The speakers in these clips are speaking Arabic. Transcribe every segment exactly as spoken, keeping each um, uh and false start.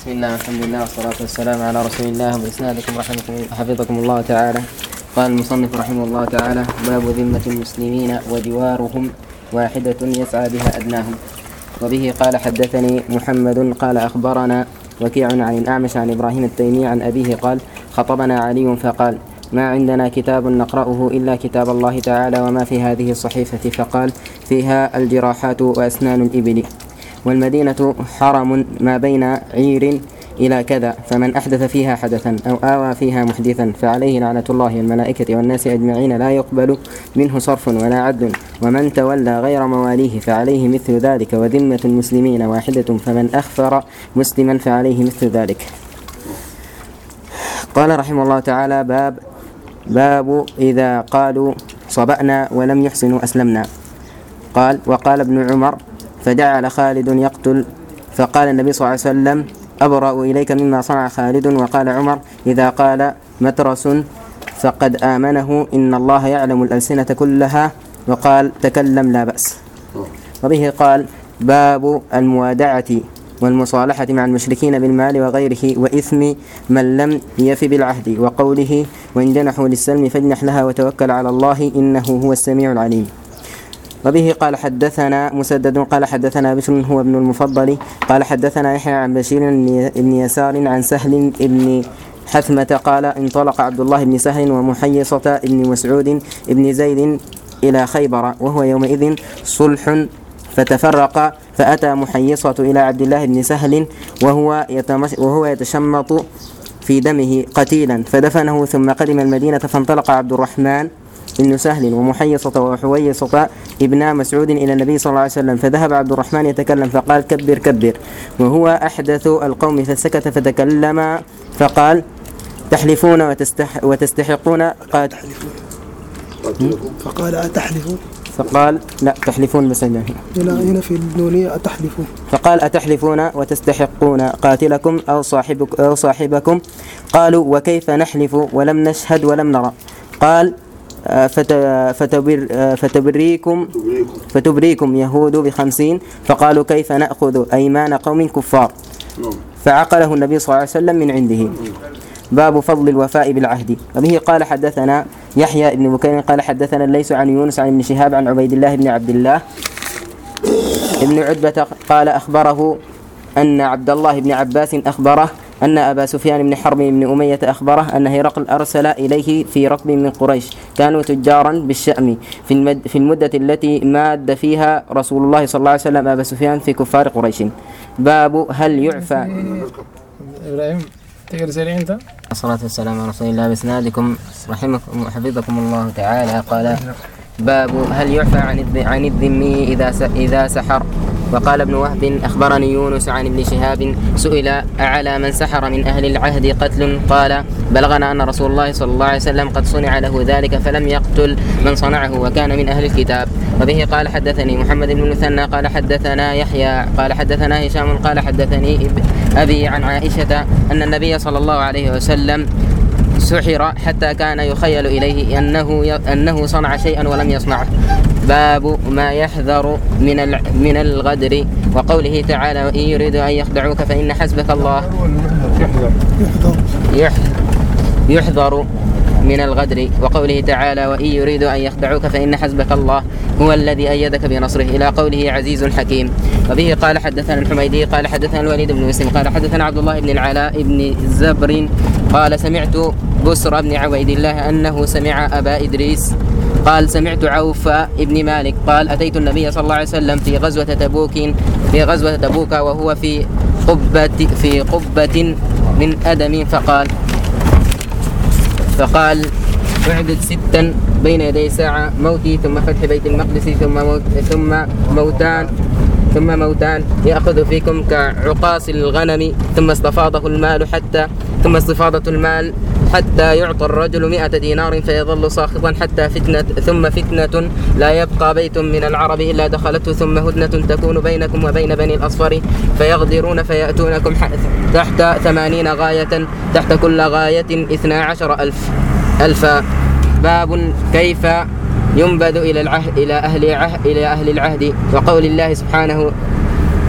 بسم الله والحمد لله والصلاة والسلام على رسول الله وبإسنادكم حفظكم الله تعالى. قال المصنف رحمه الله تعالى: باب ذمة المسلمين وجوارهم واحدة يسعى بها أدناهم. وبه قال حدثني محمد قال أخبرنا وكيع عن الأعمش عن إبراهيم التيمي عن أبيه قال: خطبنا علي فقال: ما عندنا كتاب نقرأه إلا كتاب الله تعالى وما في هذه الصحيفة، فقال: فيها الجراحات وأسنان الإبل، والمدينة حرم ما بين عير إلى كذا، فمن أحدث فيها حدثا أو آوى فيها محدثا فعليه لعنة الله والملائكة والناس أجمعين لا يقبل منه صرف ولا عدل، ومن تولى غير مواليه فعليه مثل ذلك، وذمة المسلمين واحدة، فمن أخفر مسلما فعليه مثل ذلك. قال رحمه الله تعالى: باب باب إذا قالوا صبأنا ولم يحسنوا أسلمنا. قال: وقال ابن عمر: فجعل خالد يقتل، فقال النبي صلى الله عليه وسلم: أبرأ إليك مما صنع خالد. وقال عمر: إذا قال مترس فقد آمنه، إن الله يعلم الألسنة كلها. وقال: تكلم لا بأس. وبه قال: باب الموادعة والمصالحة مع المشركين بالمال وغيره، وإثم من لم يف بالعهد، وقوله: وإن جنحوا للسلم فاجنح لها وتوكل على الله إنه هو السميع العليم. وبه قال حدثنا مسدد قال حدثنا بشر هو ابن المفضل قال حدثنا يحيى عن بشير بن يسار عن سهل بن حثمة قال: انطلق عبد الله بن سهل ومحيصة بن مسعود بن زيد إلى خيبر، وهو يومئذ صلح، فتفرق، فأتى محيصة إلى عبد الله بن سهل وهو, وهو يتشمط في دمه قتيلا، فدفنه، ثم قدم المدينة، فانطلق عبد الرحمن بن سهل ومحيصة وحويصة ابن مسعود إلى النبي صلى الله عليه وسلم، فذهب عبد الرحمن يتكلم فقال: كبر كبر، وهو أحدث القوم، فسكت، فتكلم فقال: تحلفون وتستح وتستحقون قد فقال: أتحلفون؟ فقال: لا، تحلفون بس هنا هنا في النونية أتحلفون. فقال: أتحلفون وتستحقون قاتلكم أو صاحبك أو صاحبكم؟ قالوا: وكيف نحلف ولم نشهد ولم نرى؟ قال: فتبر فتبريكم فتبريكم يهود بخمسين. فقالوا: كيف نأخذ أيمان قوم كفار؟ فعقله النبي صلى الله عليه وسلم من عنده. باب فضل الوفاء بالعهد. وبه قال حدثنا يحيى بن بكير قال حدثنا الليث عن يونس عن ابن شهاب عن عبيد الله بن عبد الله ابن عتبة قال: أخبره أن عبد الله بن عباس أخبره أن أبا سفيان بن حرب بن أمية أخبره أن هرقل أرسل إليه في ركب من قريش كانوا تجارا بالشأم في, المد في المدة التي ماد فيها رسول الله صلى الله عليه وسلم أبا سفيان في كفار قريش. باب هل يعفى. إبراهيم تقدر سريع أنت؟ الصلاة والسلام على رسول الله بإسنادكم رحمكم وحفظكم الله تعالى. قال: باب هل يعفى عن الذمي إذا إذا سحر. وقال ابن وهب: أخبرني يونس عن ابن شهاب سئل: أعلى من سحر من أهل العهد قتل؟ قال: بلغنا أن رسول الله صلى الله عليه وسلم قد صنع له ذلك فلم يقتل من صنعه وكان من أهل الكتاب. وبه قال حدثني محمد بن المثنى قال حدثنا يحيى قال حدثنا هشام قال حدثني أبي عن عائشة أن النبي صلى الله عليه وسلم سحر حتى كان يخيل إليه أنه أنه صنع شيئا ولم يصنعه. باب ما يحذر من من الغدر. وقوله تعالى: وإن يريدوا أن يخدعوك فإن حسبك الله. يحذر من الغدر. وقوله تعالى: وإن يريدوا أن يخدعوك فإن حسبك الله هو الذي أيدك بنصره، إلى قوله: عزيز حكيم. وبه قال حدثنا الحميدي قال حدثنا الوليد بن مسلم قال حدثنا عبد الله بن العلاء بن زبر قال: سمعت بسر بن عبيد الله أنه سمع أبا إدريس قال: سمعت عوف ابن مالك قال: أتيت النبي صلى الله عليه وسلم في غزوة تبوك في غزوة تبوك وهو في قبة في قبة من أدم، فقال فقال اعدد ستا بين يدي ساعة موتي ثم فتح بيت المقدس ثم موت ثم موتان ثم موتان يأخذ فيكم كعقاص الغنم ثم استفاضه المال حتى ثم استفاضة المال حتى يعطى الرجل مئة دينار فيظل ساخطا حتى فتنة ثم فتنة لا يبقى بيت من العرب إلا دخلته ثم هدنة تكون بينكم وبين بني الأصفر فيغدرون فيأتونكم تحت ثمانين غاية تحت كل غاية اثنا عشر ألف ألفا. باب كيف ينبذ إلى العهد إلى أهل عهد إلى أهل العهد. وقول الله سبحانه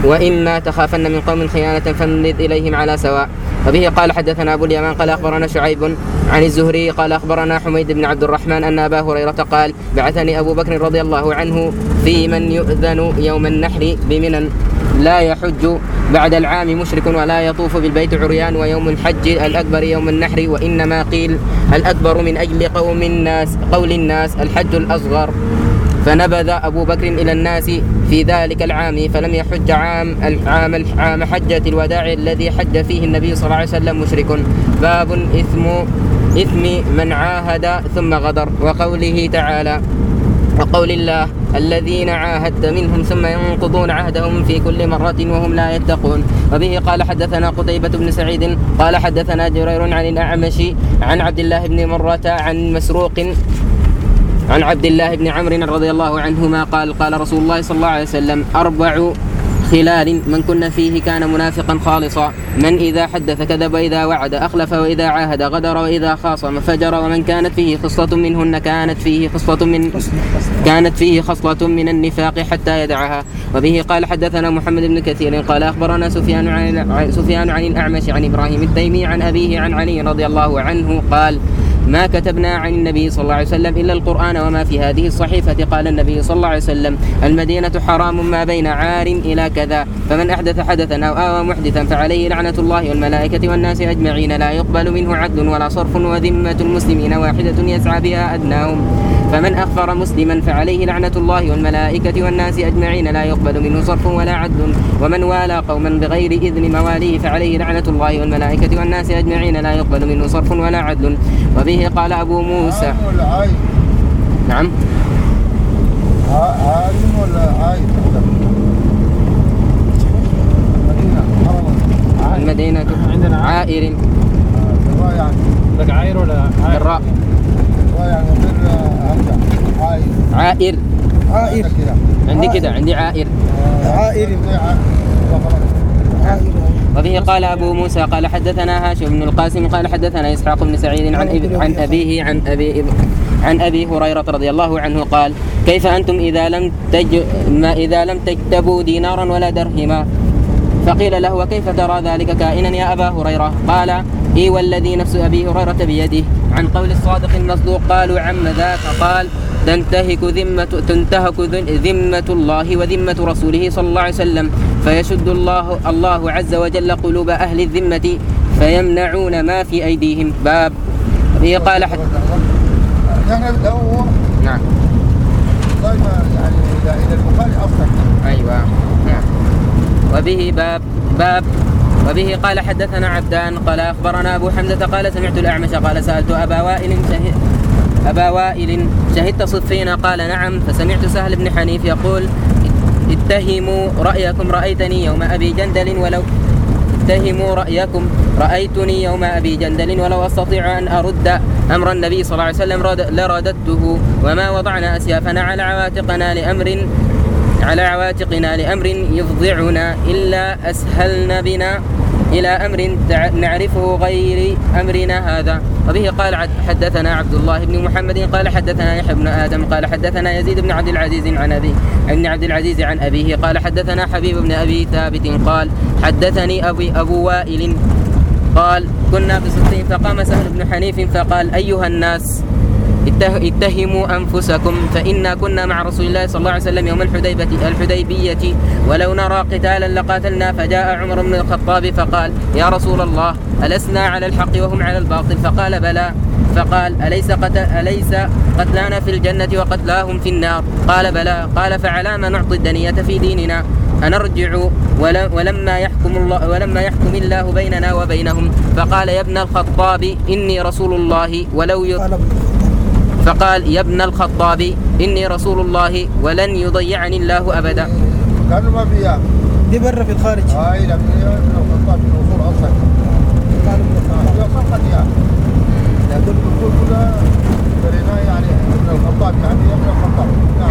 وإما تخافن من قوم خيانة فانبذ إليهم على سواء. وبه قال حدثنا أبو اليمان قال أخبرنا شعيب عن الزهري قال أخبرنا حميد بن عبد الرحمن أن أبا هريرة قال بعثني أبو بكر رضي الله عنه في من يؤذن يوم النحر بمنى لا يحج بعد العام مشرك ولا يطوف بالبيت عريان، ويوم الحج الأكبر يوم النحر، وإنما قيل الأكبر من أجل قوم الناس قول الناس الحج الأصغر. فنبذ أبو بكر إلى الناس في ذلك العام فلم يحج عام العام عام حجة الوداع الذي حج فيه النبي صلى الله عليه وسلم مشرك. باب إثم إثم من عاهد ثم غدر، وقوله تعالى وقول الله الذين عاهدت منهم ثم ينقضون عهدهم في كل مرة وهم لا يتقون. وبه قال حدثنا قتيبة بن سعيد قال حدثنا جرير عن الأعمش عن عبد الله بن مرة عن مسروق عن عبد الله بن عمرو رضي الله عنهما قال قال رسول الله صلى الله عليه وسلم أربع خلال من كن فيه كان منافقا خالصا: من إذا حدث كذب، وإذا وعد أخلف، وإذا عاهد غدر، وإذا خاصم فجر، ومن كانت فيه خصلة منهن كانت فيه خصلة من كانت فيه خصلة من النفاق حتى يدعها. وبه قال حدثنا محمد بن كثير قال أخبرنا سفيان عن سفيان عن الأعمش عن إبراهيم التيمي عن أبيه عن علي رضي الله عنه قال: ما كتبنا عن النبي صلى الله عليه وسلم إلا القرآن وما في هذه الصحيفة. قال النبي صلى الله عليه وسلم: المدينة حرام ما بين عار إلى كذا، فمن أحدث حدثا أو آوى محدثا فعليه لعنة الله والملائكة والناس أجمعين، لا يقبل منه عدل ولا صرف، وذمة المسلمين واحدة يسعى بها أدناهم، فمن أخفر مسلما فعليه لعنة الله والملائكة والناس أجمعين، لا يقبل منه صرف ولا عدل، ومن والى قوما بغير إذن مواليه فعليه لعنة الله والملائكة والناس أجمعين، لا يقبل منه صرف ولا عدل. وبه قال أبو موسى نعم عالم ولا عايد؟ المدينة عندنا عائر يعني لك عاير ولا عاير؟ بالراء يعني عائر عائر عائر عندي كده عندي عائر عائر وبه قال أبو موسى قال حدثنا هاشم بن القاسم قال حدثنا إسحاق بن سعيد عن عن أبيه عن أبي عن أبي هريرة رضي الله عنه قال: كيف أنتم إذا لم تج ما إذا لم تكتبوا دينارا ولا درهما؟ فقيل له: وكيف ترى ذلك كائنا يا أبا هريرة؟ قال: إي والذي نفس أبي هريرة بيده. عن قول الصادق المصدوق. قالوا: عم ذاك؟ قال: تنتهك ذمة تنتهك ذمة الله وذمة رسوله صلى الله عليه وسلم، فيشد الله الله عز وجل قلوب أهل الذمة فيمنعون ما في أيديهم. باب به قال حد يعني لو نعم طيب يعني إلى البخاري أصلا أيوة نعم. وبه باب باب وبه قال حدثنا عبدان قال أخبرنا أبو حمزة قال سمعت الأعمش قال سألت أبا وائل شهد أبا وائل شهدت صفين؟ قال نعم. فسمعت سهل بن حنيف يقول: اتهموا رأيكم رأيتني يوم أبي جندل ولو اتهموا رأيكم رأيتني يوم أبي جندل ولو أستطيع أن أرد أمر النبي صلى الله عليه وسلم لرددته، وما وضعنا أسيافنا على عواتقنا لأمر على عواتقنا لأمر يفضعنا إلا أسهلنا بنا إلى أمر نعرفه غير أمرنا هذا. وبه قال حدثنا عبد الله بن محمد قال حدثنا يحيى بن آدم قال حدثنا يزيد بن عبد العزيز عن أبي عن عبد العزيز عن أبيه قال حدثنا حبيب بن أبي ثابت قال حدثني أبي أبو وائل قال: كنا بصفين فقام سهل بن حنيف فقال: أيها الناس اتهموا أنفسكم فإنا كنا مع رسول الله صلى الله عليه وسلم يوم الحديبية الحديبية ولو نرى قتالا لقاتلنا. فجاء عمر بن الخطاب فقال: يا رسول الله ألسنا على الحق وهم على الباطل؟ فقال: بلى. فقال: أليس, قتل أليس قتلانا في الجنة وقتلاهم في النار؟ قال: بلى. قال: فعلى ما نعطي الدنية في ديننا؟ أنرجع ولما يحكم الله ولما يحكم الله بيننا وبينهم؟ فقال: يا ابن الخطاب إني رسول الله ولو ي... فقال: يا ابن الخطاب إني رسول الله ولن يضيعني الله أبدا. كانوا ما فيها دي برا في الخارج. هاي لا ابن الخطاب من وصول أصلا كانوا من الخارج يعني لكن بقول كلها برينا يعني ابن الخطاب يعني ابن الخطاب.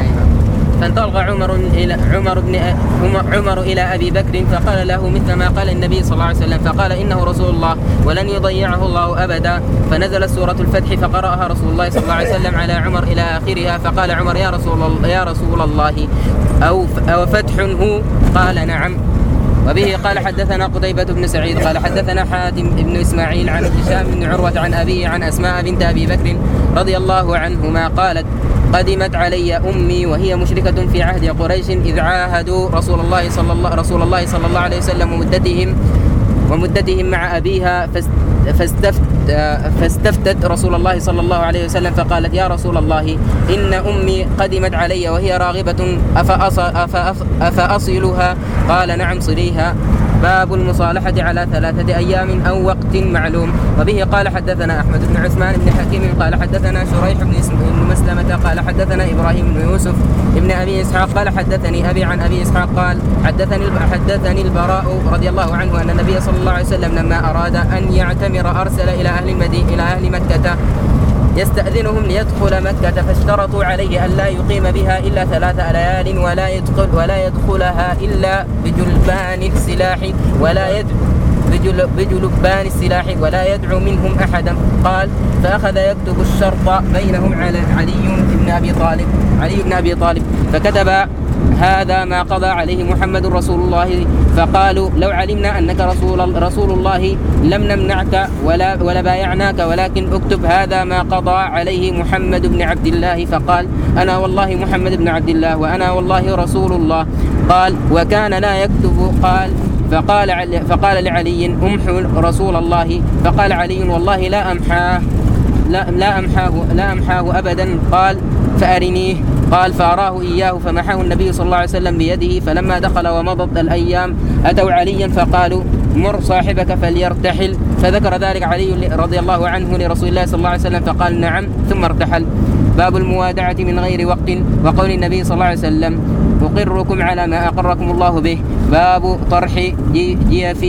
فانطلق عمر إلى عمر بن عمر إلى أبي بكر فقال له مثل ما قال النبي صلى الله عليه وسلم، فقال: إنه رسول الله ولن يضيعه الله أبدا. فنزلت سورة الفتح فقرأها رسول الله صلى الله عليه وسلم على عمر إلى آخرها. فقال عمر: يا رسول الله يا رسول الله أو أو فتح هو؟ قال: نعم. وبه قال حدثنا قتيبة بن سعيد قال حدثنا حاتم بن إسماعيل عن هشام بن عروة عن أبيه عن أسماء بنت أبي بكر رضي الله عنهما قالت قدمت علي أمي وهي مشركة في عهد قريش إذ عاهدوا رسول الله صلى الله رسول الله صلى الله عليه وسلم ومدتهم ومدتهم مع أبيها فاستفت فاستفتت رسول الله صلى الله عليه وسلم فقالت يا رسول الله إن أمي قدمت علي وهي راغبة أفأصلها؟ قال نعم صليها. باب المصالحة على ثلاثة أيام أو وقت معلوم. وبه قال حدثنا أحمد بن عثمان بن حكيم قال حدثنا شريح بن مسلمة قال حدثنا إبراهيم بن يوسف ابن أبي إسحاق قال حدثني أبي عن أبي إسحاق قال حدثني حدثني البراء رضي الله عنه أن النبي صلى الله عليه وسلم لما أراد أن يعتمر أرسل إلى أهل المدينة إلى أهل مكة يستأذنهم ليدخل مكة فاشترطوا عليه أن لا يقيم بها إلا ثلاث ليال ولا يدخل ولا يدخلها إلا بجلبان السلاح ولا يدخل بجلبان السلاح ولا يدعو منهم أحدا. قال فأخذ يكتب الشرط بينهم على علي بن أبي طالب علي بن أبي طالب فكتب هذا ما قضى عليه محمد رسول الله. فقالوا لو علمنا أنك رسول رسول الله لم نمنعك ولا ولا بايعناك ولكن اكتب هذا ما قضى عليه محمد بن عبد الله. فقال أنا والله محمد بن عبد الله وأنا والله رسول الله. قال وكان لا يكتب. قال فقال فقال لعلي امحو رسول الله. فقال علي والله لا أمحاه لا لا أمحاه لا أمحاه أبدا. قال فأرنيه. قال فأراه إياه فمحاه النبي صلى الله عليه وسلم بيده. فلما دخل ومضت الأيام أتوا عليا فقالوا مر صاحبك فليرتحل. فذكر ذلك علي رضي الله عنه لرسول الله صلى الله عليه وسلم فقال نعم ثم ارتحل. باب الموادعة من غير وقت. وقول النبي صلى الله عليه وسلم أقركم على ما أقركم الله به. باب طرح جيف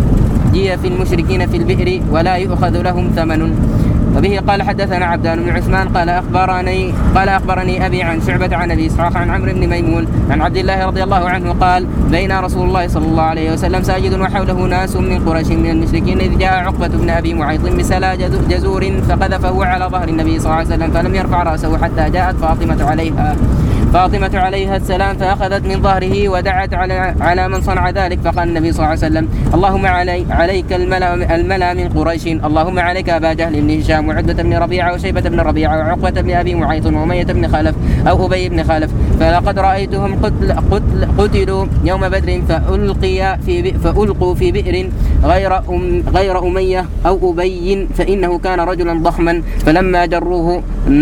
جيف المشركين في البئر ولا يؤخذ لهم ثمن. وبه قال حدثنا عبدان بن عثمان قال أخبرني قال أخبرني أبي عن شعبة عن أبي إسحاق عن عمرو بن ميمون عن عبد الله رضي الله عنه قال بين رسول الله صلى الله عليه وسلم ساجد وحوله ناس من قريش من المشركين إذ جاء عقبة بن أبي معيط بسلا جزور فقذفه على ظهر النبي صلى الله عليه وسلم فلم يرفع رأسه حتى جاءت فاطمة عليها فاطمة عليها السلام فأخذت من ظهره ودعت على على من صنع ذلك. فقال النبي صلى الله عليه وسلم اللهم علي عليك الملا, الملا من قريش اللهم عليك أبا جهل بن هشام وعتبة بن ربيعة وشيبة بن ربيعة وعقبة بن أبي معيط وأمية بن خلف أو أبي بن خلف فلقد رأيتهم قتل قتل قتلوا يوم بدر فألقي في فألقوا في بئر غير أم غير أمية أو أبي فإنه كان رجلا ضخما فلما جروه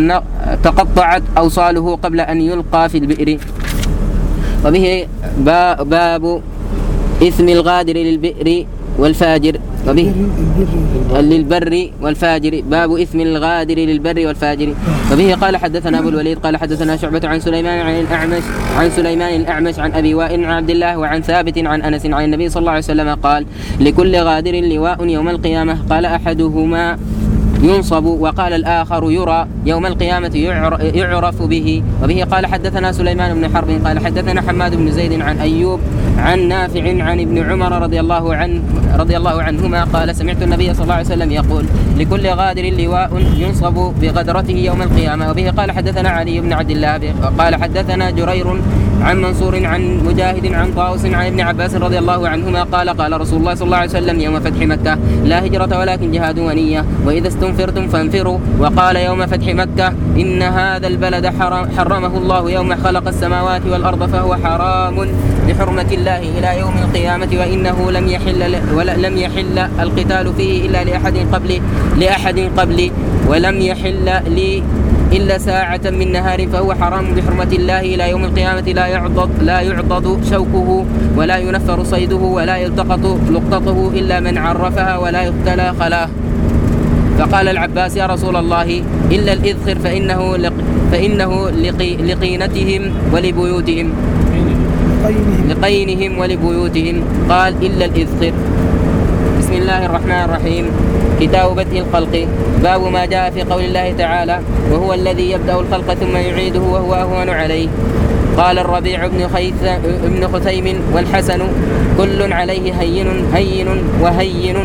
تقطعت أوصاله قبل أن يلقى في البئر. وبه باب إثم الغادر للبئر والفاجر. وبه للبر والفاجر. باب إثم الغادر للبر والفاجر. وبه قال حدثنا أبو الوليد قال حدثنا شعبة عن سليمان عن الأعمش عن سليمان الأعمش عن أبي وائل عن عبد الله وعن ثابت عن أنس عن النبي صلى الله عليه وسلم قال لكل غادر لواء يوم القيامة قال أحدهما ينصب وقال الآخر يرى يوم القيامة يعرف به. وبه قال حدثنا سليمان بن حرب قال حدثنا حماد بن زيد عن أيوب عن نافع عن ابن عمر رضي الله عنه رضي الله عنهما قال سمعت النبي صلى الله عليه وسلم يقول لكل غادر لواء ينصب بغدرته يوم القيامة. وبه قال حدثنا علي بن عبد الله قال حدثنا جرير عن منصور عن مجاهد عن طاووس عن ابن عباس رضي الله عنهما قال قال رسول الله صلى الله عليه وسلم يوم فتح مكة لا هجرة ولكن جهاد ونية وإذا استنفرتم فانفروا. وقال يوم فتح مكة إن هذا البلد حرمه الله يوم خلق السماوات والأرض فهو حرام بحرمة الله إلى يوم القيامة وإنه لم يحل ولا لم يحل القتال فيه إلا لأحد قبل لأحد قبل ولم يحل لي إلا ساعة من نهار فهو حرام بحرمة الله إلى يوم القيامة لا يعضد لا يعضد شوكه ولا ينفر صيده ولا يلتقط لقطته إلا من عرفها ولا يقتلى خلاه. فقال العباس يا رسول الله إلا الإذخر فإنه لق فإنه لقي لقينتهم ولبيوتهم لقينهم ولبيوتهم. قال إلا الإذخر. بسم الله الرحمن الرحيم. كتاب بدء الخلق. باب ما جاء في قول الله تعالى وهو الذي يبدأ الخلق ثم يعيده وهو أهون عليه. قال الربيع بن ابن خثيم والحسن كل عليه هين هين وهين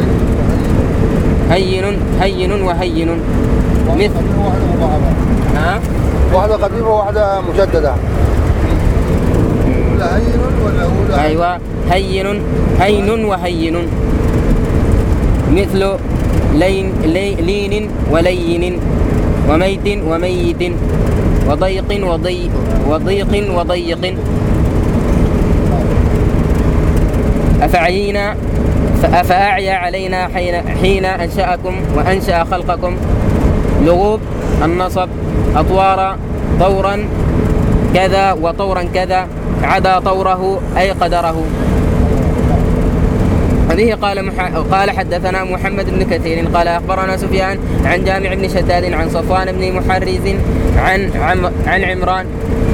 هين هين وهين مثل ها واحدة خفيفة وواحدة مشددة. لا هين ولا أيوة هين هين وهين مثل لين لي لين ولين وميت وميت وضيق وضيق وضيق وضيق أفعينا أفأعيا علينا حين, حين أنشأكم وأنشأ خلقكم لغوب النصب أطوار طورا كذا وطورا كذا عدا طوره أي قدره. هذه قال مح... قال حدثنا محمد بن كثير قال أخبرنا سفيان عن جامع بن شتاد عن صفوان بن محرز عن عم... عن عمران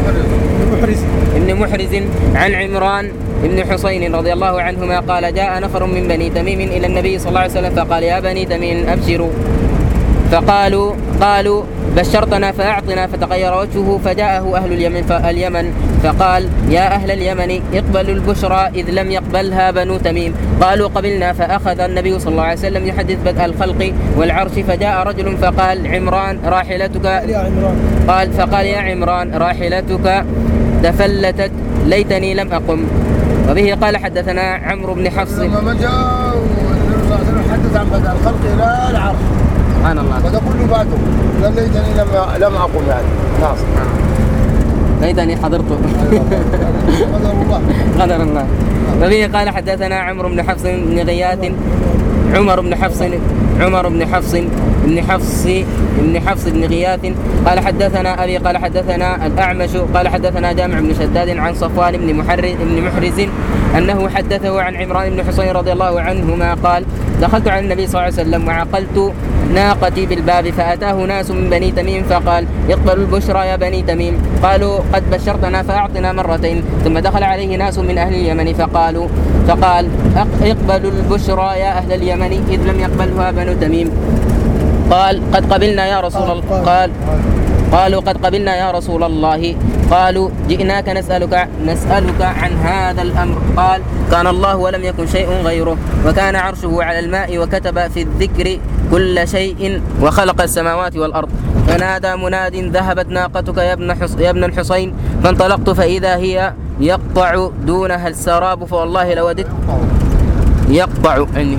بن محرز عن عمران ابن حسين رضي الله عنهما قال جاء نفر من بني تميم إلى النبي صلى الله عليه وسلم فقال يا بني تميم أبشروا فقالوا قالوا بشرتنا فأعطنا فتغير وجهه فجاءه أهل اليمن, اليمن فقال يا أهل اليمن اقبلوا البشرى إذ لم يقبلها بنو تميم. قالوا قبلنا. فأخذ النبي صلى الله عليه وسلم يحدث بدء الخلق والعرش فجاء رجل فقال عمران راحلتك قال فقال يا عمران راحلتك تفلتت ليتني لم أقم. وبه قال حدثنا عمرو بن حفص لما جاء النبي صلى الله عليه وسلم حدث عن بدء الخلق إلى العرش سبحان الله هذا كله بعده قال ليتني لم لم أقم يعني ناس ليتني حضرته قدر الله قدر الله. وبه قال حدثنا عمرو بن حفص بن غياث عمر بن حفص عمر بن حفص بن حفص بن حفص بن غياث قال حدثنا أبي قال حدثنا الأعمش قال حدثنا جامع بن شداد عن صفوان بن محرز بن محرز أنه حدثه عن عمران بن حسين رضي الله عنهما قال دخلت على النبي صلى الله عليه وسلم وعقلت ناقتي بالباب فأتاه ناس من بني تميم فقال اقبلوا البشرى يا بني تميم. قالوا قد بشرتنا فأعطنا مرتين. ثم دخل عليه ناس من أهل اليمن فقالوا فقال اقبلوا البشرى يا أهل اليمن إذ لم يقبلها بنو تميم. قال قد قبلنا يا رسول الله قال قالوا قد قبلنا يا رسول الله. قالوا جئناك نسألك نسألك عن هذا الأمر. قال كان الله ولم يكن شيء غيره وكان عرشه على الماء وكتب في الذكر كل شيء وخلق السماوات والأرض. فنادى مناد ذهبت ناقتك يا ابن يا ابن الحسين. فانطلقت فإذا هي يقطع دونها السراب فوالله لوددت يقطع يعني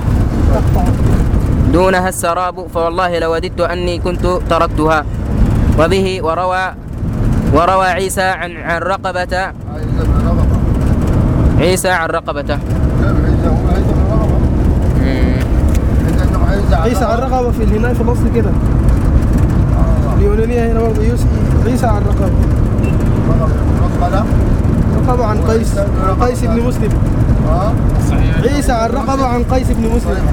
دونها السراب فوالله لوددت أني كنت تركتها. وبه وروى وروى عيسى عن عن رقبة عيسى عن رقبته عيسى عن رقبة في الهناية في الأصل كده اليونانية هنا برضه عيسى عن رقبة رقبة عن قيس عن قيس بن مسلم عيسى عن رقبة عن قيس بن مسلم.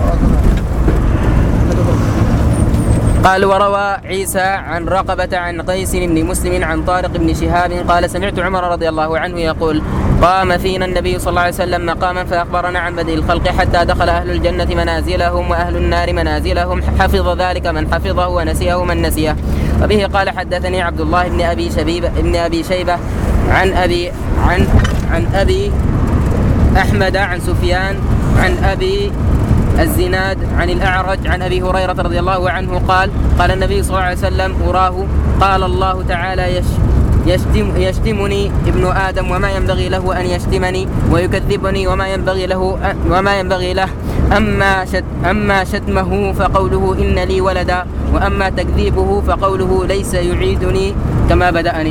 قال وروى عيسى عن رقبة عن قيس بن مسلم عن طارق بن شهاب قال سمعت عمر رضي الله عنه يقول قام فينا النبي صلى الله عليه وسلم مقاما فأخبرنا عن بدء الخلق حتى دخل أهل الجنة منازلهم وأهل النار منازلهم حفظ ذلك من حفظه ونسيه من نسيه. وبه قال حدثني عبد الله بن أبي شبيبة ابن أبي شيبة عن أبي عن عن أبي أحمد عن سفيان عن أبي الزناد عن الأعرج عن أبي هريرة رضي الله عنه قال قال النبي صلى الله عليه وسلم أراه قال الله تعالى يش يشتم يشتمني ابن آدم وما ينبغي له أن يشتمني ويكذبني وما ينبغي له وما ينبغي له أما شت أما شتمه فقوله إن لي ولدا وأما تكذيبه فقوله ليس يعيدني كما بدأني.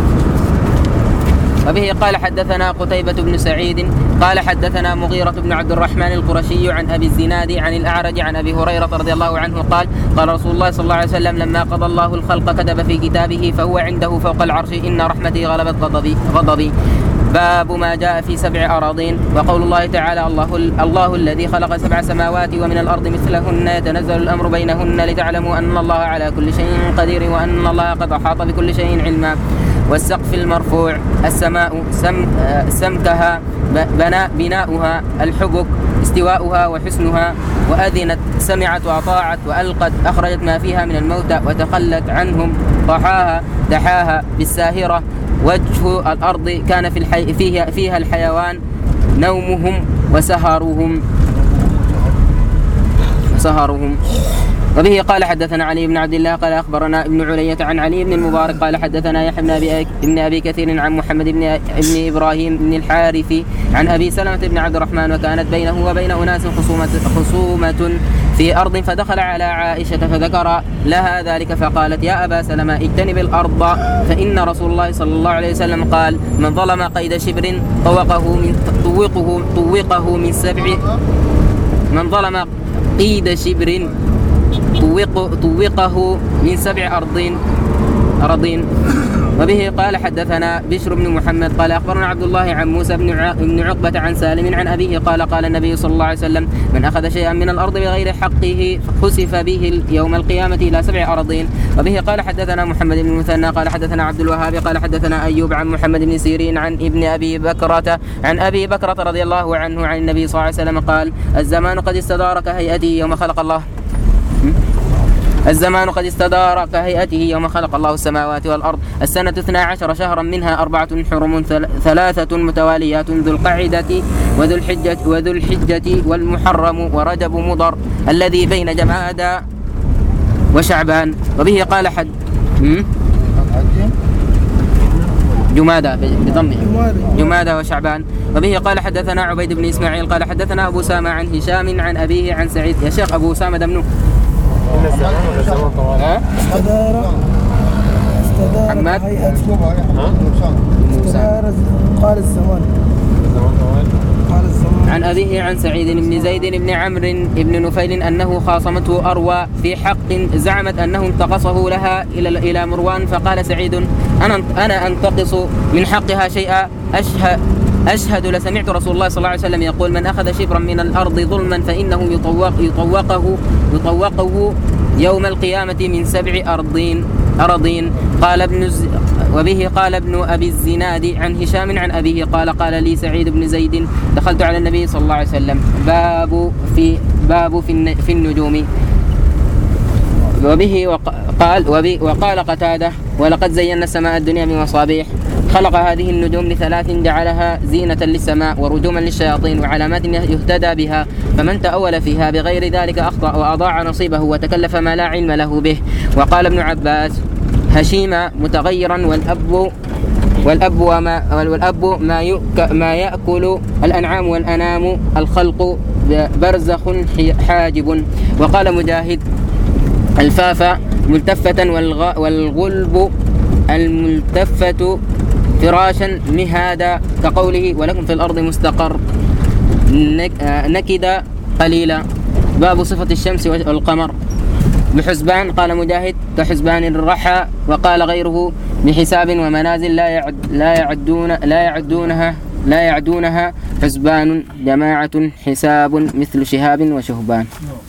وبه قال حدثنا قتيبة بن سعيد قال حدثنا مغيرة بن عبد الرحمن القرشي عن أبي الزناد عن الأعرج عن أبي هريرة رضي الله عنه قال قال رسول الله صلى الله عليه وسلم لما قضى الله الخلق كتب في كتابه فهو عنده فوق العرش إن رحمتي غلبت غضبي, غضبي. باب ما جاء في سبع أراضين. وقول الله تعالى الله, الله الذي خلق سبع سماوات ومن الأرض مثلهن يتنزل الأمر بينهن لتعلموا أن الله على كل شيء قدير وأن الله قد أحاط بكل شيء علما. والسقف المرفوع السماء سم سمكها بناء بناؤها الحبك استواؤها وحسنها وأذنت سمعت وأطاعت وألقت أخرجت ما فيها من الموتى وتخلت عنهم ضحاها دحاها بالساهرة. وجه الأرض كان في الحي فيها, فيها الحيوان نومهم وسهرهم وسهرهم وبه قال حدثنا علي بن عبد الله قال أخبرنا ابن علية عن علي بن المبارك قال حدثنا يحيى بن أبي, بن أبي كثير عن محمد بن, ابن إبراهيم بن الحارث عن أبي سلمة بن عبد الرحمن وكانت بينه وبين أناس خصومة, خصومة في أرض فدخل على عائشة فذكر لها ذلك فقالت يا أبا سلمة اجتنب الأرض فإن رسول الله صلى الله عليه وسلم قال من ظلم قيد شبر طوقه من, طوقه, طوقه من سبع من ظلم قيد شبر طوق طوقه من سبع أرضين أراضين. وبه قال حدثنا بشر بن محمد قال أخبرنا عبد الله عن موسى بن عقبة عن سالم عن أبيه قال قال النبي صلى الله عليه وسلم من أخذ شيئا من الأرض بغير حقه خسف به يوم القيامة إلى سبع أراضين. وبه قال حدثنا محمد بن المثنى قال حدثنا عبد الوهاب قال حدثنا أيوب عن محمد بن سيرين عن ابن أبي بكرة عن أبي بكرة رضي الله عنه عن النبي صلى الله عليه وسلم قال الزمان قد استدار كهيئته يوم خلق الله الزمان قد استدار كهيئته يوم خلق الله السماوات والأرض السنة اثنا عشر شهرا منها أربعة حرم ثلاثة متواليات ذو القعدة وذو الحجة, وذو الحجة والمحرم ورجب مضر الذي بين جمادى وشعبان. وبه قال حد جمادى بضمه جمادى وشعبان. وبه قال حدثنا عبيد بن إسماعيل قال حدثنا أبو سامة عن هشام عن أبيه عن سعيد. يا شيخ أبو سامة دمنه استدار استدار هيئة استدار قال الزمان قال الزمان. عن أبيه عن سعيد بن زيد بن عمرو بن نفيل أنه خاصمته أروى في حق زعمت أنه انتقصه لها إلى إلى مروان فقال سعيد أنا أنا أنتقص من حقها شيئا أشهد أشهد لسمعت رسول الله صلى الله عليه وسلم يقول من أخذ شبرا من الأرض ظلما فإنه يطوق يطوقه يطوقه يوم القيامة من سبع أرضين أراضين. قال ابن ز... وبه قال ابن أبي الزناد عن هشام عن أبيه قال قال لي سعيد بن زيد دخلت على النبي صلى الله عليه وسلم باب في باب في, الن... في النجوم. وبه وقال وبه وقال قتادة ولقد زينا السماء الدنيا بمصابيح خلق هذه النجوم لثلاث جعلها زينة للسماء ورجوما للشياطين وعلامات يهتدى بها فمن تأول فيها بغير ذلك أخطأ وأضاع نصيبه وتكلف ما لا علم له به. وقال ابن عباس هشيم متغيرا والأب والأب وما والأب ما يؤك ما يأكل الأنعام والأنام الخلق برزخ حاجب. وقال مجاهد الفافة ملتفة والغلب الملتفة فراشا مهادا كقوله ولكم في الأرض مستقر نكد قليلا. باب صفة الشمس والقمر بحسبان قال مجاهد كحسبان الرحى. وقال غيره بحساب ومنازل لا يعد لا يعدون لا يعدونها لا يعدونها حسبان جماعة حساب مثل شهاب وشهبان.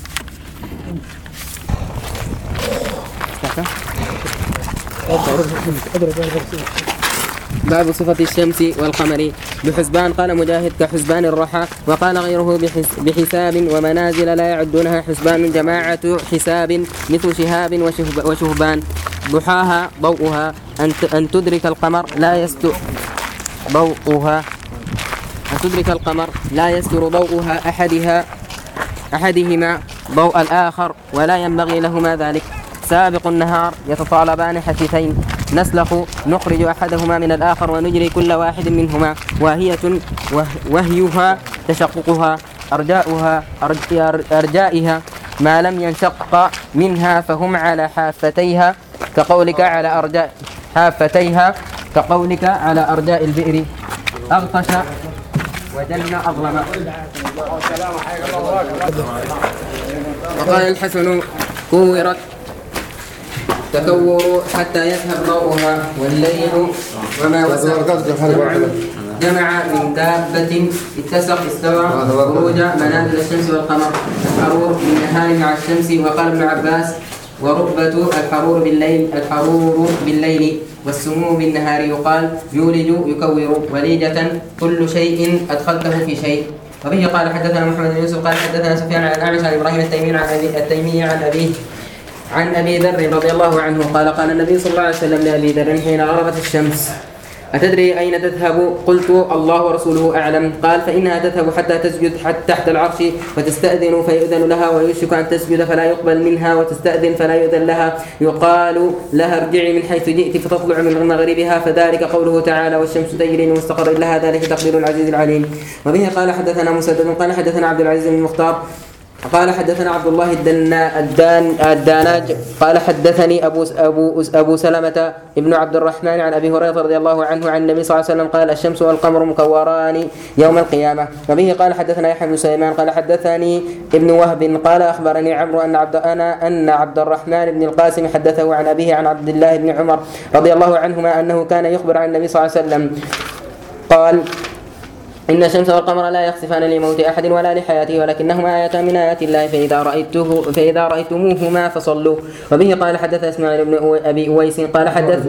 باب صفة الشمس والقمر بحسبان قال مجاهد كحسبان الرحى. وقال غيره بحساب ومنازل لا يعدونها حسبان جماعة حساب مثل شهاب وشهبان. ضحاها ضوءها أن تدرك القمر لا يستر ضوءها أن تدرك القمر لا يستر ضوءها أحدها أحدهما ضوء الآخر ولا ينبغي لهما ذلك. سابق النهار يتطالبان حثيثين نسلخ نخرج أحدهما من الآخر ونجري كل واحد منهما واهية وهيها تشققها أرجاؤها أرجائها ما لم ينشق منها فهم على حافتيها كقولك على أرجاء حافتيها كقولك على أرجاء البئر أغطش وجن أظلم. وقال الحسن كورت تكور حتى يذهب ضوءها والليل وما وسع جمع من دابة اتسق استوى خروج منازل الشمس والقمر الحرور بالنهار مع الشمس. وقال ابن عباس وركبة الحرور بالليل الحرور بالليل والسموم بالنهار يقال يولج يكور وليجة كل شيء أدخلته في شيء. وبه قال حدثنا محمد بن يوسف قال حدثنا سفيان عن الأعمش عن إبراهيم التيمي عن التيمي عن أبيه عن أبي ذر رضي الله عنه قال قال النبي صلى الله عليه وسلم لأبي ذر حين غربت الشمس أتدري أين تذهب؟ قلت الله ورسوله أعلم. قال فإنها تذهب حتى تسجد حتى تحت العرش فتستأذن فيؤذن لها ويوشك أن تسجد فلا يقبل منها وتستأذن فلا يؤذن لها يقال لها ارجعي من حيث جئت فتطلع من مغربها فذلك قوله تعالى والشمس تجري لمستقر لها ذلك تقدير العزيز العليم. وبه قال حدثنا مسدد قال حدثنا عبد العزيز بن المختار قال حدثنا عبد الله الدنا الدان الداناج قال حدثني أبو أبو أبو سلمة ابن عبد الرحمن عن أبي هريرة رضي الله عنه عن النبي صلى الله عليه وسلم قال الشمس والقمر مكوران يوم القيامة. وبه قال حدثنا يحيى بن سليمان قال حدثني ابن وهب قال أخبرني عمرو أن عبد أنا أن عبد الرحمن بن القاسم حدثه عن أبيه عن عبد الله بن عمر رضي الله عنهما أنه كان يخبر عن النبي صلى الله عليه وسلم قال إن الشمس والقمر لا يخسفان لموت أحد ولا لحياته ولكنهما آيتان من آيات الله فإذا رأيته فإذا رأيتموهما فصلوا. وبه قال حدث إسماعيل بن أبي أويس قال حدث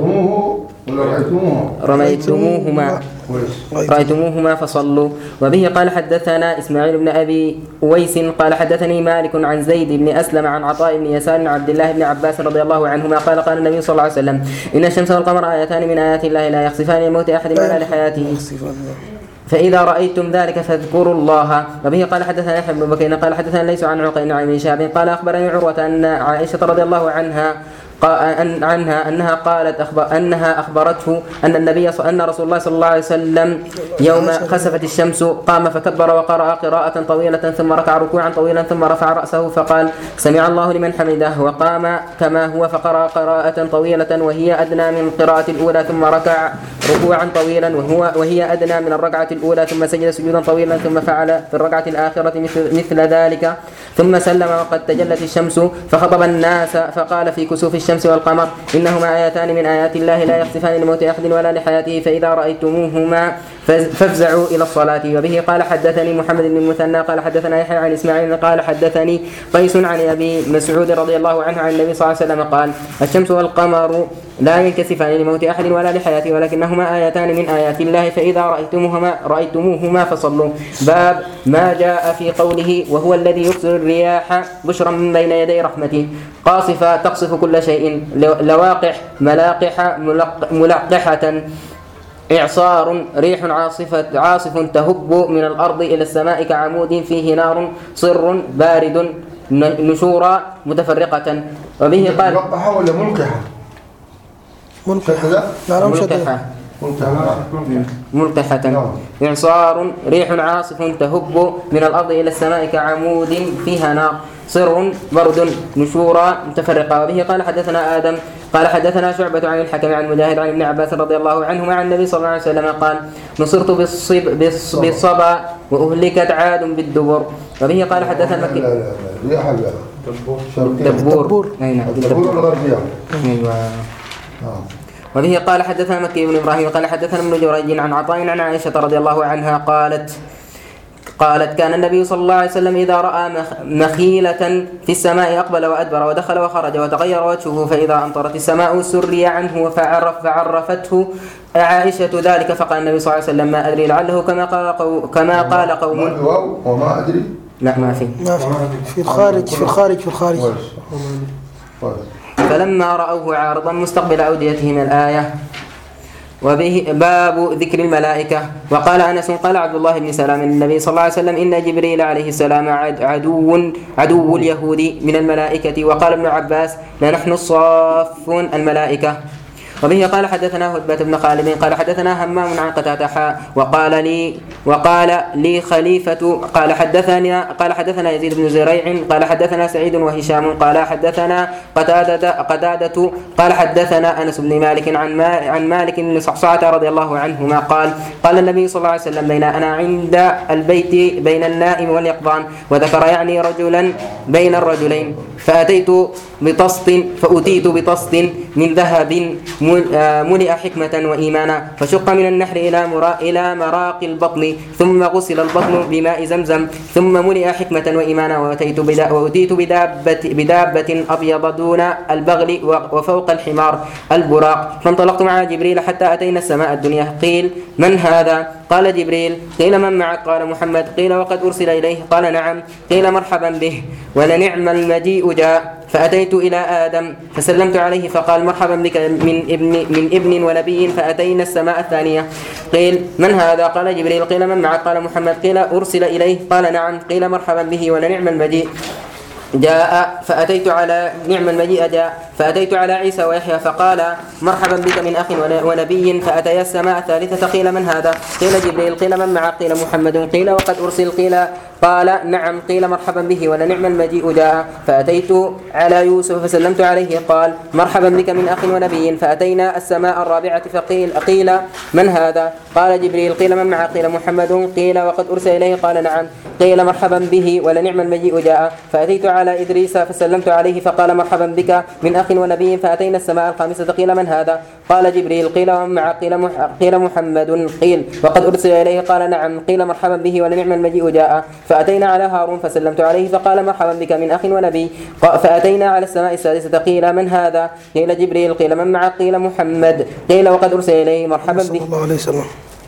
رميتموهما رأيتموهما فصلوا. وبه قال حدثنا إسماعيل بن أبي أويس قال حدثني مالك عن زيد بن أسلم عن عطاء بن يسار عن عبد الله بن عباس رضي الله عنهما قال قال النبي صلى الله عليه وسلم إن الشمس والقمر آيتان من آيات الله لا يخسفان لموت أحد ولا لحياته فإذا رأيتم ذلك فاذكروا الله. وبه قال حدثنا يحيى بن بكير قال حدثنا ليس عن عقيل عن ابن شهاب قال أخبرني عروة أن عائشة رضي الله عنها عنها أنها قالت أخبر أنها أخبرته أن النبي أن رسول الله صلى الله عليه وسلم يوم خسفت الشمس قام فكبر وقرأ قراءة طويلة ثم ركع ركوعا طويلا ثم رفع رأسه فقال سمع الله لمن حمده وقام كما هو فقرأ قراءة طويلة وهي أدنى من القراءة الأولى ثم ركع ركوعا طويلا وهو وهي أدنى من الركعة الأولى ثم سجد سجودا طويلا ثم فعل في الركعة الآخرة مثل, مثل ذلك ثم سلم وقد تجلت الشمس فخطب الناس فقال في كسوف الشمس والقمر إنهما آيتان من آيات الله لا يخسفان لموت أحد ولا لحياته فإذا رأيتموهما فافزعوا إلى الصلاة. وبه قال حدثني محمد بن المثنى قال حدثنا يحيى عن إسماعيل قال حدثني قيس عن أبي مسعود رضي الله عنه عن النبي صلى الله عليه وسلم قال الشمس والقمر لا ينكسفان لموت أحد ولا لحياته ولكنهما آيتان من آيات الله فإذا رأيتموهما رأيتموهما فصلوا. باب ما جاء في قوله وهو الذي يرسل الرياح بشرا من بين يدي رحمته قاصفة تقصف كل شيء لواقح ملاقح ملقحة إعصار ريح عاصفة عاصف تهب من الأرض إلى السماء كعمود فيه نار صر بارد نشورا متفرقة. وبه قال ملقحة ولا ملقحة؟ ملقحة ملقحة ملقحة إعصار ريح عاصف تهب من الأرض إلى السماء كعمود فيها نار صر برد نشورا متفرقة. وبه قال حدثنا آدم قال حدثنا شعبة عن الحكم عن مجاهد عن ابن عباس رضي الله عنهما عن النبي صلى الله عليه وسلم قال نصرت بالصب بالصبا وأهلكت عاد بالدبر. وبه قال حدثنا مكي دبور دبور وبه قال حدثنا مكي بن إبراهيم قال حدثنا ابن جريج عن عطاء عن عائشة رضي الله عنها قالت قالت كان النبي صلى الله عليه وسلم إذا رأى مخيلة في السماء أقبل وأدبر ودخل وخرج وتغير وجهه فإذا أمطرت السماء سري عنه فعرف فعرفته عائشة ذلك فقال النبي صلى الله عليه وسلم ما أدري لعله كما قال قوم كما قال قوم وما أدري لا ما في ما في في الخارج في الخارج في الخارج فلما رأوه عارضا مستقبل أوديته من الآية. وبه باب ذكر الملائكة. وقال أنس قال عبد الله بن سلام النبي صلى الله عليه وسلم إن جبريل عليه السلام عدو عدو اليهود من الملائكة. وقال ابن عباس لنحن الصافون الملائكة. وبه قال حدثنا هدبة بن خالد قال حدثنا همام عن قتادة حاء وقال لي وقال لي خليفة قال حدثنا قال حدثنا يزيد بن زريع قال حدثنا سعيد وهشام قال حدثنا قتادة قتادة قال حدثنا أنس بن مالك عن عن مالك بن صعصعة رضي الله عنهما قال قال النبي صلى الله عليه وسلم بين أنا عند البيت بين النائم واليقظان وذكر يعني رجلا بين الرجلين فأتيت بطست فأتيت بطست من ذهب ملئ حكمة وإيمانا فشق من النحر إلى مرا إلى مراق البطن ثم غسل البطن بماء زمزم ثم ملئ حكمة وإيمانا وأتيت وأتيت بدابة بدابة أبيض دون البغل وفوق الحمار البراق فانطلقت مع جبريل حتى أتينا السماء الدنيا قيل من هذا؟ قال جبريل قيل من معك؟ قال محمد قيل وقد أرسل إليه؟ قال نعم قيل مرحبا به ولنعم المجيء جاء فأتيت إلى آدم فسلمت عليه فقال مرحبا بك من ابن, من ابن ونبي. فأتينا السماء الثانية. قيل من هذا؟ قال جبريل. قيل من معك؟ قال محمد. قيل أرسل إليه؟ قال نعم. قيل مرحبا به ولنعم المجيء جاء. فأتيت على نعم المجيء جاء فأتيت على عيسى ويحيى فقال مرحبا بك من أخ ونبي. فأتيا السماء الثالثة. قيل من هذا؟ قيل جبريل. قيل من معك؟ قيل محمد. قيل وقد أرسل؟ قيل قال نعم. قيل مرحبا به ولنعم المجيء جاء. فأتيت على يوسف فسلمت عليه قال مرحبا بك من أخ ونبي. فأتينا السماء الرابعة فقيل قيل من هذا؟ قال جبريل. قيل من معك؟ قيل محمد. قيل وقد أرسل إليه؟ قال نعم. قيل مرحبا به ولنعم المجيء جاء. فأتيت على إدريس فسلمت عليه فقال مرحبا بك من أخ ونبي. فأتينا السماء الخامسة. قيل من هذا؟ قال جبريل. قيل ومن معك؟ قيل, مح... قيل محمد. قيل وقد أرسل إليه؟ قال نعم. قيل مرحبا به ولنعم المجيء جاء. فأتينا على هارون فسلمت عليه فقال مرحبا بك من أخ ونبي. فأتينا على السماء السادسة. قيل من هذا؟ قيل جبريل. قيل من معك؟ قيل محمد. قيل وقد أرسل إليه؟ مرحبا به. صلى الله عليه وسلم.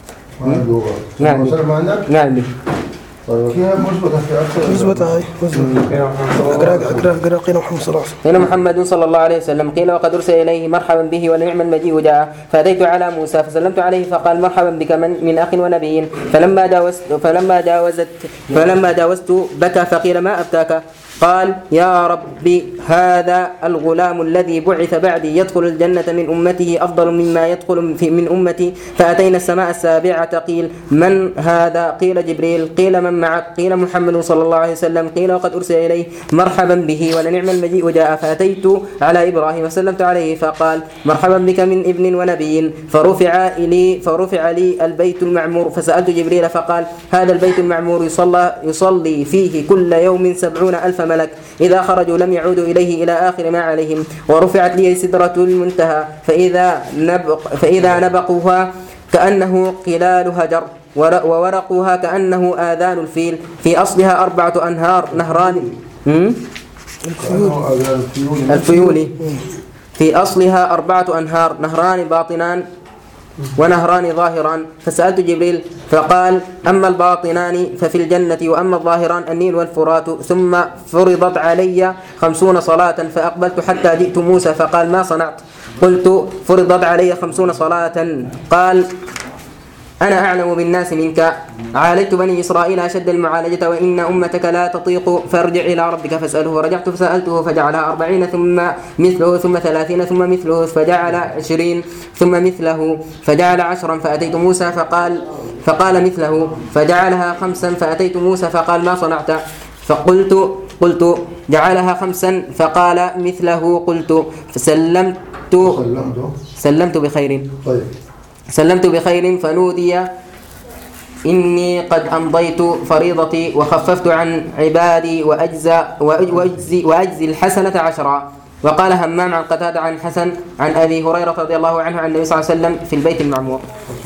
نعم نعم فيها مثبتة في أكثر مثبتة هاي مثبتة. أقرأ أقرأ أقرأ قيل محمد صلى الله عليه وسلم. قيل محمد صلى الله عليه وسلم. قيل وقد أرسل إليه؟ مرحبا به ولنعم المجيء جاء. فأتيت على موسى فسلمت عليه فقال مرحبا بك من, من أخ ونبي. فلما جاوزت فلما جاوزت فلما جاوزت بكى فقيل ما أبكاك؟ قال يا رب هذا الغلام الذي بعث بعدي يدخل الجنة من أمته أفضل مما يدخل في من أمتي. فأتينا السماء السابعة. قيل من هذا؟ قيل جبريل. قيل من معك؟ قيل محمد صلى الله عليه وسلم. قيل وقد أرسل إليه؟ مرحبا به ولنعم المجيء جاء. فأتيت على إبراهيم وسلمت عليه فقال مرحبا بك من ابن ونبي. فرفع لي فرفع لي البيت المعمور. فسألت جبريل فقال هذا البيت المعمور يصلى يصلي فيه كل يوم سبعون ألف ملك إذا خرجوا لم يعودوا إليه إلى آخر ما عليهم. ورفعت لي سدرة المنتهى فإذا نبق فإذا نبقوها كأنه قلال هجر وورقها كأنه آذان الفيل. في أصلها أربعة أنهار نهران الفيول. في أصلها أربعة أنهار نهران باطنان ونهران ظاهران. فسألت جبريل فقال أما الباطنان ففي الجنة وأما الظاهران النيل والفرات. ثم فرضت علي خمسون صلاة فأقبلت حتى جئت موسى فقال ما صنعت؟ قلت فرضت علي خمسون صلاة. قال أنا أعلم بالناس منك. عالجت بني إسرائيل أشد المعالجة وإن أمتك لا تطيق فارجع إلى ربك فاسأله. ورجعت فسألته فجعلها أربعين ثم مثله ثم ثلاثين ثم مثله فجعل عشرين ثم مثله فجعل عشرا. فأتيت موسى فقال فقال مثله فجعلها خمسا. فأتيت موسى فقال ما صنعت؟ فقلت قلت جعلها خمسا فقال مثله. قلت فسلمت سلمت بخير سلمت بخير. فنودي إني قد أمضيت فريضتي وخففت عن عبادي وأجزى, وأجزي, وأجزي الحسنة عشرا. وقال همام عن قتادة عن حسن عن أبي هريرة رضي الله عنه عن النبي صلى الله عليه وسلم في البيت المعمور.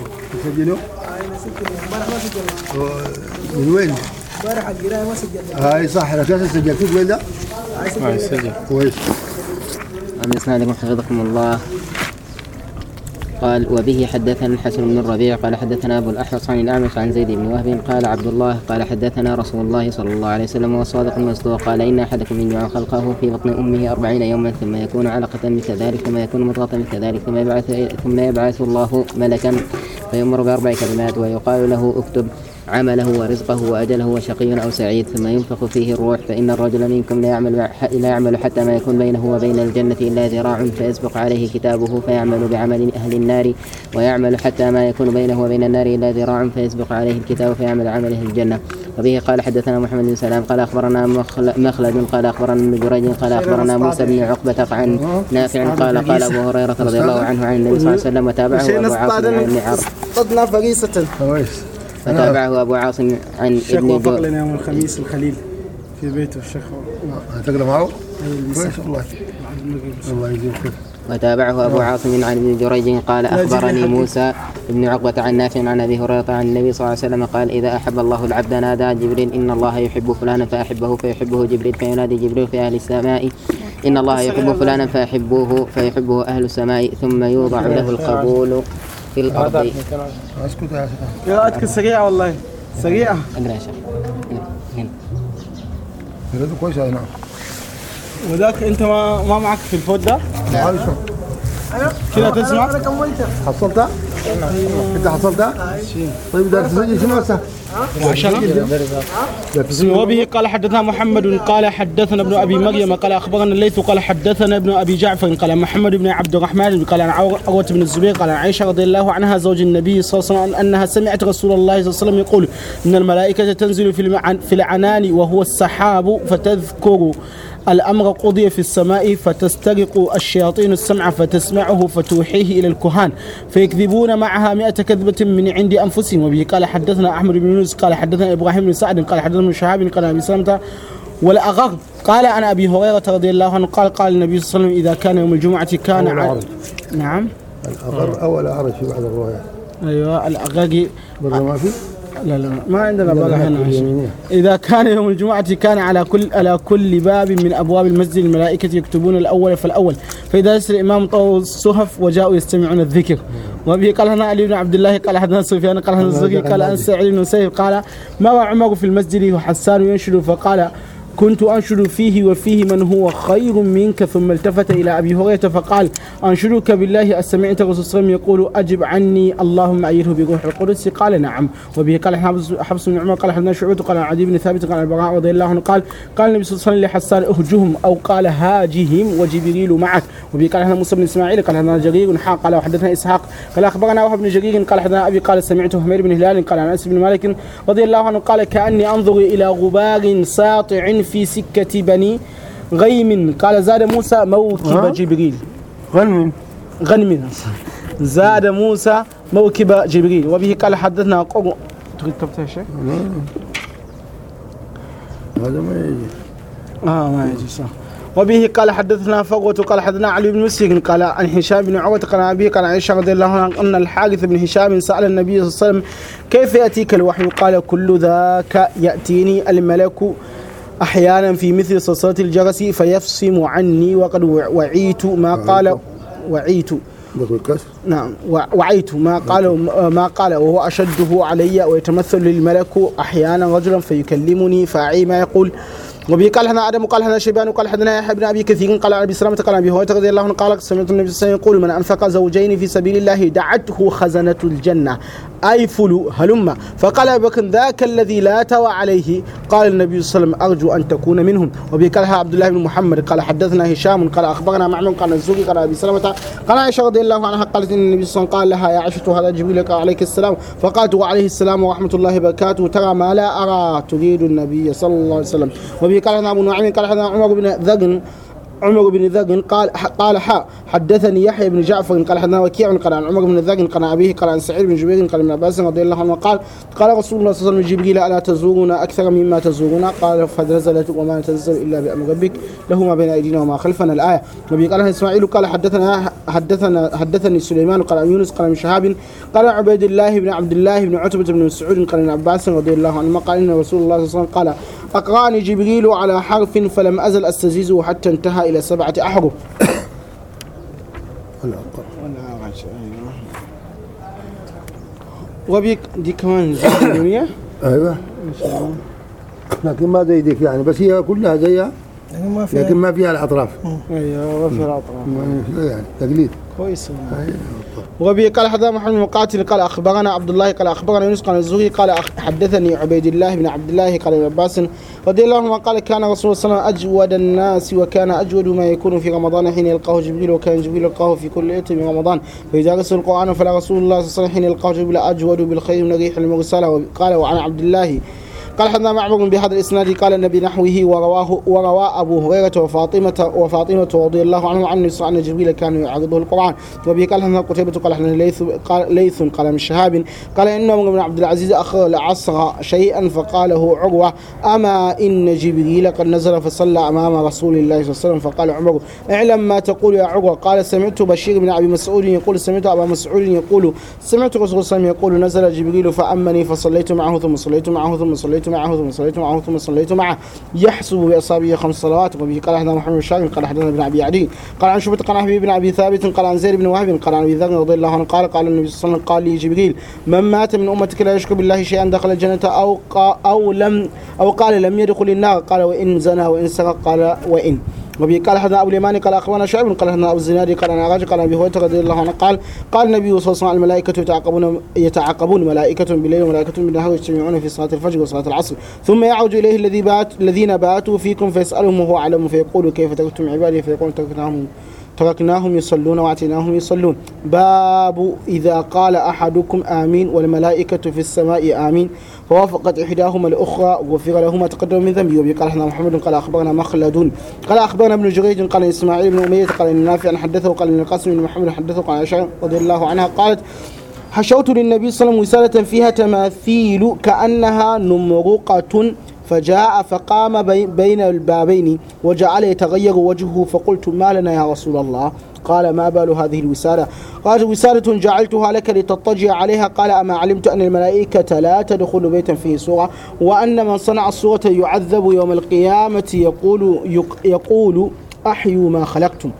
من وين؟ هاي صح. أنا سجلت وين ده؟ هاي سجل كويس. أم إسنادكم حفظكم الله. قال وبه حدثنا الحسن بن الربيع قال حدثنا أبو الأحوص عن الأعمش عن زيد بن وهب قال عبد الله قال حدثنا رسول الله صلى الله عليه وسلم والصادق المصدوق قال إن أحدكم يجمع خلقه في بطن أمه أربعين يوما ثم يكون علقة مثل ذلك ثم يكون مضغة مثل ذلك ثم يبعث, ثم يبعث الله ملكا فيؤمر بأربع كلمات ويقال له اكتب عمله ورزقه وأجله وشقي أو سعيد ثم ينفخ فيه الروح فإن الرجل منكم لا يعمل, لا يعمل حتى ما يكون بينه وبين الجنة إلا ذراع فيسبق عليه كتابه فيعمل بعمل أهل النار ويعمل حتى ما يكون بينه وبين النار إلا ذراع فيسبق عليه الكتاب فيعمل عمل أهل الجنة. وبه قال حدثنا محمد بن سلام قال أخبرنا مخلد قال أخبرنا ابن جريج قال أخبرنا موسى بن عقبة عن نافع قال قال أبو هريرة رضي الله عنه عن النبي صلى الله عليه وسلم وتابعه أبو عاصم عن ابن عمرو فتابعه أبو عاصم عن ابن وفق لنا يوم الخميس الخليل في بيته الشيخ. هتقرأ معه؟ كويس والله. الله يجزيك خير. وتابعه أبو عاصم عن ابن جريج قال أخبرني موسى بن عقبة عن نافع عن أبي هريرة عن النبي صلى الله عليه وسلم قال إذا أحب الله العبد نادى جبريل إن الله يحب فلانا فأحبه فيحبه جبريل فينادي جبريل في أهل السماء إن الله يحب فلانا فيحبه فيحبه أهل السماء ثم يوضع له القبول في الأرض. اسكت يا شيخ. قراءتك سريعة والله سريعة. أقرأ يا شيخ. قراءته كويسة. نعم. وذاك انت ما ما معك في الفوت ده؟ هذا شو؟ كذا تسمع؟ انا كملتها. حصلتها؟ انت حصلتها؟ طيب ده تسجل شنو هسه؟ وبه قال حدثنا محمد قال حدثنا ابن ابي مريم قال اخبرنا الليث قال حدثنا ابن ابي جعفر قال محمد بن عبد الرحمن قال عن عروه بن الزبير قال عن عائشه رضي الله عنها زوج النبي صلى الله عليه وسلم انها سمعت رسول الله صلى الله عليه وسلم يقول ان الملائكه تنزل في في العنان وهو السحاب فتذكر الأمر قضي في السماء فتسترق الشياطين السمع فتسمعه فتوحيه إلى الكهان فيكذبون معها مئة كذبة من عند أنفسهم. وبه قال حدثنا أحمد بن يونس قال حدثنا إبراهيم بن سعد قال حدثنا ابن شهاب قال أبي سلمة والأغر قال عن أبي هريرة رضي الله عنه قال قال النبي صلى الله عليه وسلم إذا كان يوم الجمعة كان على نعم الأغر أو الأعرج في بعض الروايات. أيوة الأغر برا ما في؟ لا لا ما عندنا باب هنا. إذا كان يوم الجمعة كان على كل على كل باب من أبواب المسجد الملائكة يكتبون الأول فالأول فإذا يسر الإمام طووا الصحف وجاءوا يستمعون الذكر. وبه قال هنا علي بن عبد الله قال حدثنا سفيان قال حدثنا الزهري قال أن سعيد بن مسيب قال ما عمر في المسجد وحسان ينشد فقال كنت أنشد فيه وفيه من هو خير منك ثم التفت إلى أبي هريرة فقال أنشدك بالله أسمعت الرسول صلى الله عليه وسلم يقول أجب عني اللهم أيده بروح القدس قال نعم. وبه قال حفص بن عمر قال حدثنا شعبة قال عن عدي بن ثابت قال عن البراء رضي الله عنه قال قال النبي صلى الله عليه وسلم لحسان اهجهم أو قال هاجهم وجبريل معك. وبه قال حدثنا موسى بن إسماعيل قال حدثنا جرير حا قال وحدثنا إسحاق قال أخبرنا وهب بن جرير قال حدثنا أبي قال سمعت حمير بن هلال قال عن أنس بن مالك رضي الله عنه قال كأني أنظر إلى غبار ساطع في سكة بني غيم قال زاد موسى موكب جبريل غنم غنم زاد موسى موكب جبريل. وبه قال حدثنا قوم تريد تفتح شيء؟ هذا ما يجي اه ما يجي صح. وبه قال حدثنا فقوة قال حدثنا علي بن مسيك قال عن هشام بن عروة قال عن أبيه قال عن عائشة رضي الله عنها أن الحارث بن هشام سأل النبي صلى الله عليه وسلم كيف يأتيك الوحي قال كل ذاك يأتيني الملك أحيانا في مثل صلصلة الجرس فيفصم عني وقد وعيت ما قال وعيت نعم وعيت ما قال ما قال وهو أشده علي ويتمثل للملك أحيانا رجلا فيكلمني فأعي ما يقول. وبه قال حدثنا آدم قال حدثنا شيبان قال حدثنا يحيى بن أبي كثير قال عن أبي سلمة قال عن أبي هريرة رضي الله عنه قال سمعت النبي صلى الله عليه وسلم يقول من أنفق زوجين في سبيل الله دعته خزنة الجنة أي فلو هلم فقال أبو بكر ذاك الذي لا توى عليه قال النبي صلى الله عليه وسلم أرجو أن تكون منهم. وبه قال عبد الله بن محمد قال حدثنا هشام قال أخبرنا معمر قال الزهري قال أبي سلمة قال عائشة رضي الله عنها قالت إن النبي صلى الله عليه وسلم قال لها يا عائشة هذا جبريل عليك السلام فقالت وعليه السلام ورحمة الله وبركاته ترى ما لا أرى تريد النبي صلى الله عليه وسلم. وبه قال أبو نعيم قال حدثنا عمر بن ذغن عمر بن ذغن قال قال حا حدثني يحيى بن جعفر قال حدثنا وكيع قال عن عمر بن ذغن قال عن أبيه قال عن سعيد بن جبير قال ابن عباس رضي الله عنه قال قال رسول الله صلى الله عليه وسلم جبريل ألا تزورنا أكثر مما تزورنا قال فنزلت وما تنزل إلا بأمر ربك له ما بين أيدينا وما خلفنا الآية. وبه قال إسماعيل قال حدثنا حدثنا حدثني سليمان قال عن يونس قال عن شهاب قال عن عبيد الله بن عبد الله بن عتبة بن مسعود قال عن عباس رضي الله عنه قال إن رسول الله صلى الله عليه وسلم قال أقرأني جبريل على حرف فلم أزل أستزيزه حتى انتهى إلى سبعة أحرف. وبيك دي كمان زي الدنيا ايوه لكن ما زي ديك يعني بس هي كلها زيها لكن ما فيها الاطراف. ايوه ما فيها الاطراف يعني تقليد كويس. وبه قال حدثنا محمد بن مقاتل قال اخبرنا عبد الله قال اخبرنا يونس قال الزهري قال حدثني عبيد الله بن عبد الله قال ابن عباس رضي الله عنه قال كان رسول الله صلى الله عليه وسلم اجود الناس وكان اجود ما يكون في رمضان حين يلقاه جبريل وكان جبريل يلقاه في كل ليله من رمضان فاذا رسل القران فلا رسول الله صلى الله عليه وسلم حين يلقاه جبريل اجود بالخير من الريح المرسله. قال وعن عبد الله قال حدثنا معمر بهذا الاسناد قال النبي نحوه ورواه وروى ابو هريره وفاطمه وفاطمه رضي الله عنه عن ان جبريل كان يعرضه القران. وبه قال حدثنا قتيبة قال حدثنا ليث قال ليث قال من شهاب قال ان عمر بن عبد العزيز اخر العصر شيئا فقاله عروه اما ان جبريل قد نزل فصلى امام رسول الله صلى الله عليه وسلم فقال عمر اعلم ما تقول يا عروه قال سمعت بشير بن ابي مسعود يقول سمعت ابا مسعود يقول سمعت رسول الله صلى الله عليه وسلم يقول نزل جبريل فامني فصليت معه ثم صليت معه ثم صليت معه ثم صليت معه ثم صليت معه يحسب باصابعه خمس صلوات. وبه قال حدثنا محمد بن شاكر قال حدثنا ابن ابي عدي قال عن شعبة قال عن حبيب بن ابي ثابت قال عن زيد بن وهب قال عن ابي ذر رضي الله عنه قال قال النبي صلى الله عليه وسلم قال لي جبريل من مات من امتك لا يشرك بالله شيئا دخل الجنه او او لم او قال لم يدخل النار قال وان زنى وان سرق قال وان. وبه قال حدثنا ابو اليماني قال اخبرنا شعيب قال حدثنا ابو الزنادي قال انا راجع قال ابي هريره رضي الله عنه قال قال النبي صلى الله عليه وسلم الملائكه يتعاقبون يتعاقبون ملائكه بالليل وملائكه بالنهار يجتمعون في صلاه الفجر وصلاه العصر ثم يعود اليه الذي بات الذين باتوا فيكم فيسالهم وهو اعلم فيقول كيف تركتم عبادي فيقول تركناهم تركناهم يصلون واعتناهم يصلون. باب إذا قال أحدكم آمين والملائكة في السماء آمين فوافقت إحداهما الأخرى غفر له ما تقدم من ذنبه. وبه قال حدثنا محمد قال أخبرنا مخلد قال أخبرنا ابن جريج قال إسماعيل بن أمية قال إن نافع حدثه قال إن القاسم بن محمد حدثه قال عائشة رضي الله عنها قالت حشوت للنبي صلى الله عليه وسلم وسادة فيها تماثيل كأنها نمرقة فجاء فقام بين البابين وجعل يتغير وجهه فقلت ما لنا يا رسول الله؟ قال ما بال هذه الوسادة؟ قالت وسادة جعلتها لك لتضطجع عليها. قال أما علمت أن الملائكة لا تدخل بيتا فيه سورة وأن من صنع السورة يعذب يوم القيامة يقول يقول أحيوا ما خلقتم.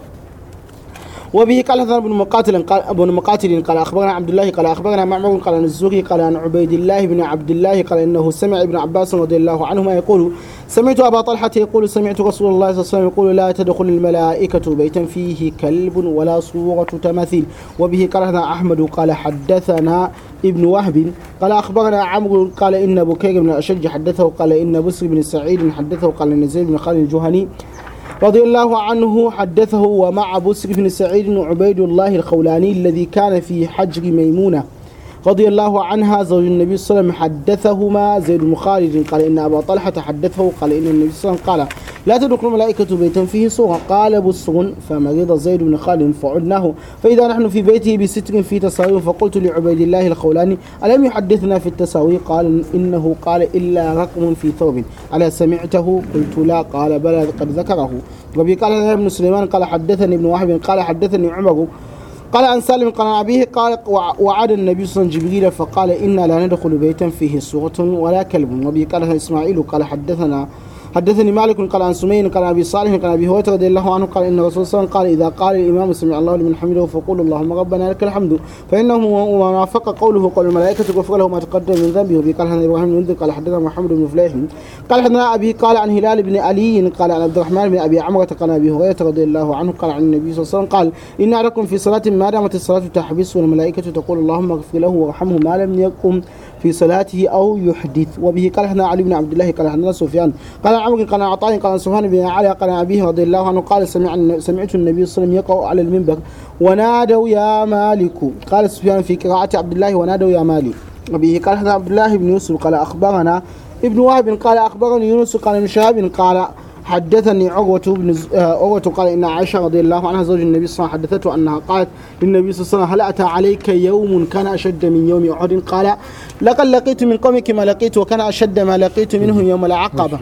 وبه قال حدثنا ابن مقاتل قال ابن مقاتل قال اخبرنا عبد الله قال اخبرنا معمر قال عن الزهري قال عن عبيد الله بن عبد الله قال انه سمع ابن عباس رضي الله عنهما يقول سمعت ابا طلحه يقول سمعت رسول الله صلى الله عليه وسلم يقول لا تدخل الملائكه بيتا فيه كلب ولا صوره تماثيل. وبه قال حدثنا احمد قال حدثنا ابن وهب قال اخبرنا عمرو قال ان بكير بن الاشج حدثه قال ان بسر بن سعيد حدثه قال ان زيد بن خالد الجهني رضي الله عنه حدثه ومع بسر بن سعيد عبيد الله الخولاني الذي كان في حجر ميمونة رضي الله عنها زوج النبي صلى الله عليه وسلم حدثهما زيد بن خالد قال إن أبا طلحة حدثه قال إن النبي صلى الله عليه وسلم قال لا تدخل الملائكة بيتا فيه صورة. قال بسر فمرض زيد بن خالد فعدناه فإذا نحن في بيته بستر في تساوي فقلت لعبيد الله الخولاني ألم يحدثنا في التساوي؟ قال إنه قال إلا رقم في ثوب ألا سمعته؟ قلت لا. قال بلى قد ذكره. وبه قال ابن سليمان قال حدثني ابن وهب قال حدثني عمر قال عن سالم قال عن أبيه قال وعد النبي صلى الله عليه وسلم جبريل فقال إنا لا ندخل بيتا فيه صورة ولا كلب. وبه قال إسماعيل قال حدثنا حدثني مالك قال عن سمين قال عن ابي صالح قال ابي هريره رضي الله عنه قال ان الرسول صلى الله عليه وسلم قال اذا قال الامام سمع الله لمن حمده فقولوا اللهم ربنا لك الحمد فانه وافق قوله قول الملائكه غفر له ما تقدم من ذنبه. وبه قال حدثنا ابراهيم بن منذر قال حدثنا محمد بن فليح قال حدثنا ابي قال عن هلال بن علي قال عن عبد الرحمن بن ابي عمره قال ابي هريره رضي الله عنه قال عن النبي صلى الله عليه وسلم قال ان لكم في صلاه ما دامت الصلاه تحبس والملائكه تقول اللهم اغفر له وارحمه ما لم يقم في صلاته او يحدث. وبه قال حدثنا علي بن عبد الله قال حدثنا سفيان قال عن عمرو قال عطاء قال سفيان بن علي قال ابيه رضي الله عنه قال سمع سمعت النبي صلى الله عليه وسلم يقرأ على المنبر ونادوا يا مالك. قال سفيان في قراءة عبد الله ونادوا يا مالك. وبه قال حدثنا عبد الله بن يوسف قال اخبرنا ابن وهب قال اخبرني يونس قال ابن شهاب قال حدثني عروة بن عروة قال ان عائشة رضي الله عنها زوج النبي صلى الله عليه وسلم حدثته انها قالت للنبي صلى الله عليه وسلم هل اتى عليك يوم كان اشد من يوم احد؟ قال لقد لقيت من قومك ما لقيت وكان اشد ما لقيت منهم يوم العقبة.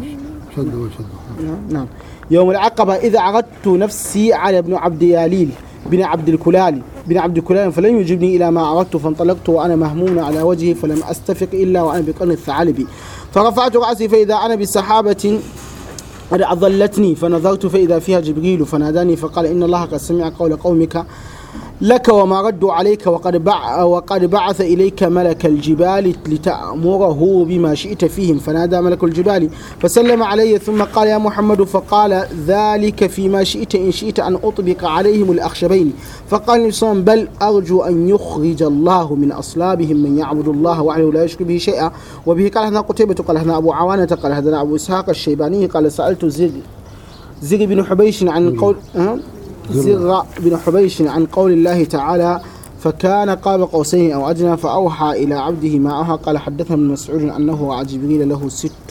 شد وشد. نعم يوم العقبة إذا عرضت نفسي على ابن عبد ياليل بن عبد الكلال بن عبد الكلال فلم يجبني إلى ما أردت فانطلقت وأنا مهموم على وجهي فلم أستفق إلا وأنا بقرن الثعالب فرفعت رأسي فإذا أنا بسحابة قد أظلتني فنظرت فإذا فيها جبريل فناداني فقال إن الله قد سمع قول قومك لك وما ردوا عليك وقد بع وقد بعث إليك ملك الجبال لتأمره بما شئت فيهم. فنادى ملك الجبال فسلم علي ثم قال يا محمد فقال ذلك فيما شئت إن شئت أن أطبق عليهم الأخشبين. فقال النبي بل أرجو أن يخرج الله من أصلابهم من يعبد الله وحده لا يشرك به شيئا. وبه قال هذا قتيبة قال هذا أبو عوانة قال هذا أبو إسحاق الشيباني قال سألت زر زر بن حبيش عن قول أه؟ زر بن حبيش عن قول الله تعالى فكان قاب قوسين أو أدنى فأوحى إلى عبده ما أوحى. قال حدثنا ابن مسعود أنه وعد جبريل له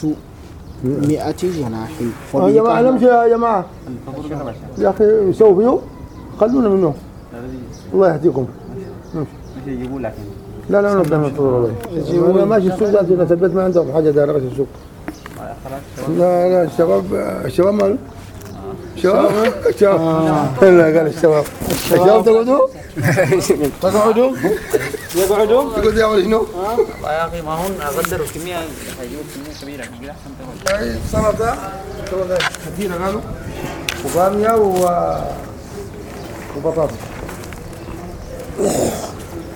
ستمائة جناح. يا جماعة نمشي يا جماعة يا أخي يسوفوا خلونا منه الله يهديكم. لا لا نبدأ من الطرق والله ماشي السوق ذاته إذا ثبت ما عندهم حاجة دارة السوق. لا لا الشباب الشباب ماله شباب شباب لا قال الشباب الشباب تقعدوا تقعدوا يقعدوا تقعد يا ولد شنو؟ والله يا اخي ما هون اقدر كميه هيجيبوا كميه كبيره كبيره احسن تقعد. هاي سلطه سلطه كثيره قالوا وباميه و وبطاطس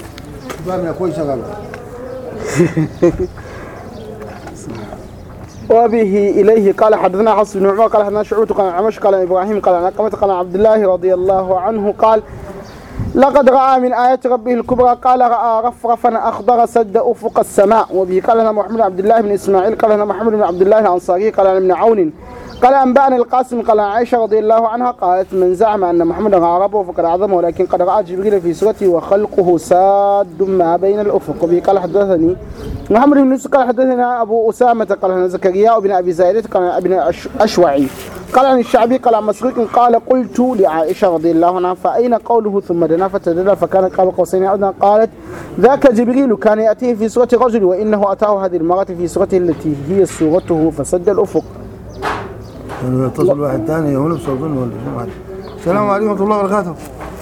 باميه كويسه قالوا وبه إليه قال حدثنا حفص بن عمر قال حدثنا شعبة قال عمش قال إبراهيم قال عن علقمة قال عبد الله رضي الله عنه قال لقد رأى من آيات ربه الكبرى قال رأى رفرفا أخضر سد أفق السماء. وبه قال لنا محمد عبد الله بن إسماعيل قال لنا محمد بن عبد الله الأنصاري قال عن ابن عون قال أنبأنا القاسم قال عن عائشة رضي الله عنها قالت من زعم أن محمد رأى ربه فقد أعظمه ولكن قد رأى جبريل في سورته وخلقه ساد ما بين الأفق. وبه قال حدثني محمد بن يوسف قال حدثنا أبو أسامة قال عن زكريا بن أبي زايدة قال عن ابن أشوعي قال عن الشعبي قال عن مسروق قال قلت لعائشة رضي الله عنها فأين قوله ثم دنا فتدلى فكان قاب قوسين أو أدنى قالت ذاك جبريل كان يأتيه في سورة رجل وإنه أتاه هذه المرة في سورته التي هي سورته فسد الأفق. يتصل واحد ثاني هو نفسه أظن ولا شو. السلام عليكم ورحمة الله وبركاته.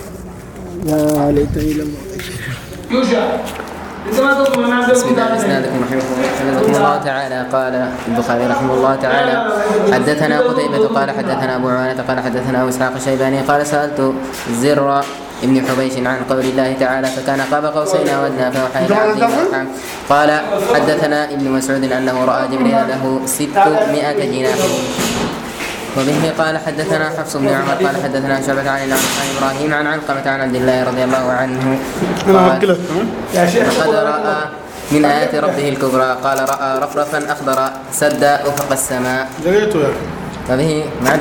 يا ليتني لم يوشع بسم الله اسنادكم رحمه الله تعالى. قال البخاري رحمه الله تعالى حدثنا قتيبة قال حدثنا أبو عوانة قال حدثنا أبو إسحاق الشيباني قال سألت زر ابن حبيش عن قول الله تعالى فكان قاب قوسين أو أدنى فأوحى إلى عبده ما قال حدثنا ابن مسعود أنه رأى جبريل له ستمائة جناح. وبه قال حدثنا حفص بن عمر قال حدثنا شعبة عن إبراهيم عن علقمة عن عبد الله رضي الله عنه قال فقد رأى من آيات ربه الكبرى قال رأى رفرفا أخضر سد أفق السماء. وبه مع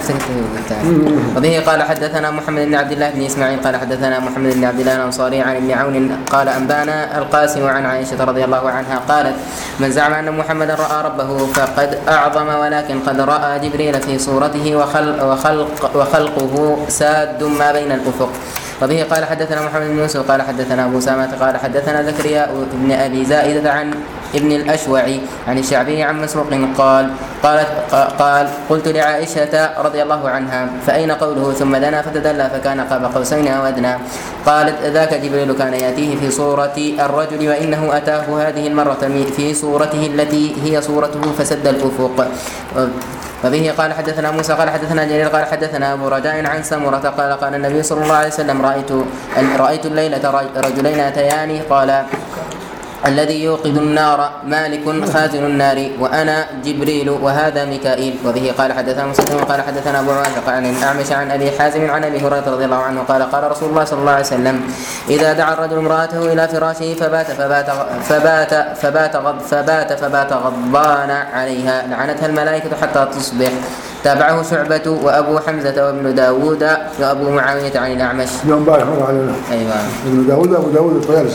وبه قال حدثنا محمد بن عبد الله بن إسماعيل قال حدثنا محمد بن عبد الله الأنصاري عن ابن عون قال أنبانا القاسم عن عائشة رضي الله عنها قالت من زعم أن محمدا رأى ربه فقد أعظم ولكن قد رأى جبريل في صورته وخلق وخلق وخلقه ساد ما بين الأفق. وبه قال حدثنا محمد بن يوسف قال حدثنا أبو سامة قال حدثنا زكريا بن أبي زائدة عن ابن الأشوعي عن الشعبي عن مسروق قال قالت قال قلت لعائشة رضي الله عنها فأين قوله ثم دنا فتدلى فكان قاب قوسين أو أدنى قالت ذاك جبريل كان يأتيه في صورة الرجل وإنه أتاه هذه المرة في صورته التي هي صورته فسد الأفق. وبه قال حدثنا موسى قال حدثنا جرير قال حدثنا أبو رجاء عن سمرة قال قال النبي صلى الله عليه وسلم رأيت رأيت الليلة رجلين أتياني قال الذي يوقد النار مالك خازن النار وأنا جبريل وهذا ميكائيل. وبه قال حدثنا مسلم قال حدثنا أبو عوانة قال عن أعمش عن أبي حازم عن أبي هريرة رضي الله عنه قال قال رسول الله صلى الله عليه وسلم إذا دعا الرجل امرأته إلى فراشه فبات فبات فبات فبات غض فبات فبات غضبان عليها لعنتها الملائكة حتى تصبح. تابعه شعبة وأبو حمزة وابن داود وأبو معاوية عن الأعمش. يوم بارح مر علينا. أيوة. ابن داود أبو داود الطيالسي.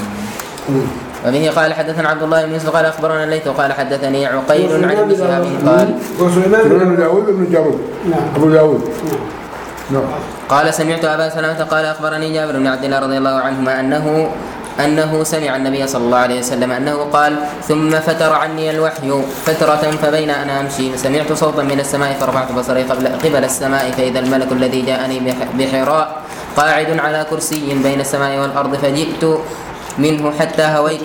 وبه قال حدثنا عبد الله بن يوسف قال أخبرنا الليث قال حدثني عقيل عن ابن شهاب قال ابن داود ابن جابر أبو داود نعم. قال سمعت أبا سلمة قال أخبرني جابر بن عبد الله رضي الله عنهما أنه أنه سمع النبي صلى الله عليه وسلم أنه قال ثم فتر عني الوحي فترة فبين أنا أمشي سمعت صوتا من السماء فرفعت بصري قبل السماء فإذا الملك الذي جاءني بحراء قاعد على كرسي بين السماء والأرض فجئت منه حتى هويت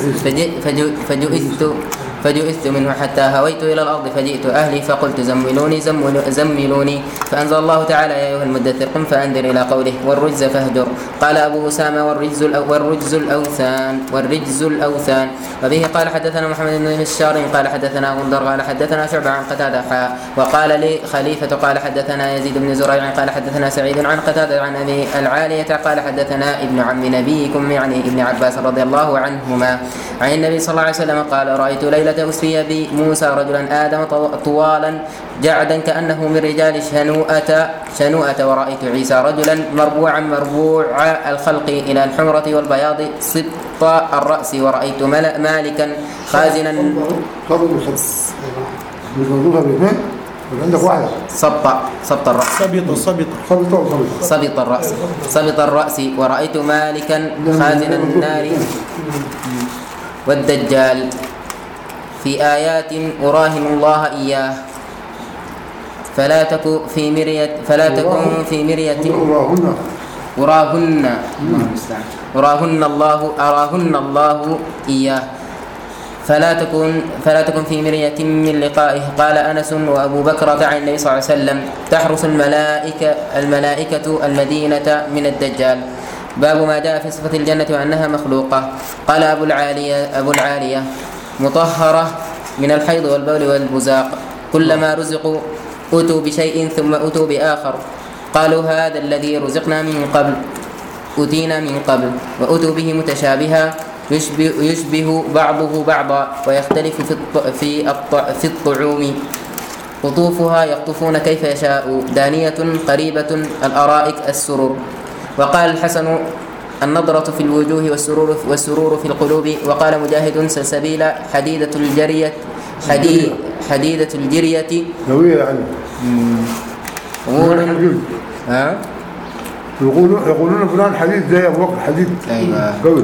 فجئت فجئت منه حتى هويت إلى الأرض فجئت أهلي فقلت زملوني زملوني فأنزل الله تعالى يا أيها المدثر قم فأنذر إلى قوله والرجز فاهجر. قال أبو أسامة والرجز والرجز الأوثان والرجز الأوثان. وبه قال حدثنا محمد بن بشار قال حدثنا غندر قال حدثنا شعبة عن قتادة حاء وقال لي خليفة قال حدثنا يزيد بن زريع قال حدثنا سعيد عن قتادة عن أبي العالية قال حدثنا ابن عم نبيكم يعني ابن عباس رضي الله عنهما عن النبي صلى الله عليه وسلم قال رأيت ليلة أسري بموسى رجلا آدم طوالا جعدا كأنه من رجال شنوءة شنوءة ورأيت عيسى رجلا مربوعا مربوع الخلق إلى الحمرة والبياض سبط الرأس ورأيت مالكا خازنا عندك واحدة سبط سبط الرأس صبط صبط سبط الرأس سبط الرأس ورأيت مالكا خازن النار والدجال في آيات أراهن الله إياه فلا تكن في مرية فلا تكن في مرية أراهن أراهن الله أراهن الله إياه فلا تكن فلا تكن في مرية من لقائه. قال أنس وأبو بكر عن النبي صلى الله عليه وسلم تحرس الملائكة الملائكة المدينة من الدجال. باب ما جاء في صفة الجنة وأنها مخلوقة. قال أبو العالية أبو العالية مطهرة من الحيض والبول والبزاق، كلما رزقوا أتوا بشيء ثم أتوا بآخر، قالوا هذا الذي رزقنا من قبل أتينا من قبل، وأتوا به متشابها يشبه, يشبه بعضه بعضا ويختلف في في في الطعوم. قطوفها يقطفون كيف يشاء، دانية قريبة الأرائك السرور. وقال الحسن النظرة في الوجوه والسرور والسرور في القلوب. وقال مجاهد سلسبيل حديدة الجرية حديد حديدة الجرية قوية يعني غول. ها يقولون يقولون فلان حديد زي ابو بكر حديد. ايوه قوي.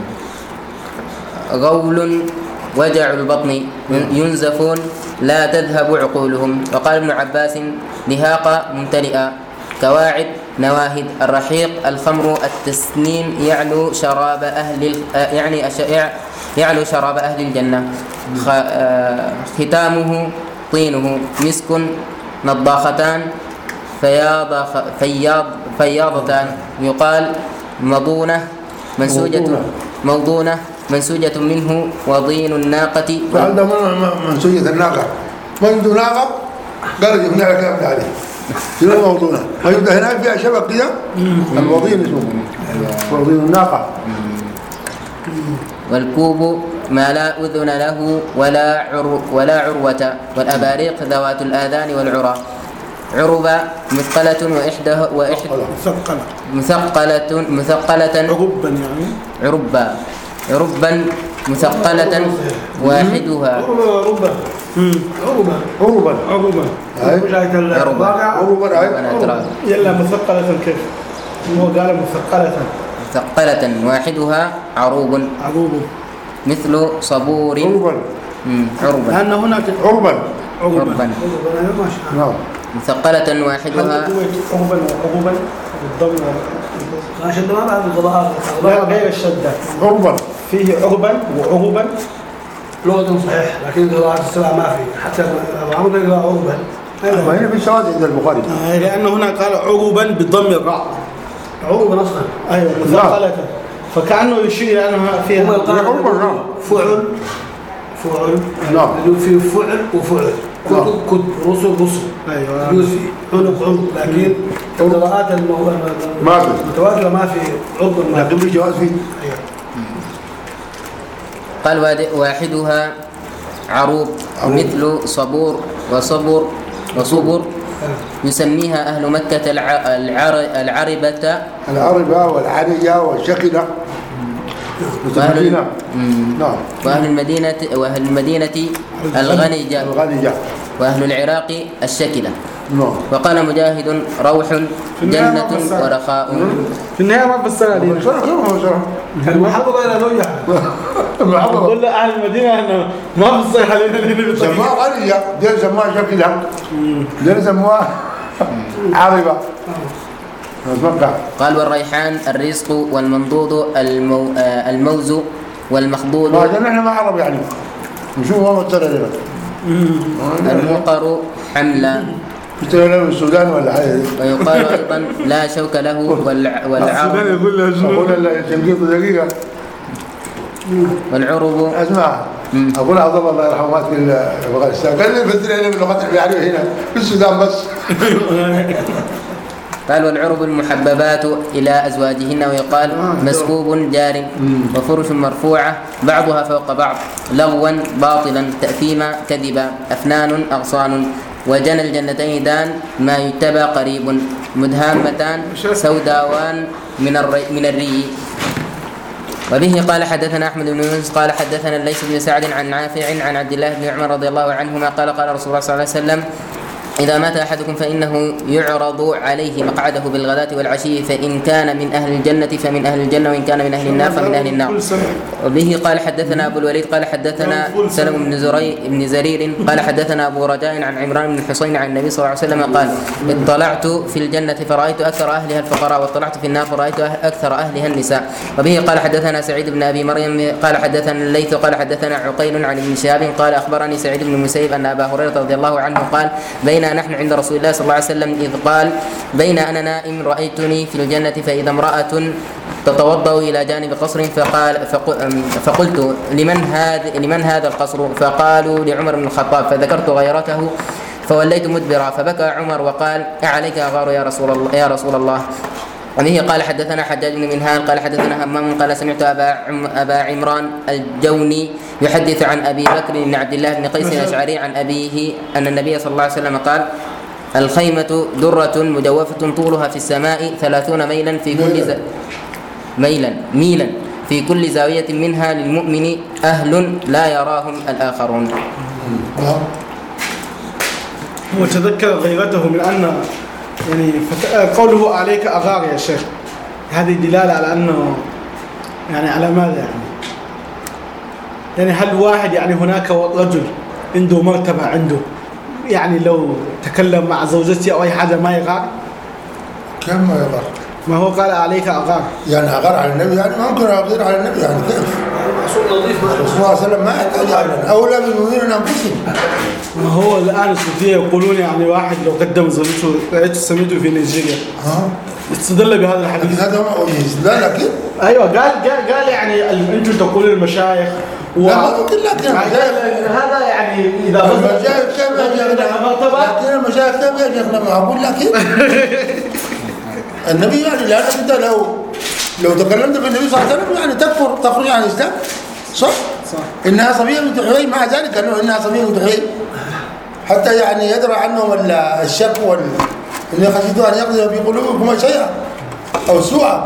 غول وجع البطن ينزفون لا تذهب عقولهم. وقال ابن عباس نهاق ممتلئا كواعب نواهد. الرحيق الخمر التسنيم يعلو شراب أهل يعني يعلو شراب أهل الجنة. ختامه طينه مسك نضاختان فياض فياض فياضتان. يقال مضونة منسوجة موضونة منسوجة منه وضين الناقة. فعندما منسوجة الناقة منذ ناقة قال جبنا لك ابن عليه شنو موضوعنا؟ هيبقى هناك فيها شبك كده الوضين اسمه وضين الناقة. والكوب ما لا أذن له ولا عر ولا عروة. والأباريق ذوات الآذان والعرى. عربة مثقلة وإحدى وإحدى مثقلة مثقلة مثقلة عربا يعني عربا عربا مثقلة واحدها عربا عربا عربا عربا عربا عربا يلا مثقلة كيف؟ هو قال مثقلة مثقلة واحدها عروب عروب مثل صبور عربا عربا لأن هناك عربا عربا نعم مثقلة واحدها عربا وعربا بالضم عشان ما بعد القضاء لا غير الشدة عربا فيه عربا وعربا لغة صحيح لكن قراءة السبع ما في حتى أبو عمرو يقرأ عربا. ما هنا في شواذ عند البخاري لأنه هنا قال عربا بالضم الراء عربا أصلا أيوة مثقلة فكأنه يشير إلى أنها فيها عربا فعل فعل نعم في فعل وفعل كتب كتب رسل رسل أيوة يجوز في عنق عنق لكن القراءات ما في المتواترة ما في عربا ما لكن في جواز فيه. قال واحدها عروب مثل صبور وصبر وصبر يسميها أهل مكة العر العربة العربة والعرية والشكلة وأهل نعم وأهل المدينة وأهل المدينة الغنجة الغنجة وأهل العراق الشكلة. نعم. وقال مجاهد روح جنة ورخاء. في النهاية ما فسرها لي المحافظة إلى نوجح المحافظة قل أهل المدينة أنه ما فسر علينا سموها غنجة دير سموها شكلة دير سموها عربة. قال والريحان الرزق والمنضود المو... الموز والمخضود. ما عشان احنا ما عرب يعني نشوف ما متصل لنا المقر حملا متصل لنا من السودان ولا حاجه. ويقال ايضا لا شوك له والع... والعرب يقول له اقول له تنقيط دقيقه والعرب اسمع اقول عبد الله الله يرحمه مات في افغانستان قال لي فسر لنا باللغه العربيه هنا في السودان بس. قال والعرب المحببات إلى أزواجهن. ويقال مسكوب جار وفرش مرفوعة بعضها فوق بعض لغوا باطلا تأثيما كذبا أفنان أغصان وجنى الجنتين دان ما يتبى قريب مدهامتان سوداوان من الري, من الري. وبه قال حدثنا أحمد بن يونس قال حدثنا الليث بن سعد عن نافع عن عبد الله بن عمر رضي الله عنهما قال قال رسول الله صلى الله عليه وسلم إذا مات أحدكم فإنه يعرض عليه مقعده بالغداة والعشي فإن كان من أهل الجنة فمن أهل الجنة وإن كان من أهل النار فمن أهل النار. وبه قال حدثنا أبو الوليد قال حدثنا سلم بن زري بن زرير قال حدثنا أبو رجاء عن عمران بن الحصين عن النبي صلى الله عليه وسلم قال اطلعت في الجنة فرأيت أكثر أهلها الفقراء واطلعت في النار فرأيت أكثر أهلها النساء. وبه قال حدثنا سعيد بن أبي مريم قال حدثنا الليث قال حدثنا عقيل عن ابن شهاب قال أخبرني سعيد بن المسيب أن أبا هريرة رضي الله عنه قال بين نحن عند رسول الله صلى الله عليه وسلم إذ قال بين أنا نائم رأيتني في الجنة فإذا امرأة تتوضأ إلى جانب قصر فقال فقلت لمن هذا لمن هذا القصر؟ فقالوا لعمر بن الخطاب، فذكرت غيرته فوليت مدبرا، فبكى عمر وقال أعليك أغار يا رسول الله يا رسول الله. وبه قال حدثنا حجاج بن منهال قال حدثنا همام قال سمعت أبا, عم أبا عمران الجوني يحدث عن أبي بكر بن عبد الله بن قيس الأشعري عن أبيه أن النبي صلى الله عليه وسلم قال الخيمة درة مجوفة طولها في السماء ثلاثون ميلا في كل ز... ميلا ميلا في كل زاوية منها للمؤمن أهل لا يراهم الآخرون. وتذكر غيرته من أن يعني قوله عليك أغار يا شيخ، هذه دلالة على أنه يعني على ماذا يعني؟ يعني هل واحد يعني هناك رجل عنده مرتبة عنده يعني لو تكلم مع زوجتي أو أي حاجة ما يغار؟ كم ما يغار؟ ما هو قال عليك أغار، يعني أغار على النبي، يعني ممكن أغير على النبي يعني كيف؟ الرسول صلى الله عليه وسلم ما يحتاج على أولى بالمؤمنين أنفسهم. ما هو الآن الصوفية يقولون يعني واحد لو قدم زوجته رأيت سميته في نيجيريا استدل بهذا الحديث. هذا ما لا لكن أيوة قال قال قال يعني أنتم تقولون المشايخ و... لا ممكن لكن هذا يعني إذا المشايخ كيف يجينا لكن المشايخ كيف يجينا ما أقول لكن النبي يعني لأنك أنت لو لو تكلمت بالنبي صلى الله عليه وسلم يعني تكفر تخرج عن الإسلام صح؟ صح. إنها صفية بنت حيي مع ذلك أنه إنها صفية بنت حيي حتى يعني يدرى عنهم الشك وال إن خشيتوا أن يقضي في قلوبكم شيئا أو سوءا.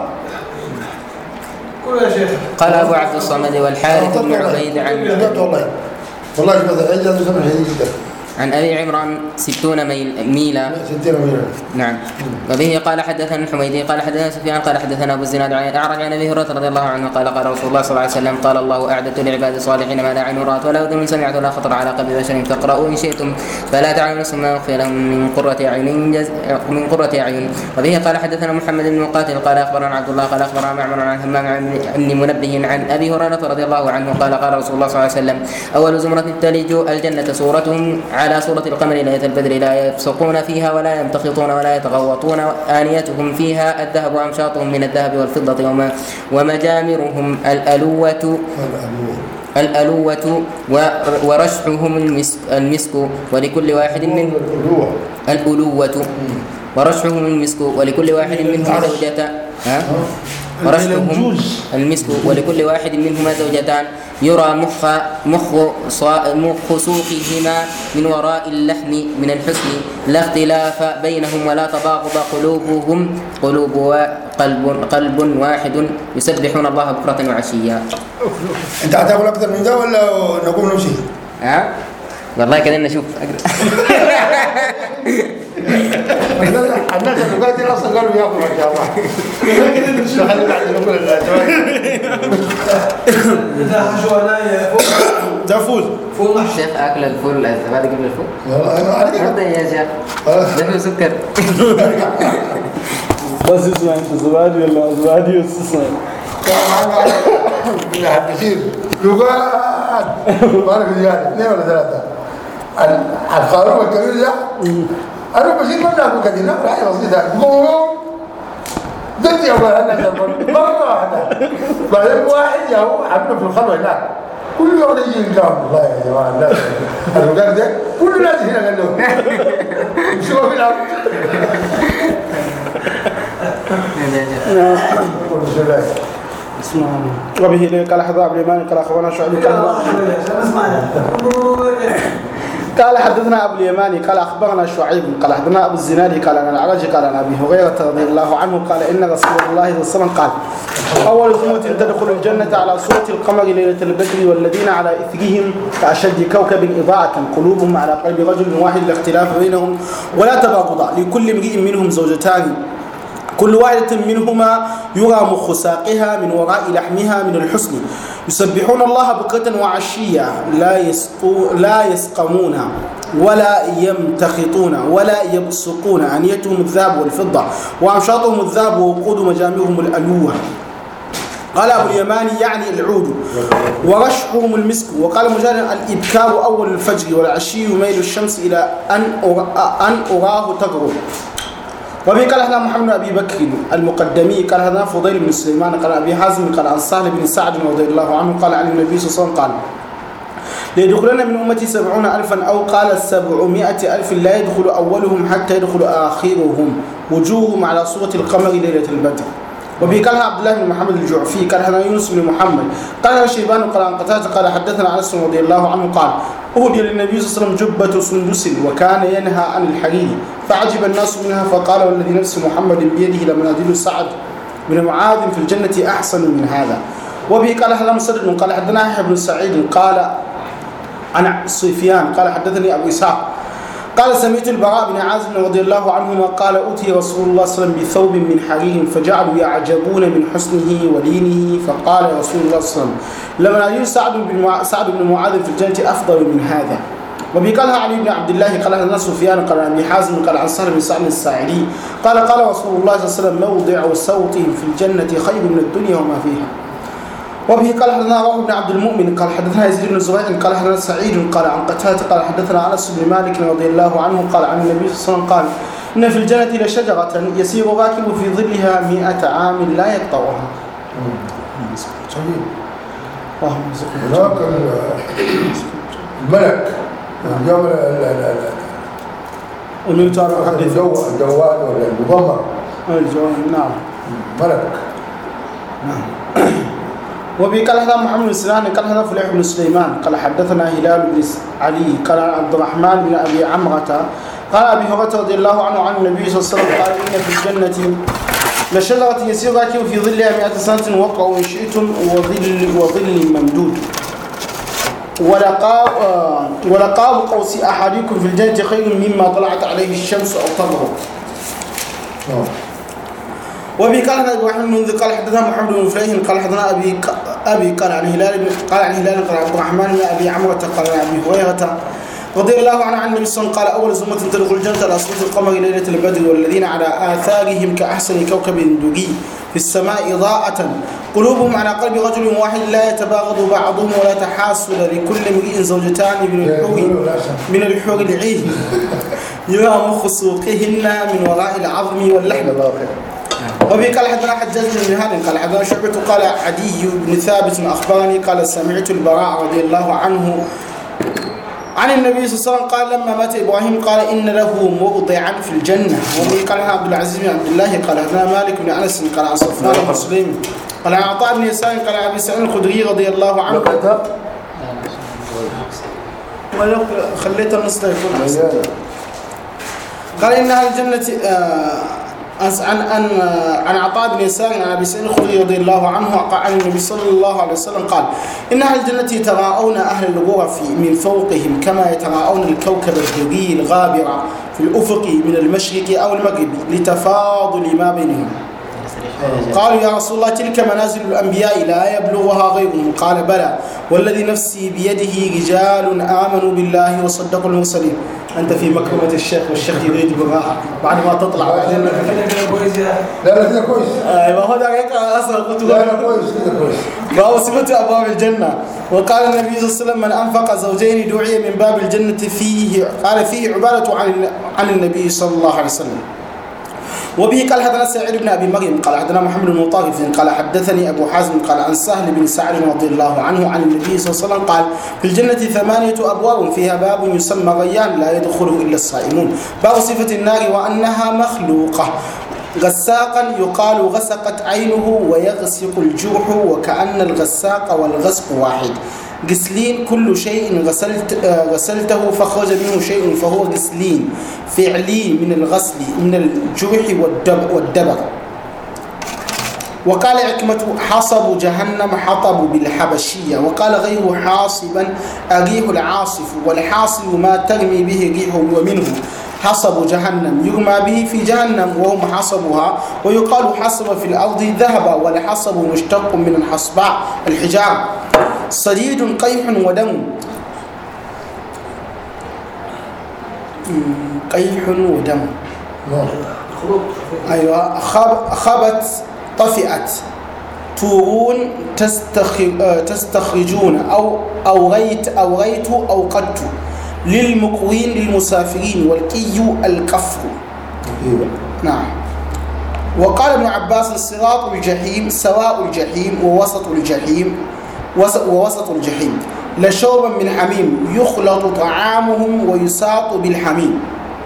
قال أبو عبد الصمد والحارث بن عبيد عن والله والله هذا سمع شديد جدا عن أبي عمران ستون ميل ميلا ستين ميلا نعم. وبه قال حدثنا الحميدي قال حدثنا سفيان قال حدثنا أبو الزناد عن أعرج عن أبي هريرة رضي الله عنه قال قال رسول الله صلى الله عليه وسلم قال الله أعددت لعباد الصالحين ما لا عين رأت ولا أذن سمعت ولا خطر على قلب بشر فاقرأوا إن شئتم فلا تعلموا ثم يخفي لهم من قرة أعين جز... من قرة أعين. وبه قال حدثنا محمد بن مقاتل قال أخبرنا عبد الله قال أخبرنا معمر عن همام عن منبه عن أبي هريرة رضي الله عنه قال قال رسول الله صلى الله عليه وسلم أول زمرة تلج الجنة صورتهم على صورة القمر ليلة البدر لا يفسقون فيها ولا يمتخطون ولا يتغوطون آنيتهم فيها الذهب وأمشاطهم من الذهب والفضة وما ومجامرهم الألوة الألوة ورشحهم المسك, المسك ولكل واحد منهم الألوة ورشحهم المسك ولكل واحد منهم زوجتان ورشحهم المسك ولكل واحد منهما زوجتان يرى مخ مخ مخ سوقهما من وراء اللحم من الحسن لا اختلاف بينهم ولا تباغض قلوبهم قلوب قلب قلب واحد يسبحون الله بكرة وعشيا. انت هتاكل اكثر من ده ولا نقوم نمشي؟ ها والله كده نشوف الناس اللي قاعدين اصلا قالوا ياكلوا ان شاء الله. كده نشوف خلينا بعد نقول اذا حشوا علي ده فول فول الشيخ اكل الفول الزبادي قبل الفول والله انا عليك هذا يا شيخ ده فيه سكر بس اسمع انت زبادي ولا زبادي وسسنا لا حبيبي يقعد بارك زياده اثنين ولا ثلاثه القانون الكبير ده انا بشيل منه اكو كثير لا حاجه بسيطه قوم دتي اول انا مره واحده بعدين واحد ياهو عملوا في الخلوه هناك كل يوم يجي يلقاهم والله يا جماعه الناس الرجال ده كل الناس هنا قال لهم شوفوا في الارض اسمع وبه قال حدثنا ابو اليمان قال اخبرنا شعيب قال حدثنا ابو اليماني قال اخبرنا شعيب قال حدثنا ابو الزناد قال عن العرج قال عن ابي هريره رضي الله عنه قال ان رسول الله صلى الله عليه وسلم قال اول زمرة تدخل الجنه على صوره القمر ليله البدر والذين على اثرهم كاشد كوكب اضاءه قلوبهم على قلب رجل واحد لا اختلاف بينهم ولا تباغضا لكل امرئ منهم زوجتان كل واحدة منهما يرى مخ ساقها من وراء لحمها من الحسن يسبحون الله بكرة وعشية لا يسقو لا يسقمون ولا يمتخطون ولا يبصقون أنيتهم الذهب والفضة وأمشاطهم الذهب ووقود مجامرهم الألوة. قال أبو اليماني يعني العود ورشحهم المسك. وقال مجاهد الإبكار أول الفجر والعشي ميل الشمس إلى أن أن أراه تغرب. وبه قال حدثنا محمد بن ابي بكر المقدمي قال حدثنا فضيل بن سليمان قال ابي حازم قال عن سهل بن سعد رضي الله عنه قال عن النبي صلى الله عليه وسلم قال ليدخلن من امتي سبعون الفا او قال سبعمائة الف لا يدخل اولهم حتى يدخل اخرهم وجوههم على صوره القمر ليله البدر. وبه قال عبد الله بن محمد الجعفي قال حدثنا يونس بن محمد قال شيبان قال عن قتاده قال حدثنا انس رضي الله عنه قال أهدي للنبي صلى الله عليه وسلم جبة سندس وكان ينهى عن الحرير فعجب الناس منها فقال والذي نفس محمد بيده لمنازل سعد بن معاذ في الجنة أحسن من هذا. وبه قال حدثنا مسدد قال حدثنا يحيى بن سعيد قال عن سفيان قال حدثني أبو إسحاق قال سمعت البراء بن عازب رضي الله عنهما قال أوتي رسول الله صلى الله عليه وسلم بثوب من حرير فجعلوا يعجبون من حسنه ولينه فقال رسول الله صلى الله عليه وسلم لمنازل سعد بن سعد بن معاذ في الجنة أفضل من هذا. وبه قال علي بن عبد الله قال حدثنا سفيان قال عن ابي حازم قال عن سهل بن سعد الساعدي قال قال رسول الله صلى الله عليه وسلم موضع صوتهم في الجنة خير من الدنيا وما فيها. وبه قال حدثنا روح بن عبد المؤمن قال حدثنا يزيد بن زريع قال حدثنا سعيد قال عن قتادة قال حدثنا انس بن مالك رضي الله عنه قال عن النبي صلى الله عليه وسلم قال ان في الجنة لشجرة يسير راكب في ظلها مئة عام لا يقطعها. هناك الملك الجو لا أمرت أن أحدث الجواد ولا المضمر الجواد نعم ملك نعم. وبه قال حدثنا محمد بن سنان قال حدثنا فليح بن سليمان قال حدثنا هلال بن علي قال عبد الرحمن بن ابي عمرة قال ابي هريرة رضي الله عنه عن النبي صلى الله عليه وسلم قال ان في الجنة لشجرة يسير راكب في ظلها مئة سنة وقعوا إن شئتم وظل وظل ممدود ولقاب ولقاب قوس احدكم في الجنة خير مما طلعت عليه الشمس او تغرب. وابي قال عن ابراهيم المنذر قال حدثنا محمد بن فليح قال حدثنا ابي ابي قال عن هلال قال عن هلال قال عبد الرحمن بن ابي عمرة قال عن ابي هريرة رضي الله عنه عن النبي صلى الله عليه وسلم قال اول زمرة تدخل الجنة على صوت القمر ليلة البدر والذين على آثارهم كأحسن كوكب دري في السماء إضاءة قلوبهم على قلب رجل واحد لا يتباغض بعضهم ولا تحاسد لكل امرئ زوجتان من الحور من الحور العين يرى مخ سوقهن من وراء العظم واللحم. وبه قال حدثنا حجاج بن منهال قال حدثنا شعبة قال عدي بن ثابت اخبرني قال سمعت البراء رضي الله عنه عن النبي صلى الله عليه وسلم قال لما مات ابراهيم قال ان له موضعا في الجنه. وبه قال عبد العزيز بن عبد الله قال حدثنا مالك بن انس قال عن صفوان بن سليم قال عن عطاء بن يسار قال عن ابي سعيد الخدري رضي الله عنه ولو خليت النص يكون احسن قال انها الجنه آه عن عن عن عطاء بن يسار عن ابي سعيد الخدري رضي الله عنه عن النبي صلى الله عليه وسلم قال ان اهل الجنه يتراءون اهل الغرف من فوقهم كما يتراءون الكوكب الدري الغابر في الافق من المشرق او المغرب لتفاضل ما بينهم. قالوا يا رسول الله تلك منازل الانبياء لا يبلغها غيرهم قال بلى والذي نفسي بيده رجال امنوا بالله وصدقوا المرسلين. انت في مكرمه الشيخ والشيخ يريد بالراحه بعد ما تطلع بعدين لا لا كده كويس ايوه هو ده هيك اصلا قلت لا لا كويس كده كويس فهو صفة ابواب الجنه. وقال النبي صلى الله عليه وسلم من انفق زوجين دعي من باب الجنه فيه قال فيه عباده عن عن النبي صلى الله عليه وسلم. وبه قال حدثنا سعيد بن ابي مريم قال حدثنا محمد بن طارف قال حدثني ابو حازم قال عن سهل بن سعد رضي الله عنه عن النبي صلى الله عليه وسلم قال في الجنه ثمانيه ابواب فيها باب يسمى ريان لا يدخله الا الصائمون. باب صفه النار وانها مخلوقه غساقا يقال غسقت عينه ويغسق الجرح وكأن الغساق والغسق واحد. غسلين كل شيء غسلت غسلته فخرج منه شيء فهو غسلين فعلي من الغسل من الجرح والدبر. وقال عكمة حصب جهنم حطب بالحبشية وقال غير حاصبا أريح العاصف والحاصب ما ترمي به ريحه ومنه حصب جهنم يرمى به في جهنم وهم حصبها ويقال حصب في الأرض ذهب والحصب مشتق من الحصباء الحجار صديد قيح ودم قيح ودم أيوة خبت طفئت تورون تستخرجون أو أوغيت أوغيت أوقدت للمقوين للمسافرين والكي الكفر نعم. وقال ابن عباس الصراط الجحيم سواء الجحيم ووسط الجحيم ووسط الجحيم لشوبا من حميم يخلط طعامهم ويساق بالحميم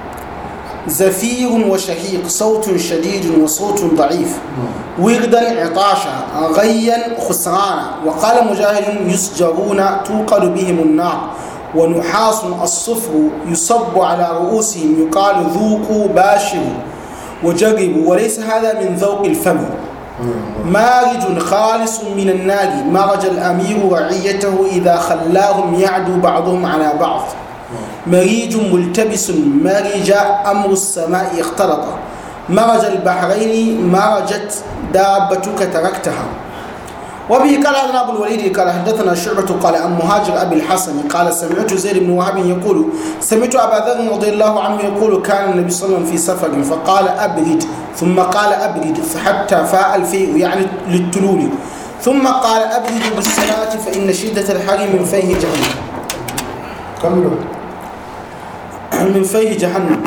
زفير وشهيق صوت شديد وصوت ضعيف وردا عطاشا غيا خسرانا. وقال مجاهد يسجرون توقد بهم النار ونحاس الصفر يصب على رؤوسهم يقال ذوقوا باشروا وجربوا وليس هذا من ذوق الفم. مارج خالص من الناجي مرج الأمير رعيته إذا خلاهم يعدو بعضهم على بعض. مريج ملتبس مرج أمر السماء اختلط مرج البحرين مرجت دابتك تركتها. وبه قال حدثنا ابو الوليد قال حدثنا شعبة قال عن مهاجر ابي الحسن قال سمعت زيد بن وهب يقول سمعت ابا ذر رضي الله عنه يقول كان النبي صلى الله عليه وسلم في سفر فقال ابرد ثم قال ابرد حتى فاء الفيء يعني للتلول ثم قال ابرد بالصلاة فان شدة الحر من فيه جهنم. كملوا. من فيه جهنم.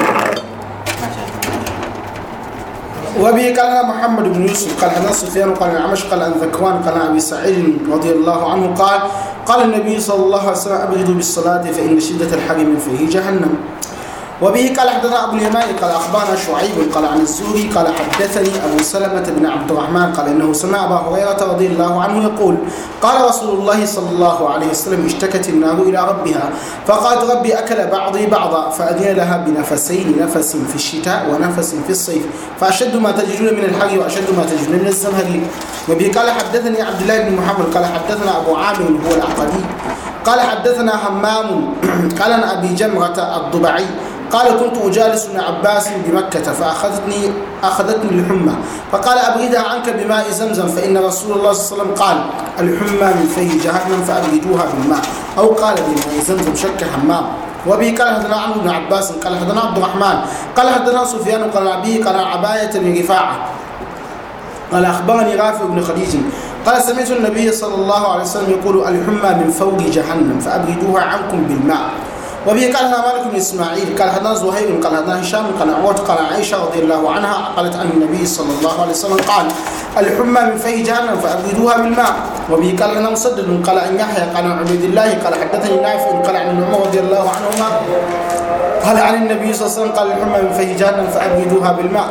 وبه قال محمد بن يوسف قال حدثنا سفيان قال الأعمش قال عن ذكوان قال عن ابي سعيد رضي الله عنه قال قال النبي صلى الله عليه وسلم ابردوا بالصلاة فإن شدة الحر من فيه جهنم. وبه قال حدثنا ابو اليمان قال اخبرنا شعيب قال عن الزهري قال حدثني ابو سلمة بن عبد الرحمن قال انه سمع ابا هريرة رضي الله عنه يقول قال رسول الله صلى الله عليه وسلم اشتكت النار الى ربها فقالت ربي اكل بعضي بعضا فاذن لها بنفسين نفس في الشتاء ونفس في الصيف فاشد ما تجدون من الحر واشد ما تجدون من الزمهرير. وبه قال حدثني عبد الله بن محمد قال حدثنا ابو عامر هو العقدي قال حدثنا همام قال عن ابي جمرة الضبعي قال كنت أجالس ابن عباس بمكة فأخذتني أخذتني الحمى فقال أبردها عنك بماء زمزم فإن رسول الله صلى الله عليه وسلم قال الحمى من فيه جهنم فأبردوها بالماء أو قال بماء زمزم شك حمام. وبه قال حدثنا عمرو بن عباس قال حدثنا عبد الرحمن قال حدثنا سفيان قال أبيه قال عباية بن رفاعة قال أخبرني رافع بن خديج قال سمعت النبي صلى الله عليه وسلم يقول الحمى من فوق جهنم فأبردوها عنكم بالماء. وبه قال حدثنا مالك بن اسماعيل قال حدثنا زهير قال حدثنا هشام قال عروة قال عائشة رضي الله عنها قالت عن النبي صلى الله عليه وسلم قال الحمى من فيه جهنم فأبردوها بالماء. وبه قال حدثنا مسدد قال عن يحيى قال عن عبيد الله قال حدثني نافع قال عن ابن عمر رضي الله عنهما قال عن النبي صلى الله عليه وسلم قال الحمى من فيه جهنم فأبردوها بالماء.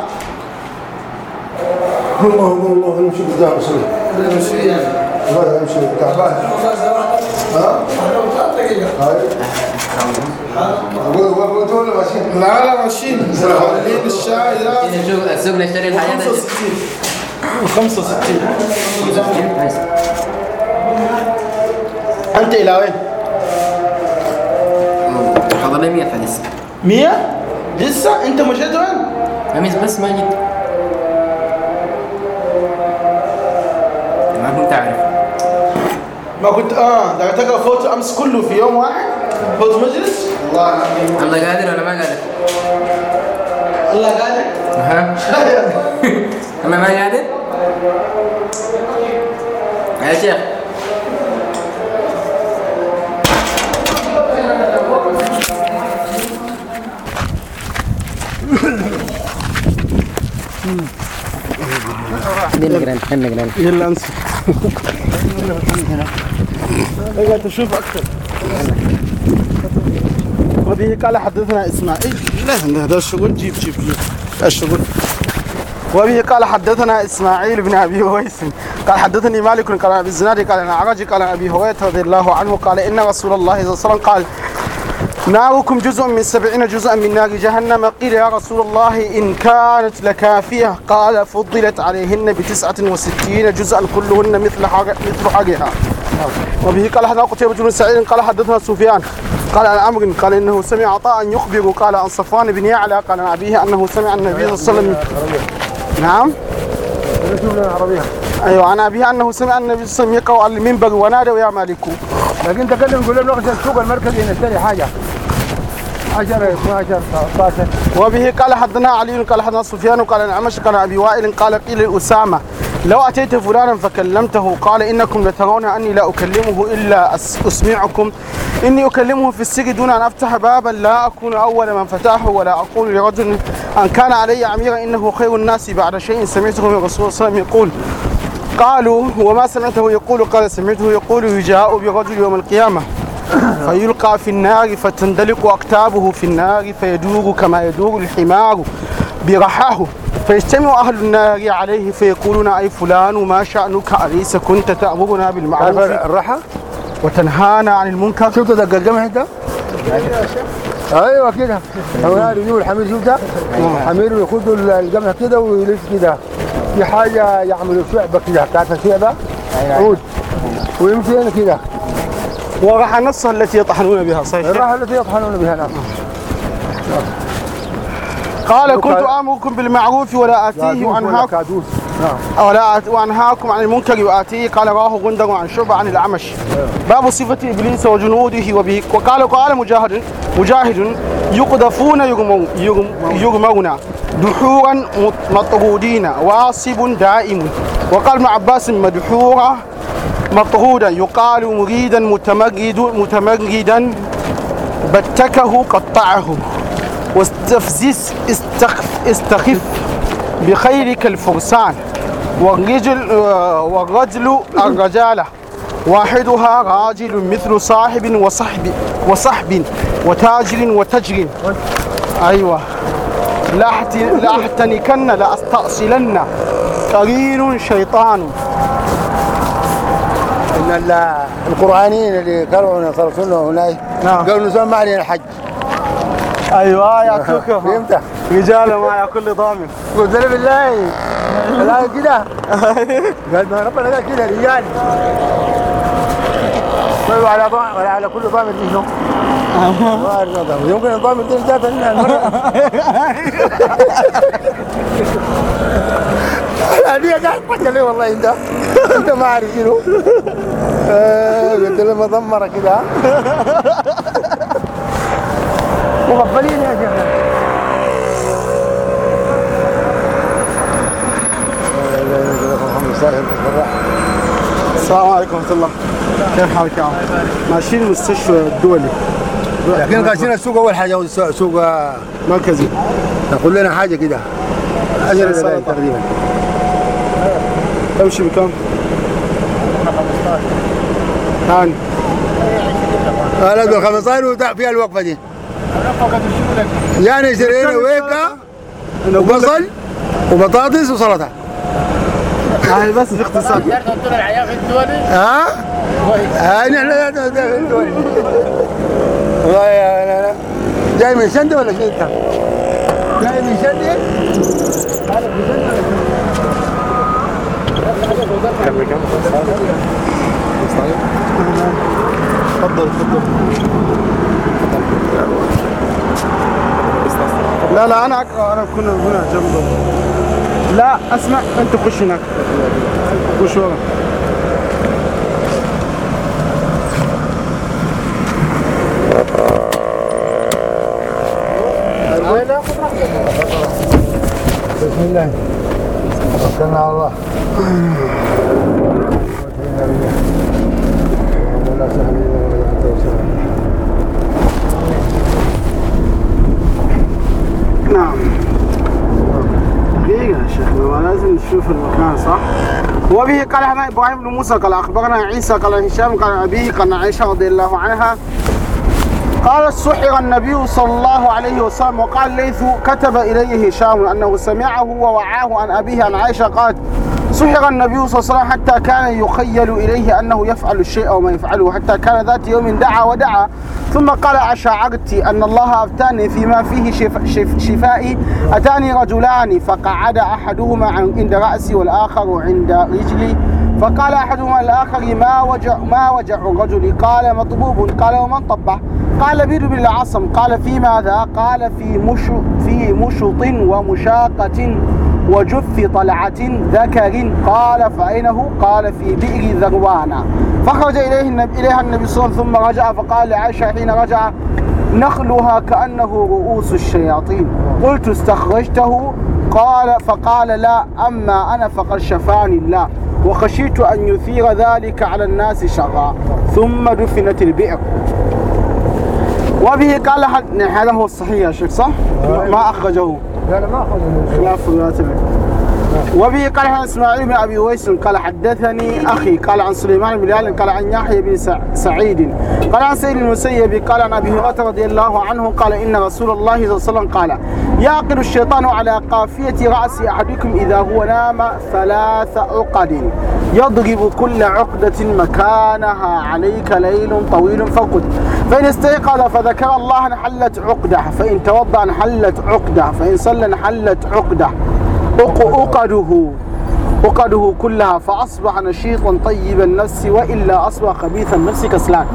الله الله نمشي قدام رسول الله نمشي تعبان ها لا لا ماشيين الليل الشاي لا السوق نشتري الحاجات خمسة وستين. أنت إلى وين؟ حضر لي مية حديث. مية؟ لسه؟ أنت مشيت وين؟ خميس بس ما جيت. ما كنت أعرف. ما كنت آه ده تقرأ فوت أمس كله في يوم واحد؟ فوت مجلس؟ الله الله قادر ولا ما قادر؟ الله قادر؟ ها؟ أنا ما قادر؟ يا شيخ يلا انسى اقعد تشوف اكثر. وبه قال حدثنا اسماعيل لا هذا الشغل جيب جيب جيب الشغل. وبه قال حدثنا اسماعيل بن ابي هويس قال حدثني مالك قال ابي الزناد قال انا عرج قال ابي هريره رضي الله عنه قال ان رسول الله صلى الله عليه وسلم قال ناركم جزء من سبعين جزءا من نار جهنم. قيل يا رسول الله إن كانت لكافية قال فضلت عليهن بتسعة وستين جزءا كلهن مثل مثل حقها. وبه قال حدثنا قتيبة بن سعيد قال حدثنا سفيان قال عن عمرو قال انه سمع عطاء يخبر قال عن صفوان بن يعلى قال عن ابيه انه سمع النبي صلى الله عليه وسلم نعم ايوه عن ابيه انه سمع النبي صلى الله عليه وسلم يقرأ على المنبر ونادوا يا مالك. لكن تكلم يقول لهم نقص السوق المركزي نشتري حاجه عشرة اثنا عشر ثلاثة عشر. وبه قال حدثنا علي قال حدثنا سفيان قال عن عمش قال ابي وائل قال قيل لأسامة لو أتيت فلانا فكلمته قال إنكم لترون أني لا أكلمه إلا أسمعكم، إني أكلمه في السر دون أن أفتح بابا لا أكون أول من فتحه، ولا أقول لرجل أن كان علي أميرا إنه خير الناس بعد شيء سمعته من الرسول صلى الله عليه وسلم يقول. قالوا وما سمعته يقول؟ قال سمعته يقول يجاء برجل يوم القيامة فيلقى في النار فتندلق أكتابه في النار فيدور كما يدور الحمار برحاه، فيجتمع أهل النار عليه فيقولون أي فلان ما شأنك أليس كنت تأمرنا بالمعروف الرحى وتنهانا عن المنكر؟ شفت دق القمح انت؟ ايوه كده هو يجيبوا الحمير شفتها؟ الحمير ياخذوا القمح كده ويلف كده في حاجه يعملوا شعبه كده بتاعت الشعبه عود ويمشي هنا كده. ورحى نصها التي يطحنون بها صحيح؟ الرحى التي يطحنون بها نعم. قال كنت آمركم بالمعروف ولا آتيه وأنهاكم ولا وأنهاكم عن المنكر وآتيه. قال رواه غندر عن شعبة عن الأعمش. باب صفة إبليس وجنوده وبه. وقال قال مجاهد مجاهد يقذفون يرمون دحورا مطرودين وعاصب دائم. وقال ابن عباس مدحورا مطرودا يقال مريدا متمرد متمردا بتكه قطعه. واستفزز استخف استخف بخيلك الفرسان. والرجل والرجل الرجالة واحدها راجل مثل صاحب وصحب وصحب وتاجر وتجر. أيوة لأحتنكن لأستأصلن قرين شيطان. ان القرآنيين اللي كانوا يصرفون هناك قالوا نسوي ما علينا حج. ايوه يا كوكو فهمت؟ رجال مع كل ضامن. قلت له بالله لا كده قال ما ربنا قال كده رجال طيب على ضامن ولا على كل ضامن منه يمكن الضامن ده ذات المرة هذه قاعد تحكي لي والله انت انت ما عارف شنو قلت له مضمره كده مغفلين يا شيخ. السلام عليكم ورحمة الله. كيف حالك يا عم؟ ماشيين المستشفى الدولي لكن قاسين السوق اول حاجه سوق مركزي. تقول لنا حاجه كده اجل تقريبا تمشي بكم؟ ثاني لا دول خمسطاشر فيها الوقفه دي يعني شرينا ويكا وبصل وبطاطس وسلطه يعني بس باختصار. ها؟ ها نحن في الدولي والله يا لا لا جاي من شندة ولا شيء انت؟ جاي من شندة؟ هذا في شندة ولا شيء؟ كم كم؟ تفضل تفضل. لا لا انا انا كنا هنا جنبه. لا اسمع انت خش هناك خش ورا. بسم الله توكلنا على الله. لا سهل الا ولا انت وسهل. نعم دقيقة يا شيخنا لازم نشوف المكان صح. وبه قال حدثنا ابراهيم بن موسى قال اخبرنا عيسى قال هشام قال ابيه قال عائشة رضي الله عنها قال سحر النبي صلى الله عليه وسلم. وقال ليث كتب اليه هشام انه سمعه ووعاه عن ابيه عن عائشة قالت سحر النبي صلى الله عليه وسلم حتى كان يخيل اليه انه يفعل الشيء وما يفعله، حتى كان ذات يوم دعا ودعا ثم قال أشعرت أن الله أفتاني فيما فيه شف شف شفائي. أتاني رجلان فقعد أحدهما عند رأسي والآخر عند رجلي. فقال أحدهما الآخر ما وجع ما وجع الرجل؟ قال مطبوب. قال ومن طبه؟ قال لبيد بن العاصم. قال في ماذا؟ قال في مش في مشط ومشاقة وجث طلعة ذكر. قال فأينه؟ قال في بئر ذروان. فخرج إليه النبي إليها النبي صلى الله عليه وسلم ثم رجع فقال لعائشة حين رجع نخلها كأنه رؤوس الشياطين. قلت استخرجته؟ قال فقال لا أما أنا فقد شفاني الله وخشيت أن يثير ذلك على الناس شرا ثم دفنت البئر. وبه قال هذا هو الصحيح يا شيخ صح؟ ما أخرجه لا لا ما أخذ خلاف روايته. وبه قال عن اسماعيل بن ابي ويس قال حدثني اخي قال عن سليمان بن بلال قال عن يحيى بن سعيد قال عن سيد المسيب قال عن ابي هريره رضي الله عنه قال ان رسول الله صلى الله عليه وسلم قال يعقد الشيطان على قافيه راس احدكم اذا هو نام ثلاث عقد يضرب كل عقده مكانها عليك ليل طويل فقد فان استيقظ فذكر الله انحلت عقده فان توضا انحلت عقده فان صلى انحلت عقده عقده عقده كلها فأصبح نشيطا طيب النفس وإلا أصبح خبيث النفس كسلان.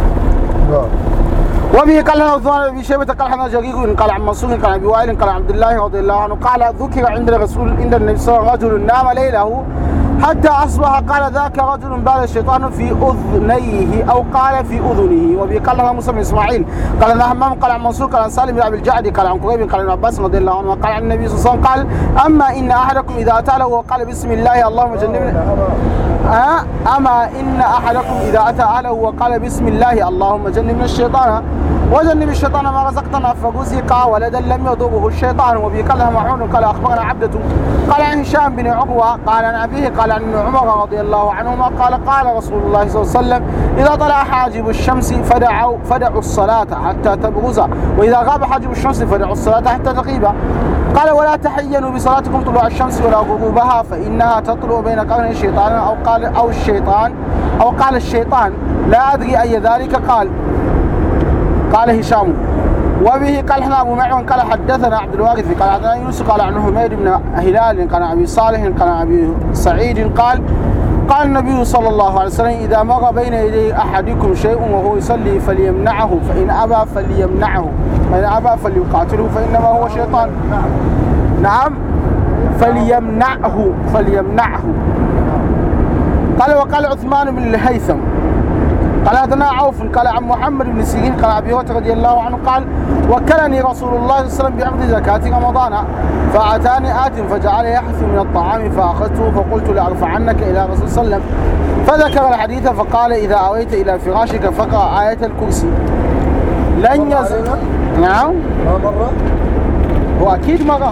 وبه قال له عثمان بن شيبة قال حنا جرير قال عن منصور قال عن ابي وائل قال عبد الله رضي الله عنه قال ذكر عند الرسول عند النبي صلى الله عليه وسلم رجل نام ليله حتى أصبح قال ذاك رجل بال الشيطان في أذنيه أو قال في أذنه. وبه قال له موسى بن إسماعيل قال عن همام قال عن منصور قال عن سالم بن أبي الجعد قال عن قريب قال عن عباس رضي الله عنه قال عن النبي صلى الله عليه وسلم قال أما إن أحدكم إذا أتى له وقال بسم الله اللهم جنبنا أه أما إن أحدكم إذا أتى أهله وقال بسم الله اللهم جنبنا الشيطان وجنب الشيطان ما رزقتنا فرزق ولدا لم يضره الشيطان. وبه قال له معون قال أخبرنا عبدة قال عن هشام بن عروة قال عن أبيه قال عن عمر رضي الله عنهما قال قال رسول الله صلى الله عليه وسلم إذا طلع حاجب الشمس فدعوا فدعوا الصلاة حتى تبرز وإذا غاب حاجب الشمس فدعوا الصلاة حتى تغيب. قال ولا تحينوا بصلاتكم طلوع الشمس ولا غروبها فإنها تطلع بين قرني الشيطان أو قال أو الشيطان أو قال الشيطان لا أدري أي ذلك قال قال هشام. وبه قال حنا ابو معمر قال حدثنا عبد الوارث قال حدثنا يونس قال عن حميد بن هلال قال عن ابي صالح قال عن ابي سعيد قال قال النبي صلى الله عليه وسلم اذا مر بين يدي احدكم شيء وهو يصلي فليمنعه فان ابى فليمنعه فان ابى فليقاتله فانما هو شيطان. نعم فليمنعه فليمنعه. قال وقال عثمان بن الهيثم قال هذا عوف قال عن محمد بن سيرين قال ابي هريره رضي الله عنه قال وكلني رسول الله صلى الله عليه وسلم بعقد زكاه رمضان فاتاني ات فجعل يحث من الطعام فاخذته فقلت لارفعنك الى رسول صلى الله عليه وسلم فذكر الحديث فقال اذا اويت الى فراشك فقرا ايه الكرسي لن يزل. نعم مرة هو اكيد مره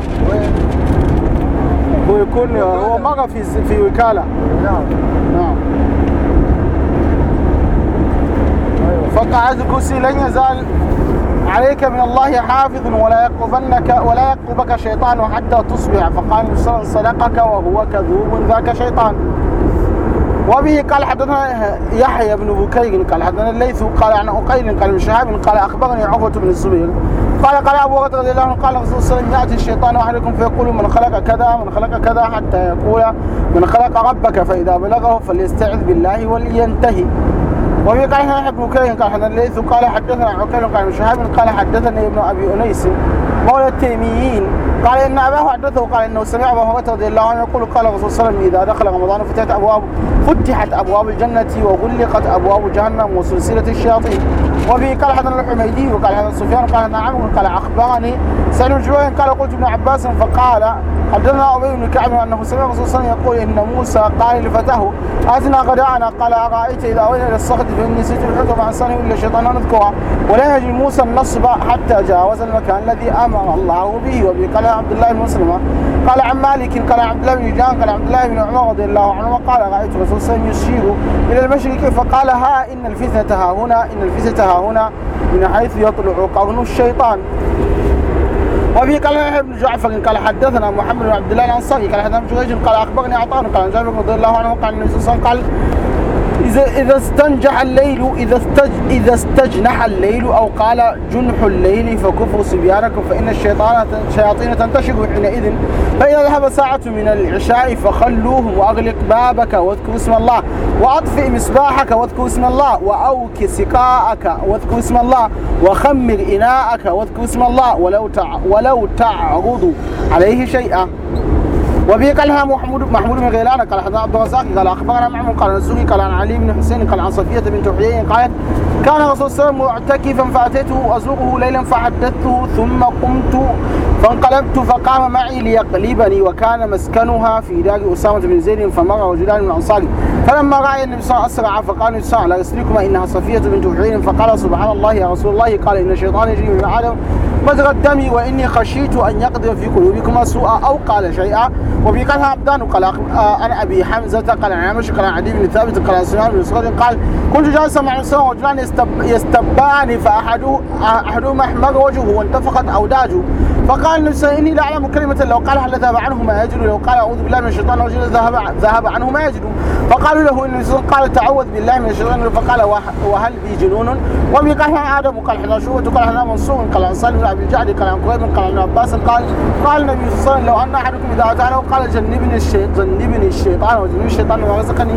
هو يكون هو مره في في وكاله. نعم نعم فقعد الكرسي لن يزال عليك من الله حافظ ولا يقربنك ولا يقربك شيطان حتى تصبح فقال صدقك وهو كذوب ذاك شيطان. وبه قال حدثنا يحيى بن بكير قال حدثنا الليث قال عن عقيل قال من شهاب قال اخبرني عروة بن الزبير قال قال ابو هريره رضي الله عنه قال الرسول صلى الله عليه وسلم ياتي الشيطان احدكم فيقول من خلق كذا من خلق كذا حتى يقول من خلق ربك فاذا بلغه فليستعذ بالله ولينتهي. وبه قال حدثنا ابن بكير قال حدثنا الليث قال حدثنا عقيل قال من شهاب قال حدثني ابن ابي انيس مولى التيميين قال ان اباه حدثه قال انه سمع ابو هريره رضي الله عنه يقول قال الرسول صلى الله عليه وسلم اذا دخل رمضان فتحت ابواب فتحت ابواب الجنه وغلقت ابواب جهنم وسلسله الشياطين. وبه قال حدثنا الحميدي وقال حدثنا سفيان قال حدثنا عمرو قال اخبرني سعيد بن جبير قال قلت ابن عباس فقال حدثنا ابي بن كعب انه سمع الرسول صلى الله عليه وسلم يقول ان موسى قال لفتاه اتنا غداءنا قال ارايت اذا اوينا الى الصخر فاني نسيت الحكم عن سنه الا الشيطان نذكره ولا يجد موسى النصب حتى جاوز المكان الذي امر الله به. وبه قال عبد الله بن مسلم قال عن مالك قال عبد الله بن جان قال عبد الله بن عمر رضي الله عنهما قال رايت الرسول صلى الله عليه وسلم يشير الى المشرق فقال ها ان الفتنه ها هنا ان الفتنه ها هنا من حيث يطلع قرن الشيطان. وفي قال ابن جعفر قال حدثنا محمد بن عبد الله الانصاري قال حدثنا جريج قال اخبرني عطاء قال عن جابر رضي الله عنه قال النبي صلى الله عليه وسلم قال اذا اذا استنجح الليل اذا استج اذا استجنح الليل او قال جنح الليل فكفوا صبيانكم فان الشيطان الشياطين تنتشر حينئذ فاذا ذهب ساعه من العشاء فخلوهم واغلق بابك واذكر اسم الله واطفئ مصباحك واذكر اسم الله واوك سقاءك واذكر اسم الله وخمر اناءك واذكر اسم الله ولو تع ولو تعرض عليه شيئا. وبه قالها محمود محمود بن غيلان قال حدثنا عبد الرزاق قال اخبرنا معمر قال الزهري قال عن علي بن حسين قال عن صفيه بنت حيي قالت كان الرسول صلى الله عليه وسلم معتكفا فاتيته ازوره ليلا فحدثته ثم قمت فانقلبت فقام معي ليقلبني وكان مسكنها في دار أسامة بن زيد فمر رجلان من الأنصار فلما رأى النبي صلى الله عليه وسلم أسرع فقال النبي صلى الله عليه وسلم لا إنها صفية بنت حيي فقال سبحان الله يا رسول الله قال إن الشيطان يجري من عالم مجرى الدم وإني خشيت أن يقدر في قلوبكما سوءا أو قال شيئا وفي قال عبدان قال أنا أبي حمزة قال عن عمش قال عدي بن ثابت قال سليمان بن سخر قال كنت جالسا مع النبي رجلان يستبان فأحدهما أحمر وجهه وانتفخت أوداجه فقال النبي إني لا أعلم كلمة لو قالها لذهب عنه ما يجد لو قال أعوذ بالله من الشيطان الرجيم ذهب ذهب عنه ما يجد فقالوا له إن قال تعوذ بالله من الشيطان فقال وهل بي جنون وبي قال آدم قال حنا شوبة قال حنا منصور قال عن سالم بن أبي الجعد قال عن قريب قال عن عباس قال قال النبي صلى الله عليه وسلم لو أن أحدكم إذا أتاه قال جنبني الشيطان جنبني الشيطان وجنبني الشيطان ورزقني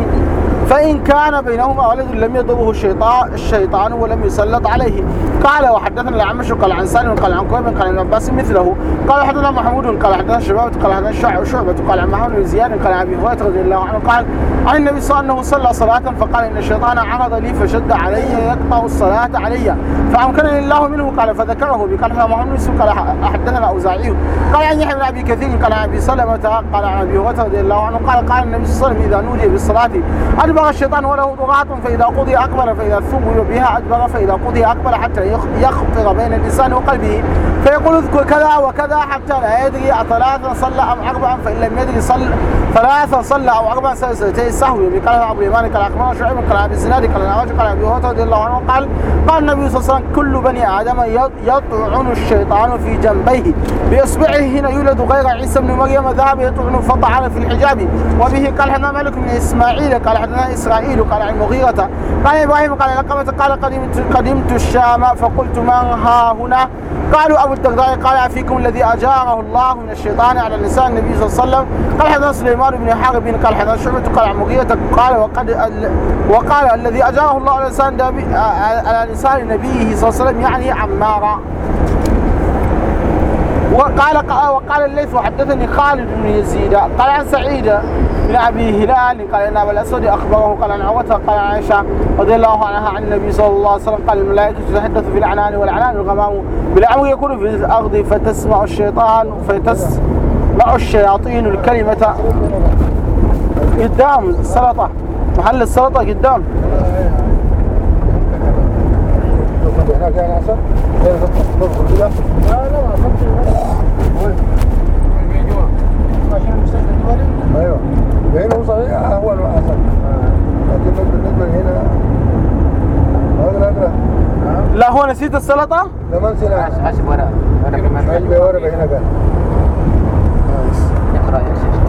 فإن كان بينهما ولد لم يضره الشيطان الشيطان ولم يسلط عليه قال وحدثنا الأعمش قال عن سالم قال عن قريب قال عن عباس مثله قال حدثنا محمود قال حدثنا شباب قال حدثنا شعبة قال عن محمد بن زياد قال عن أبي هريرة رضي الله عنه قال عن النبي صلى الله عليه وسلم صلى صلاة فقال إن الشيطان عرض لي فشد علي يقطع الصلاة علي فأمكنني الله منه قال فذكره بقال محمد بن قال حدثنا أوزاعي قال عن يحيى بن أبي كثير قال عن أبي سلمة قال عن أبي هريرة رضي الله عنه قال قال النبي صلى الله عليه وسلم إذا نودي بالصلاة أدبر الشيطان وله ضغاط فإذا قضي أقبل فإذا ثوب بها أدبر فإذا قضي أقبل حتى يخطر بين الإنسان وقلبه فيقول اذكر كذا وكذا حتى لا يدري أثلاثا صلى أم أربعا فإن لم يدري صلى ثلاثا صلى أو أربعا سجدتي السهو قال أبو اليمان قال أخبرنا شعيب قال أبي الزناد قال أبي قال أبي هريرة رضي الله عنه قال قال النبي صلى الله عليه وسلم كل بني آدم يطعن الشيطان في جنبيه بإصبعه هنا يولد غير عيسى بن مريم ذهب يطعن فطعن في الحجاب وبه قال حدثنا مالك بن إسماعيل قال حدثنا إسرائيل قال عن المغيرة قال إبراهيم قال لقمة قال قدمت قدمت الشام فقلت من ها هنا قالوا أبو الدرداء قال أفيكم الذي أجاره الله من الشيطان على لسان النبي صلى الله عليه وسلم قال حدثنا سليمان بن حرب قال حدثنا شعبة قال عن مغيرة قال وقد وقال الذي أجاره الله على لسان على لسان نبيه صلى الله عليه وسلم يعني عمارا وقال وقال الليث وحدثني خالد بن يزيد قال عن سعيد بن أبي هلال قال إن أبا الأسود أخبره قال عن عروة قال عن عائشة رضي الله عنها عن النبي صلى الله عليه وسلم قال الملائكة تتحدث في الأعنان والأعنان الغمام بالأمر يكون في الأرض فتسمع الشيطان فتسمع الشياطين الكلمة قدام السلطة محل السلطة قدام هناك يعني عسل تدخل كده لا لا ما ايوه هنا هو صحيح اهون واحسن لكن بالنسبه هنا هذا لا هو نسيت السلطه لا ما نسينا حاسب ورا ورا كمان حاسب ورا هنا كان اقرا يا شيخ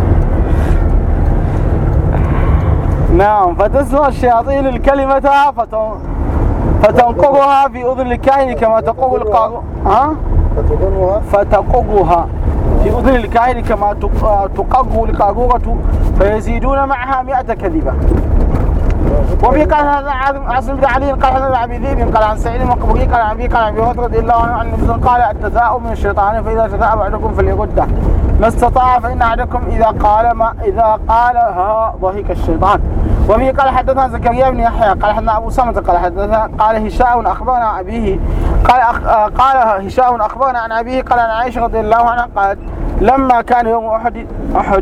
نعم فتسمع الشياطين الكلمة فتن... فتنقرها في أذن الكاهن كما تقر القار ها فتقرها في أذن الكاهن كما تقر القارورة فيزيدون معها مئة كذبة وفي قال هذا عاصم بن علي قال هذا عن ابي ذئب قال عن سعيد المقبري قال عن ابي قال عن ابي هريره رضي الله عنه عن النبي قال التثاؤب من الشيطان فاذا تثاءب احدكم فليرده ما استطاع فان احدكم اذا قال ما اذا قالها ضحك الشيطان. وفي قال حدثنا زكريا بن يحيى قال حدثنا ابو سمة قال حدثنا قال هشام اخبرنا عن ابيه قال أخ... قال هشام اخبرنا عن ابيه قال عن عائشه رضي الله عنها قالت لما كان يوم احد احد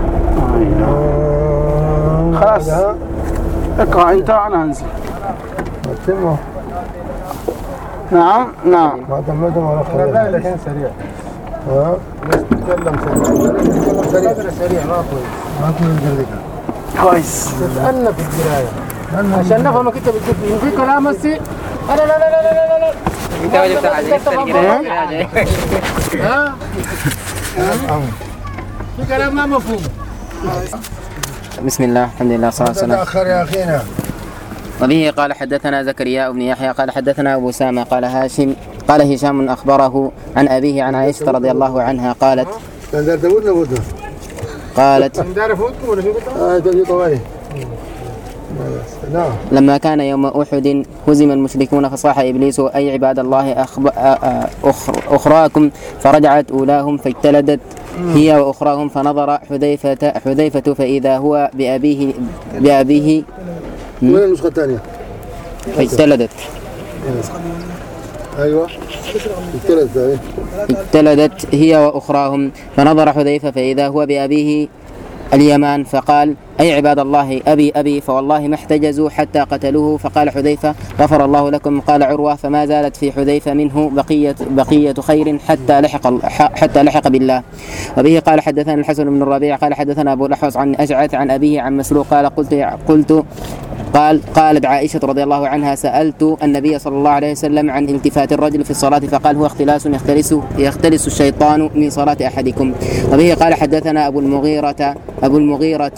خلاص اقرأ انت وانا انزل. نعم نعم ما تمتم ولا خير لكن سريع ها تتكلم سريع تتكلم سريع ما كويس ما كويس كويس تسألنا في القراية عشان نفهمك انت بتقول في كلام بس لا لا لا لا لا لا انت وجبت على ها في كلام ما مفهوم. بسم الله الحمد لله صلى الله عليه وسلم. تأخر يا أخينا. وبه قال حدثنا زكريا بن يحيى قال حدثنا أبو سامة قال هاشم قال هشام أخبره عن أبيه عن عائشة رضي الله عنها قالت قالت لما كان يوم أحد هزم المشركون فصاح إبليس أي عباد الله أخراكم فرجعت أولاهم فاجتلدت هي وأخراهم فنظر حذيفة حذيفة فإذا هو بأبيه بأبيه وين النسخة الثانية؟ فاجتلدت ايوه ابتلت هذه ابتلدت هي وأخراهم. فنظر حذيفة فإذا هو بأبيه اليمان فقال أي عباد الله أبي أبي فوالله ما احتجزوا حتى قتلوه. فقال حذيفة غفر الله لكم. قال عروة فما زالت في حذيفة منه بقية, بقية خير حتى لحق, حتى لحق بالله. وبه قال حدثنا الحسن بن الربيع قال حدثنا أبو الأحوص عن أشعث عن أبيه عن مسروق قال قلت, قلت قال قالت عائشة رضي الله عنها سألت النبي صلى الله عليه وسلم عن التفات الرجل في الصلاة فقال هو اختلاس يختلس, يختلس الشيطان من صلاة أحدكم. وبه قال حدثنا أبو المغيرة أبو المغيرة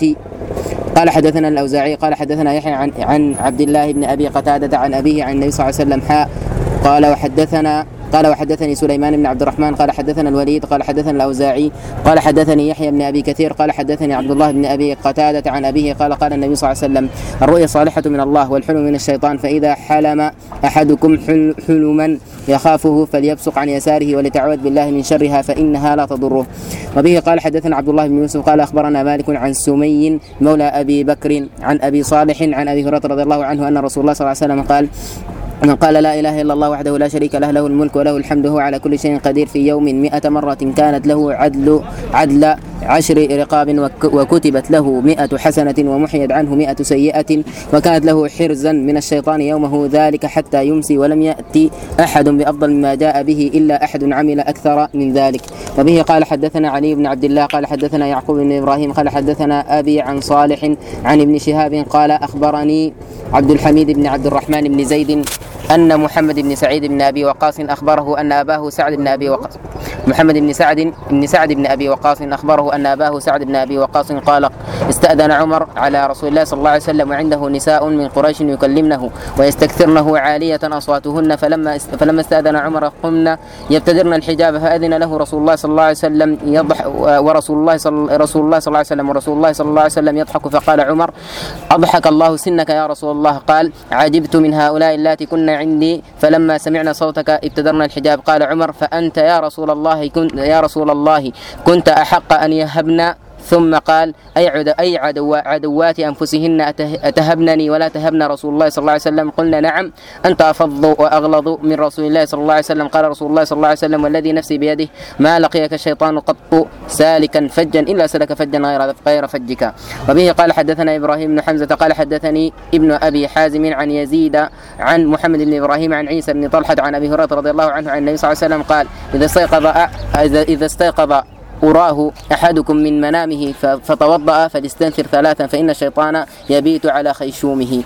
قال حدثنا الأوزاعي قال حدثنا يحيى عن, عن عبد الله بن أبي قتادة عن أبيه عن النبي صلى الله عليه وسلم حاء قال وحدثنا قال وحدثني سليمان بن عبد الرحمن قال حدثنا الوليد قال حدثنا الأوزاعي قال حدثني يحيى بن أبي كثير قال حدثني عبد الله بن أبي قتادة عن أبيه قال قال النبي صلى الله عليه وسلم الرؤيا صالحة من الله والحلم من الشيطان فإذا حلم أحدكم حل حلما يخافه فليبصق عن يساره ولتعوذ بالله من شرها فإنها لا تضره. وبه قال حدثنا عبد الله بن يوسف قال أخبرنا مالك عن سمي مولى أبي بكر عن أبي صالح عن أبي هريرة رضي الله عنه أن رسول الله صلى الله عليه وسلم قال من قال لا إله إلا الله وحده لا شريك له له الملك وله الحمد هو على كل شيء قدير في يوم مئة مرة كانت له عدل عدل عشر رقاب وكتبت له مئة حسنة ومحيت عنه مئة سيئة وكانت له حرزا من الشيطان يومه ذلك حتى يمسي ولم يأتي أحد بأفضل مما جاء به إلا أحد عمل أكثر من ذلك. وبه قال حدثنا علي بن عبد الله قال حدثنا يعقوب بن إبراهيم قال حدثنا أبي عن صالح عن ابن شهاب قال أخبرني عبد الحميد بن عبد الرحمن بن زيد أن محمد بن سعيد بن أبي وقاص أخبره أن أباه سعد بن أبي وقاص محمد بن سعد بن سعد بن أبي وقاص أخبره أن أباه سعد بن أبي وقاص قال استأذن عمر على رسول الله صلى الله عليه وسلم وعنده نساء من قريش يكلمنه ويستكثرنه عالية أصواتهن فلما فلما استأذن عمر قمنا يبتدرن الحجاب فأذن له رسول الله صلى الله عليه وسلم يضحك ورسول الله صلى رسول الله صلى الله عليه وسلم ورسول الله صلى الله عليه وسلم يضحك فقال عمر أضحك الله سنك يا رسول الله. قال عجبت من هؤلاء اللاتي كن عندي فلما سمعنا صوتك ابتدرنا الحجاب. قال عمر فأنت يا رسول الله كنت يا رسول الله كنت أحق أن يهبنا. ثم قال أي عدو أي عدو عدوات أنفسهن أتهبنني ولا تهبن رسول الله صلى الله عليه وسلم. قلنا نعم أنت أفض وأغلظ من رسول الله صلى الله عليه وسلم. قال رسول الله صلى الله عليه وسلم والذي نفسي بيده ما لقيك الشيطان قط سالكا فجا إلا سلك فجا غير غير فجك. وبه قال حدثنا إبراهيم بن حمزة قال حدثني ابن أبي حازم عن يزيد عن محمد بن إبراهيم عن عيسى بن طلحة عن أبي هريرة رضي الله عنه عن النبي صلى الله عليه وسلم قال إذا استيقظ إذا استيقظ أراه أحدكم من منامه فتوضأ فليستنثر ثلاثا فإن الشيطان يبيت على خيشومه.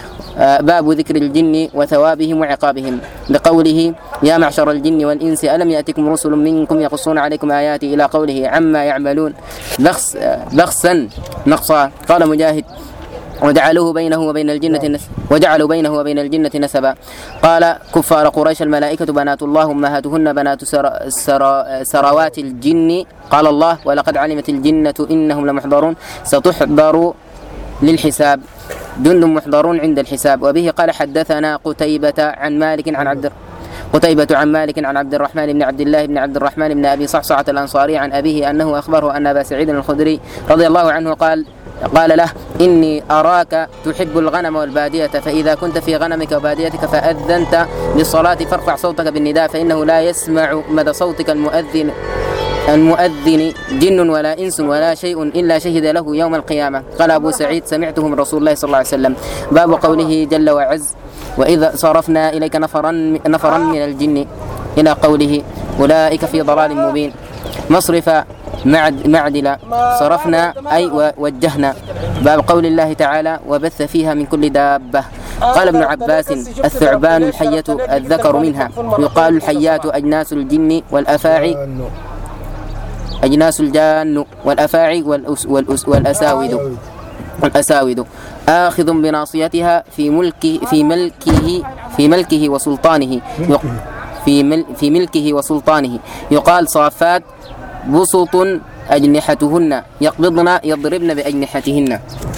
باب ذكر الجن وثوابهم وعقابهم لقوله يا معشر الجن والإنس ألم يأتكم رسل منكم يقصون عليكم آياتي إلى قوله عما يعملون بخس بخسا نقصا. قال مجاهد وجعلوه بينه وبين الجنة وجعلوا بينه وبين الجنة نسبا. قال كفار قريش الملائكة بنات الله أمهاتهن بنات سر سر سروات الجن. قال الله ولقد علمت الجنة إنهم لمحضرون ستحضر للحساب جند محضرون عند الحساب. وبه قال حدثنا قتيبة عن مالك عن عبد قتيبة عن مالك عن عبد الرحمن بن عبد الله بن عبد الرحمن بن أبي صعصعة الأنصاري عن أبيه أنه أخبره أن أبا سعيد الخدري رضي الله عنه قال قال له إني أراك تحب الغنم والبادية فإذا كنت في غنمك وباديتك فأذنت للصلاة فارفع صوتك بالنداء فإنه لا يسمع مدى صوتك المؤذن المؤذن جن ولا إنس ولا شيء إلا شهد له يوم القيامة. قال أبو سعيد سمعته من رسول الله صلى الله عليه وسلم. باب قوله جل وعز وإذا صرفنا إليك نفرا نفرا من الجن إلى قوله أولئك في ضلال مبين. مصرف معدل صرفنا أي وجهنا. باب قول الله تعالى وبث فيها من كل دابة. قال ابن عباس الثعبان الحية الذكر منها يقال الحيات أجناس الجن والأفاعي أجناس الجان والأفاعي والأس والأس والأساود والأساود آخذ بناصيتها في ملكه في ملكه في ملكه وسلطانه في مل في ملكه وسلطانه. يقال صافات بسط أجنحتهن يقبضن يضربن بأجنحتهن.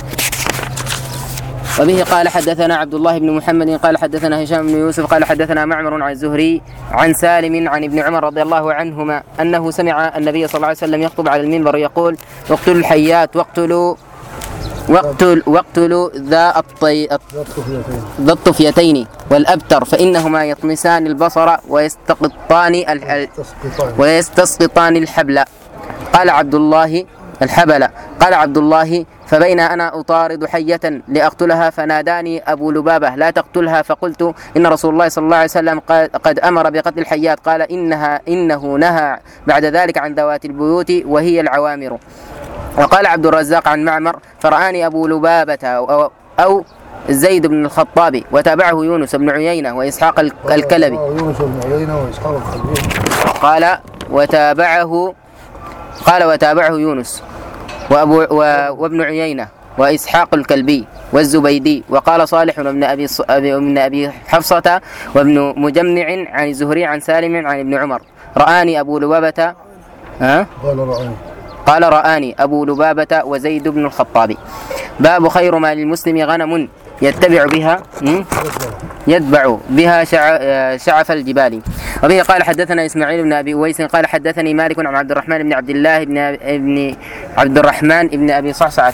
وبه قال حدثنا عبد الله بن محمد قال حدثنا هشام بن يوسف قال حدثنا معمر عن الزهري عن سالم عن ابن عمر رضي الله عنهما أنه سمع النبي صلى الله عليه وسلم يخطب على المنبر يقول اقتلوا الحيات واقتلوا واقتل واقتلوا ذا الطي ذا الطفيتين والأبتر فإنهما يطمسان البصر ويستقطان ال... ويستسقطان الحبل. قال عبد الله الحبل قال عبد الله فبين أنا أطارد حية لأقتلها فناداني أبو لبابة لا تقتلها، فقلت إن رسول الله صلى الله عليه وسلم قد أمر بقتل الحيات، قال إنها إنه نهى بعد ذلك عن ذوات البيوت وهي العوامر. وقال عبد الرزاق عن معمر فرآني أبو لبابة أو, أو زيد بن الخطاب، وتابعه يونس بن عيينة وإسحاق الكلبي. يونس بن عيينة وإسحاق الكلبي. قال وتابعه قال وتابعه يونس وأبو وابن عيينة وإسحاق الكلبي والزبيدي. وقال صالح بن أبي من أبي حفصة وابن مجمع عن الزهري عن سالم عن ابن عمر رآني أبو لبابة ها؟ قال رآني قال رآني أبو لبابة وزيد بن الخطاب. باب خير ما للمسلم غنم يتبع بها يتبع بها شعف الجبال. وبه قال حدثنا إسماعيل بن أبي أويس قال حدثني مالك عن عبد الرحمن بن عبد الله بن ابن عبد الرحمن بن أبي صعصعة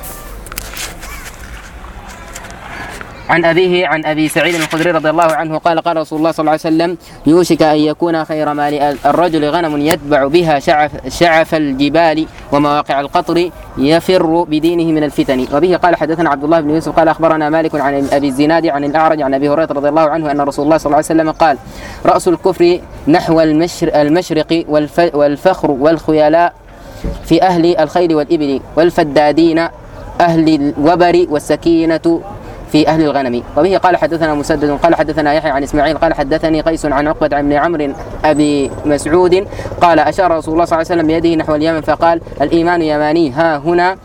عن أبيه عن أبي سعيد الخدري رضي الله عنه قال قال رسول الله صلى الله عليه وسلم يوشك أن يكون خير مال الرجل غنم يتبع بها شعف, شعف الجبال ومواقع القطر يفر بدينه من الفتن. وبه قال حدثنا عبد الله بن يوسف قال أخبرنا مالك عن أبي الزناد عن الأعرج عن أبي هريرة رضي الله عنه أن رسول الله صلى الله عليه وسلم قال رأس الكفر نحو المشرق والفخر والخيلاء في أهل الخيل والإبل والفدادين أهل الوبر والسكينة في أهل الغنم. وبه قال حدثنا مسدد قال حدثنا يحيى عن إسماعيل قال حدثني قيس عن عقبة بن عمرو أبي مسعود قال أشار رسول الله صلى الله عليه وسلم بيده نحو اليمن فقال الإيمان يماني ها هنا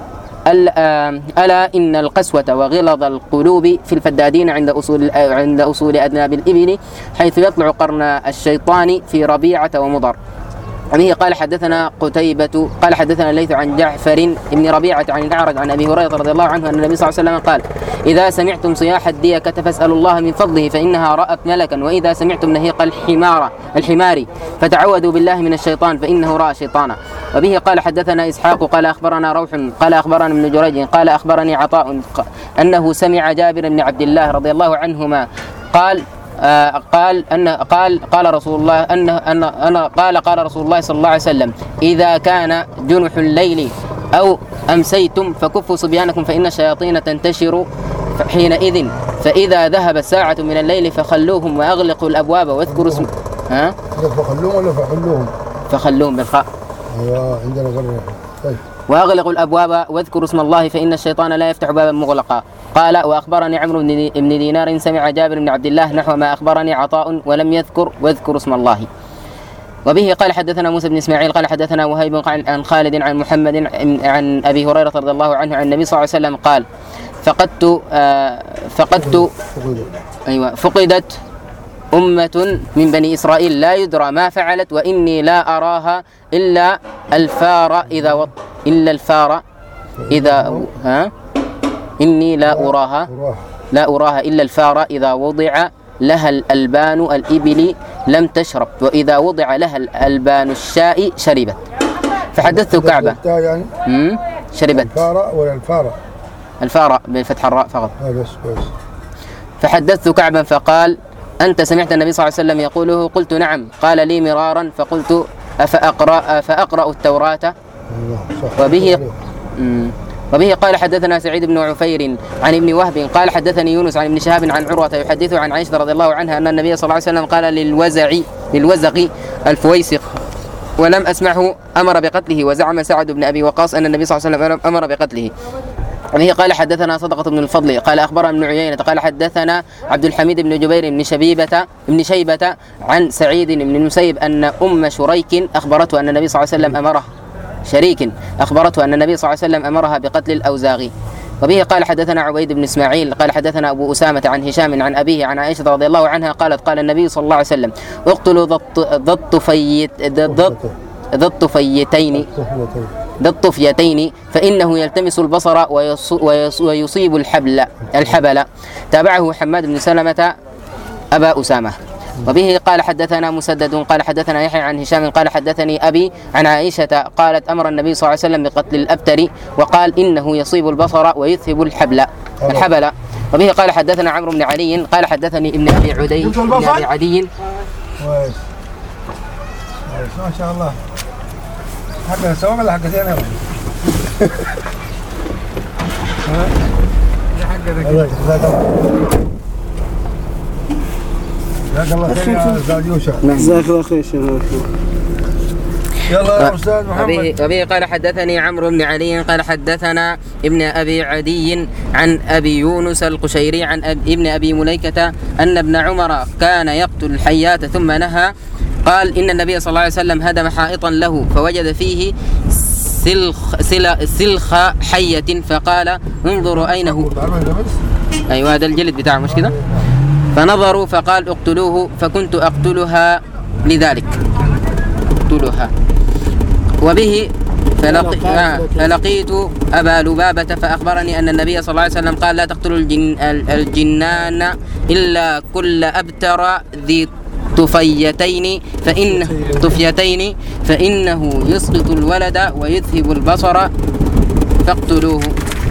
ألا إن القسوة وغلظ القلوب في الفدادين عند أصول عند أصول أذناب الإبل حيث يطلع قرن الشيطان في ربيعة ومضر. وبه قال حدثنا قتيبة قال حدثنا الليث عن جعفر بن ربيعة عن الأعرج عن أبي هريرة رضي الله عنه أن النبي صلى الله عليه وسلم قال إذا سمعتم صياح الديكة فاسألوا الله من فضله فإنها رأت ملكا، وإذا سمعتم نهيق الحمار الحمار فتعوذوا بالله من الشيطان فإنه رأى شيطانا. وبه قال حدثنا إسحاق قال أخبرنا روح قال أخبرنا ابن جريج قال أخبرني عطاء أنه سمع جابر بن عبد الله رضي الله عنهما قال آه قال أن قال قال رسول الله أن أن أنا قال قال رسول الله صلى الله عليه وسلم إذا كان جنح الليل أو أمسيتم فكفوا صبيانكم فإن الشياطين تنتشر حينئذ، فإذا ذهب ساعة من الليل فخلوهم وأغلقوا الأبواب واذكروا اسم ها فخلوهم ولا فخلوهم فخلوهم بالخاء أيوة عندنا غير طيب وأغلقوا الأبواب واذكروا اسم الله فإن الشيطان لا يفتح بابا مغلقا. قال وأخبرني عمرو بن دينار سمع جابر بن عبد الله نحو ما أخبرني عطاء ولم يذكر واذكروا اسم الله. وبه قال حدثنا موسى بن إسماعيل قال حدثنا وهيب عن خالد عن محمد عن أبي هريرة رضي الله عنه عن النبي صلى الله عليه وسلم قال فقدت آه فقدت أيوة فقدت أمة من بني إسرائيل لا يدرى ما فعلت وإني لا أراها إلا الفار إذا وط... إلا الفار إذا ها إني لا أراها لا أراها إلا الفار إذا وضع لها الألبان الإبل لم تشرب وإذا وضع لها الألبان الشاء شربت. فحدثت كعبة يعني شربت الفارة ولا الفارة الفارة بالفتح الراء فقط. بس بس. فحدثت كعبا فقال أنت سمعت النبي صلى الله عليه وسلم يقوله؟ قلت نعم. قال لي مرارا فقلت أفأقرأ, أفأقرأ التوراة؟ وبه وبه قال حدثنا سعيد بن عفير عن ابن وهب قال حدثني يونس عن ابن شهاب عن عروة يحدث عن عائشة رضي الله عنها أن النبي صلى الله عليه وسلم قال للوزع للوزق الفويسق ولم أسمعه أمر بقتله. وزعم سعد بن أبي وقاص أن النبي صلى الله عليه وسلم أمر بقتله. وبه قال حدثنا صدقة بن الفضل قال أخبرنا ابن عيينة قال حدثنا عبد الحميد بن جبير بن شبيبة بن شيبة عن سعيد بن المسيب أن أم شريك أخبرته أن النبي صلى الله عليه وسلم أمره شريك أخبرته أن النبي صلى الله عليه وسلم أمرها بقتل الأوزاغي. وبه قال حدثنا عبيد بن إسماعيل قال حدثنا أبو أسامة عن هشام عن أبيه عن عائشة رضي الله عنها قالت قال النبي صلى الله عليه وسلم اقتلوا ذا الطفيت ذا الطفيتين ذا الطفيتين فإنه يلتمس البصر ويصيب الحبل الحبل. تابعه حماد بن سلمة أبا أسامة. وبه قال حدثنا مسدد قال حدثنا يحيى عن هشام قال حدثني أبي عن عائشة قالت أمر النبي صلى الله عليه وسلم بقتل الأبتر وقال إنه يصيب البصر ويذهب الحبل الحبل. وبه قال حدثنا عمرو بن علي قال حدثني ابن أبي عدي ابن أبي عدي كويس ما شاء الله. حق سوا ولا حقتين يا الله جزاك الله خير يا استاذ يوسف. جزاك الله خير شباب. يلا يا استاذ محمد. وبه قال حدثني عمرو بن علي قال حدثنا ابن ابي عدي عن ابي يونس القشيري عن ابن ابي مليكه ان ابن عمر كان يقتل الحيات ثم نهى. قال إن النبي صلى الله عليه وسلم هدم حائطا له فوجد فيه سلخ, سلخ حية فقال انظروا أين هو. أيوة هذا الجلد بتاعه مش كده. فنظروا فقال اقتلوه فكنت أقتلها لذلك اقتلها. وبه فلقي فلقيت أبا لبابة فأخبرني أن النبي صلى الله عليه وسلم قال لا تقتلوا الجن الجنان إلا كل أبتر ذي طفيتين فإن طفيتين فإنه يسقط الولد ويذهب البصر فاقتلوه.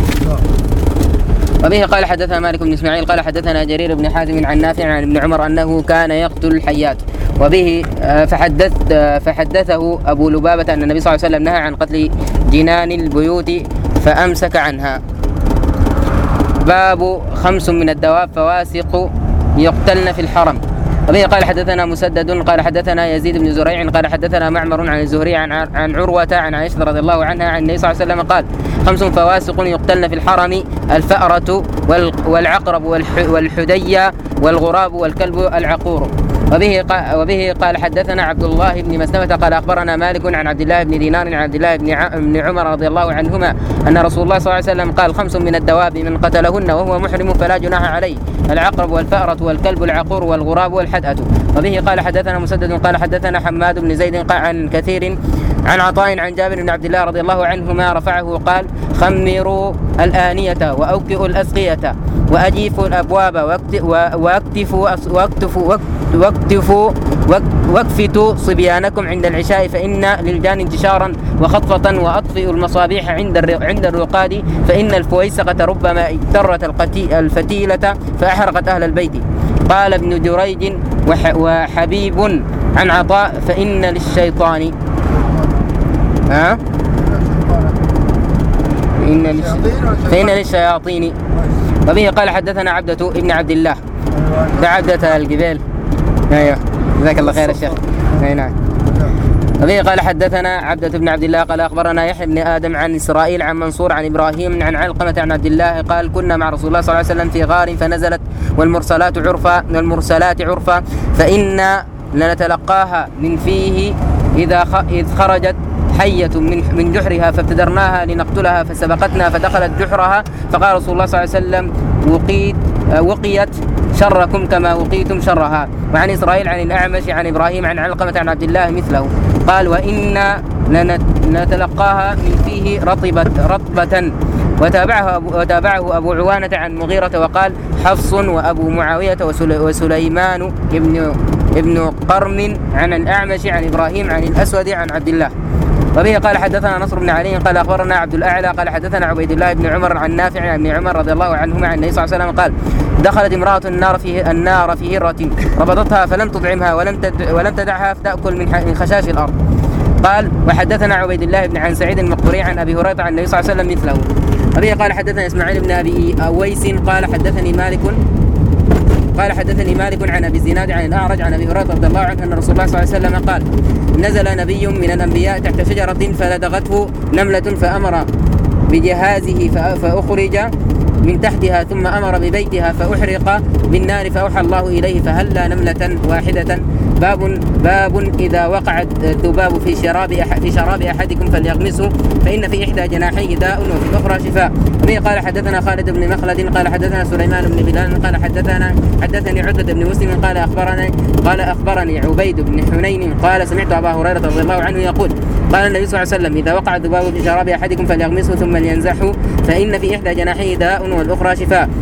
وبه قال حدثنا مالك بن إسماعيل قال حدثنا جرير بن حازم عن نافع عن ابن عمر أنه كان يقتل الحيات. وبه فحدث فحدثه أبو لبابة أن النبي صلى الله عليه وسلم نهى عن قتل جنان البيوت فأمسك عنها. باب خمس من الدواب فواسق يقتلن في الحرم. وبه قال حدثنا مسدد قال حدثنا يزيد بن زريع قال حدثنا معمر عن الزهري عن عن عروة عن عائشة رضي الله عنها عن النبي صلى الله عليه وسلم قال خمس فواسق يقتلن في الحرم الفأرة والعقرب والحدية والغراب والكلب العقور. وبه قال, وبه قال حدثنا عبد الله بن مسلمة قال أخبرنا مالك عن عبد الله بن دينار عن عبد الله بن عمر رضي الله عنهما أن رسول الله صلى الله عليه وسلم قال خمس من الدواب من قتلهن وهو محرم فلا جناح عليه العقرب والفأرة والكلب العقور والغراب والحدأة. وبه قال حدثنا مسدد قال حدثنا حماد بن زيد عن كثير عن عطاء عن جابر بن عبد الله رضي الله عنهما رفعه قال خمروا الآنية وأوكئوا الأسقية وأجيفوا الأبواب واكتفوا واكتفوا واكتفوا واكفتوا صبيانكم عند العشاء فإن للجان انتشارا وخطفة وأطفئوا المصابيح عند عند الرقاد فإن الفويسقة ربما اجترت الفتيلة فأحرقت أهل البيت. قال ابن جريج وحبيب عن عطاء فإن للشيطان ها فإن, فإن للشياطين. وبه قال حدثنا عبدة ابن عبد الله ده عبدة الجبال. ايوه جزاك الله خير الشيخ. اي نعم. وبه قال حدثنا عبدة بن عبد الله قال أخبرنا يحيى بن آدم عن إسرائيل عن منصور عن إبراهيم عن علقمة عن عبد الله قال كنا مع رسول الله صلى الله عليه وسلم في غار فنزلت والمرسلات عرفا والمرسلات عرفا فإنا لنتلقاها من فيه إذا إذ خرجت حية من من جحرها فابتدرناها لنقتلها فسبقتنا فدخلت جحرها فقال رسول الله صلى الله عليه وسلم وقيت وقيت شركم كما وقيتم شرها. وعن إسرائيل عن الأعمش عن إبراهيم عن علقمة عن عبد الله مثله قال وإنا لنتلقاها من فيه رطبة رطبة. وتابعه وتابعه أبو عوانة عن مغيرة وقال حفص وأبو معاوية وسليمان ابن ابن قرم عن الأعمش عن إبراهيم عن الأسود عن عبد الله. وبه قال حدثنا نصر بن علي قال أخبرنا عبد الأعلى قال حدثنا عبيد الله بن عمر عن نافع عن ابن عمر رضي الله عنهما عن النبي صلى الله عليه وسلم قال دخلت امرأة النار في النار في هرة ربطتها فلم تطعمها ولم ولم تدعها فتأكل من خشاش الأرض. قال وحدثنا عبيد الله بن عن سعيد المقبري عن أبي هريرة عن النبي صلى الله عليه وسلم مثله. وبه قال حدثنا إسماعيل بن أبي أويس قال حدثني مالك قال حدثني مالك عن أبي الزناد عن الأعرج عن أبي هريرة رضي الله عنه أن رسول الله صلى الله عليه وسلم قال نزل نبي من الأنبياء تحت شجرة فلدغته نملة فأمر بجهازه فأخرج من تحتها ثم أمر ببيتها فأحرق بالنار فأوحى الله إليه فهلا نملة واحدة. باب باب إذا وقع الذباب في شراب في شراب أحدكم فليغمسه فإن في إحدى جناحيه داء وفي الأخرى شفاء. وبه قال حدثنا خالد بن مخلد قال حدثنا سليمان بن بلال قال حدثنا حدثني عتبة بن مسلم قال أخبرني قال أخبرني عبيد بن حنين قال سمعت أبا هريرة رضي الله عنه يقول قال النبي صلى الله عليه وسلم إذا وقع الذباب في شراب أحدكم فليغمسه ثم لينزحه فإن في إحدى جناحيه داء والأخرى شفاء.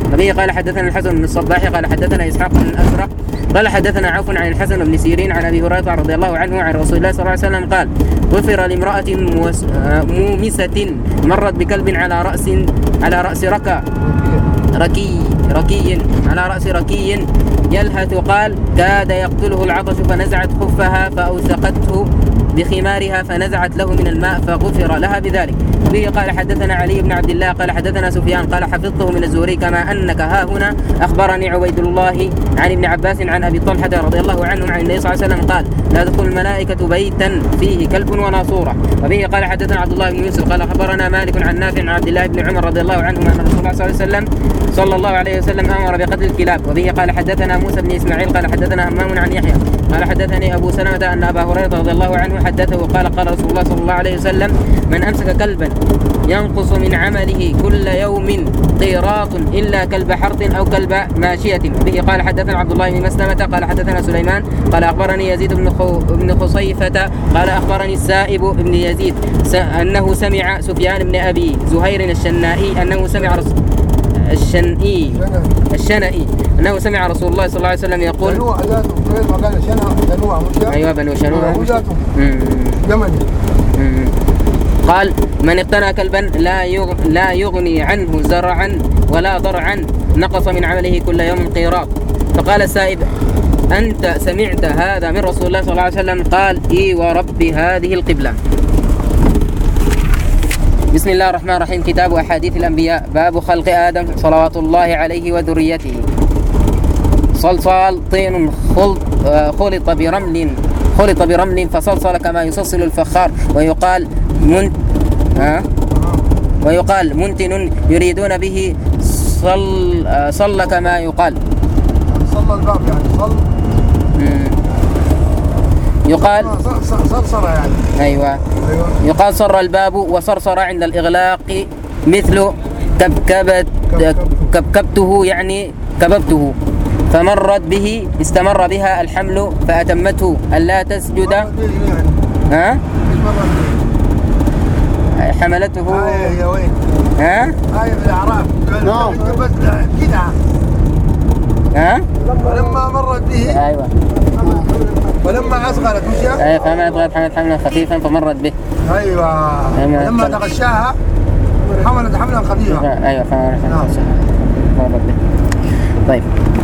وبه قال حدثنا الحسن بن الصباح قال حدثنا إسحاق بن الأزرق قال حدثنا عوف عن الحسن بن سيرين عن أبي هريرة رضي الله عنه عن رسول الله صلى الله عليه وسلم قال غفر لامرأة مومسة مرت بكلب على رأس على رأس ركا ركي ركي على رأس ركي يلهث قال كاد يقتله العطش فنزعت خفها فأوثقته بخمارها فنزعت له من الماء فغفر لها بذلك. به قال حدثنا علي بن عبد الله قال حدثنا سفيان قال حفظته من الزهري كما أنك ها هنا أخبرني عبيد الله عن ابن عباس عن أبي طلحة رضي الله عنه عن النبي صلى الله عليه وسلم قال لا تدخل الملائكة بيتا فيه كلب وناصورة. وبه قال حدثنا عبد الله بن يوسف قال أخبرنا مالك عن نافع عن عبد الله بن عمر رضي الله عنهما أن رسول الله صلى الله عليه وسلم صلى الله عليه وسلم أمر بقتل الكلاب. وبه قال حدثنا موسى بن إسماعيل قال حدثنا همام عن يحيى قال حدثني أبو سلمة أن أبا هريرة رضي الله عنه حدثه قال قال رسول الله صلى الله عليه وسلم من أمسك كلبا ينقص من عمله كل يوم قيراط إلا كلب حرث أو كلب ماشية. به قال حدثنا عبد الله بن مسلمة قال حدثنا سليمان قال أخبرني يزيد بن خو بن خصيفة قال أخبرني السائب بن يزيد أنه سمع سفيان بن أبي زهير الشنائي أنه سمع رسول الشنئي الشنئي أنه سمع رسول الله صلى الله عليه وسلم يقول شنوع ذاته غير ما قال شنوع شنوع مش أيوة بنو شنوع يمني. قال من اقتنى كلبا لا يغ... لا يغني عنه زرعا ولا ضرعا نقص من عمله كل يوم قيراط. فقال السائب أنت سمعت هذا من رسول الله صلى الله عليه وسلم؟ قال إي ورب هذه القبلة. بسم الله الرحمن الرحيم. كتاب أحاديث الأنبياء. باب خلق آدم صلوات الله عليه وذريته. صلصال طين خلط, خلط برمل خلط برمل فصلصل كما يصلصل الفخار ويقال من ها ويقال منتن يريدون به صل صل كما يقال صل الباب يعني صل يقال صرصرة يعني أيوة. يقال صر الباب وصرصر عند الإغلاق مثل كبكبت كبكبته يعني كببته. فمرت به استمر بها الحمل فأتمته ألا تسجد ها حملته آية يا وين ها آية في الأعراف نعم بس كده ها ولما مرت به أيوة ولما أصغرت مش أيوة فما أصغرت حملت حملا خفيفا فمرت به أيوة لما تغشاها حملت حملا خفيفا أيوة فمرت به. طيب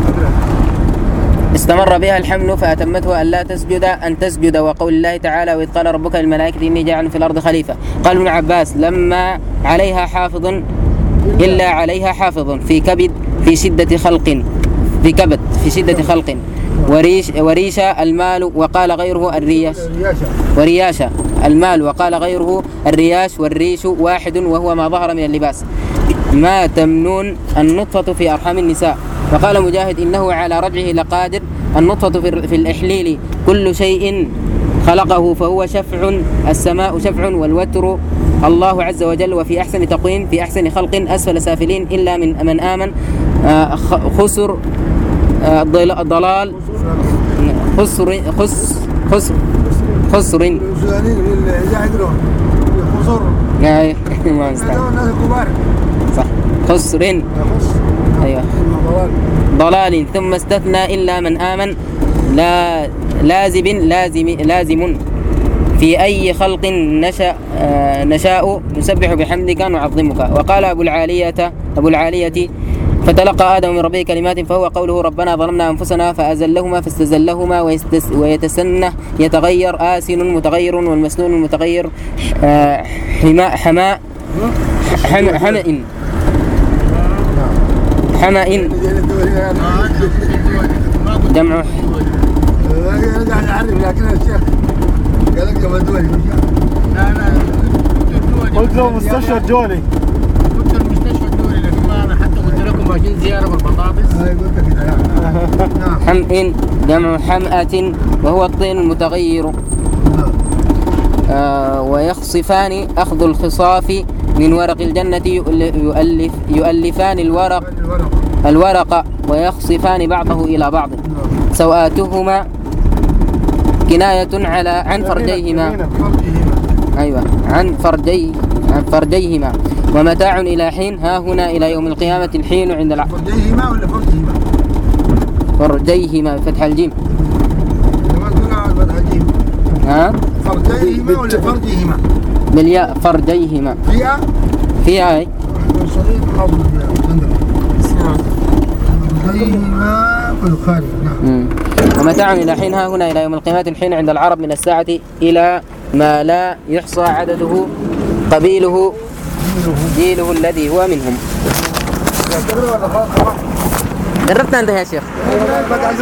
استمر بها الحمل فأتمته أن لا تسجد أن تسجد وقول الله تعالى وإذ قال ربك للملائكة إني جاعل في الأرض خليفة. قال ابن عباس لما عليها حافظ إلا عليها حافظ في كبد في شدة خلق في كبد في شدة خلق وريش وريشة المال وقال غيره الرياش ورياشة المال وقال غيره الرياش والريش واحد وهو ما ظهر من اللباس ما تمنون النطفة في أرحام النساء. وقال مجاهد إنه على رجعه لقادر النطفة في الإحليل كل شيء خلقه فهو شفع السماء شفع والوتر الله عز وجل وفي أحسن تقويم في أحسن خلق أسفل سافلين إلا من من آمن خسر ضلال خسر خس خسر خسر صح خسر أيوة ضلال ثم استثنى إلا من آمن لا لازم لازم لازم في أي خلق نشأ نشاء نسبح بحمدك نعظمك. وقال أبو العالية أبو العالية فتلقى آدم من ربه كلمات فهو قوله ربنا ظلمنا أنفسنا فأزلهما فاستزلهما ويتسنه يتغير آسن متغير والمسنون المتغير حماء حماء حماء حماء حماء جمع قلت له مستشفى الدولي قلت المستشفى الدولي لكن ما انا حتى قلت لكم عشان زياره بالبطاطس. حمء جمع حمأة وهو الطين المتغير. آه ويخصفان أخذ الخصاف من ورق الجنة يؤلف يؤلفان الورق الورق ويخصفان بعضه إلى بعض سوآتهما كناية على عن فرجيهما أيوة عن فرجي عن فرجيهما ومتاع إلى حين ها هنا إلى يوم القيامة الحين عند الع... فرجيهما ولا فرجيهما؟ فرجيهما بفتح الجيم. ما تقول فتح الجيم. ها؟ فرجيهما ولا فرجيهما؟ بالياء فرجيهما. فيها؟ فيها أي؟ صديق حافظ فيها عندنا. فرجيهما والخارج. نعم. ومتاع إلى حين ها هنا إلى يوم القيامة الحين عند العرب من الساعة إلى ما لا يحصى عدده قبيله جيله الذي هو منهم. دربت أنت يا شيخ.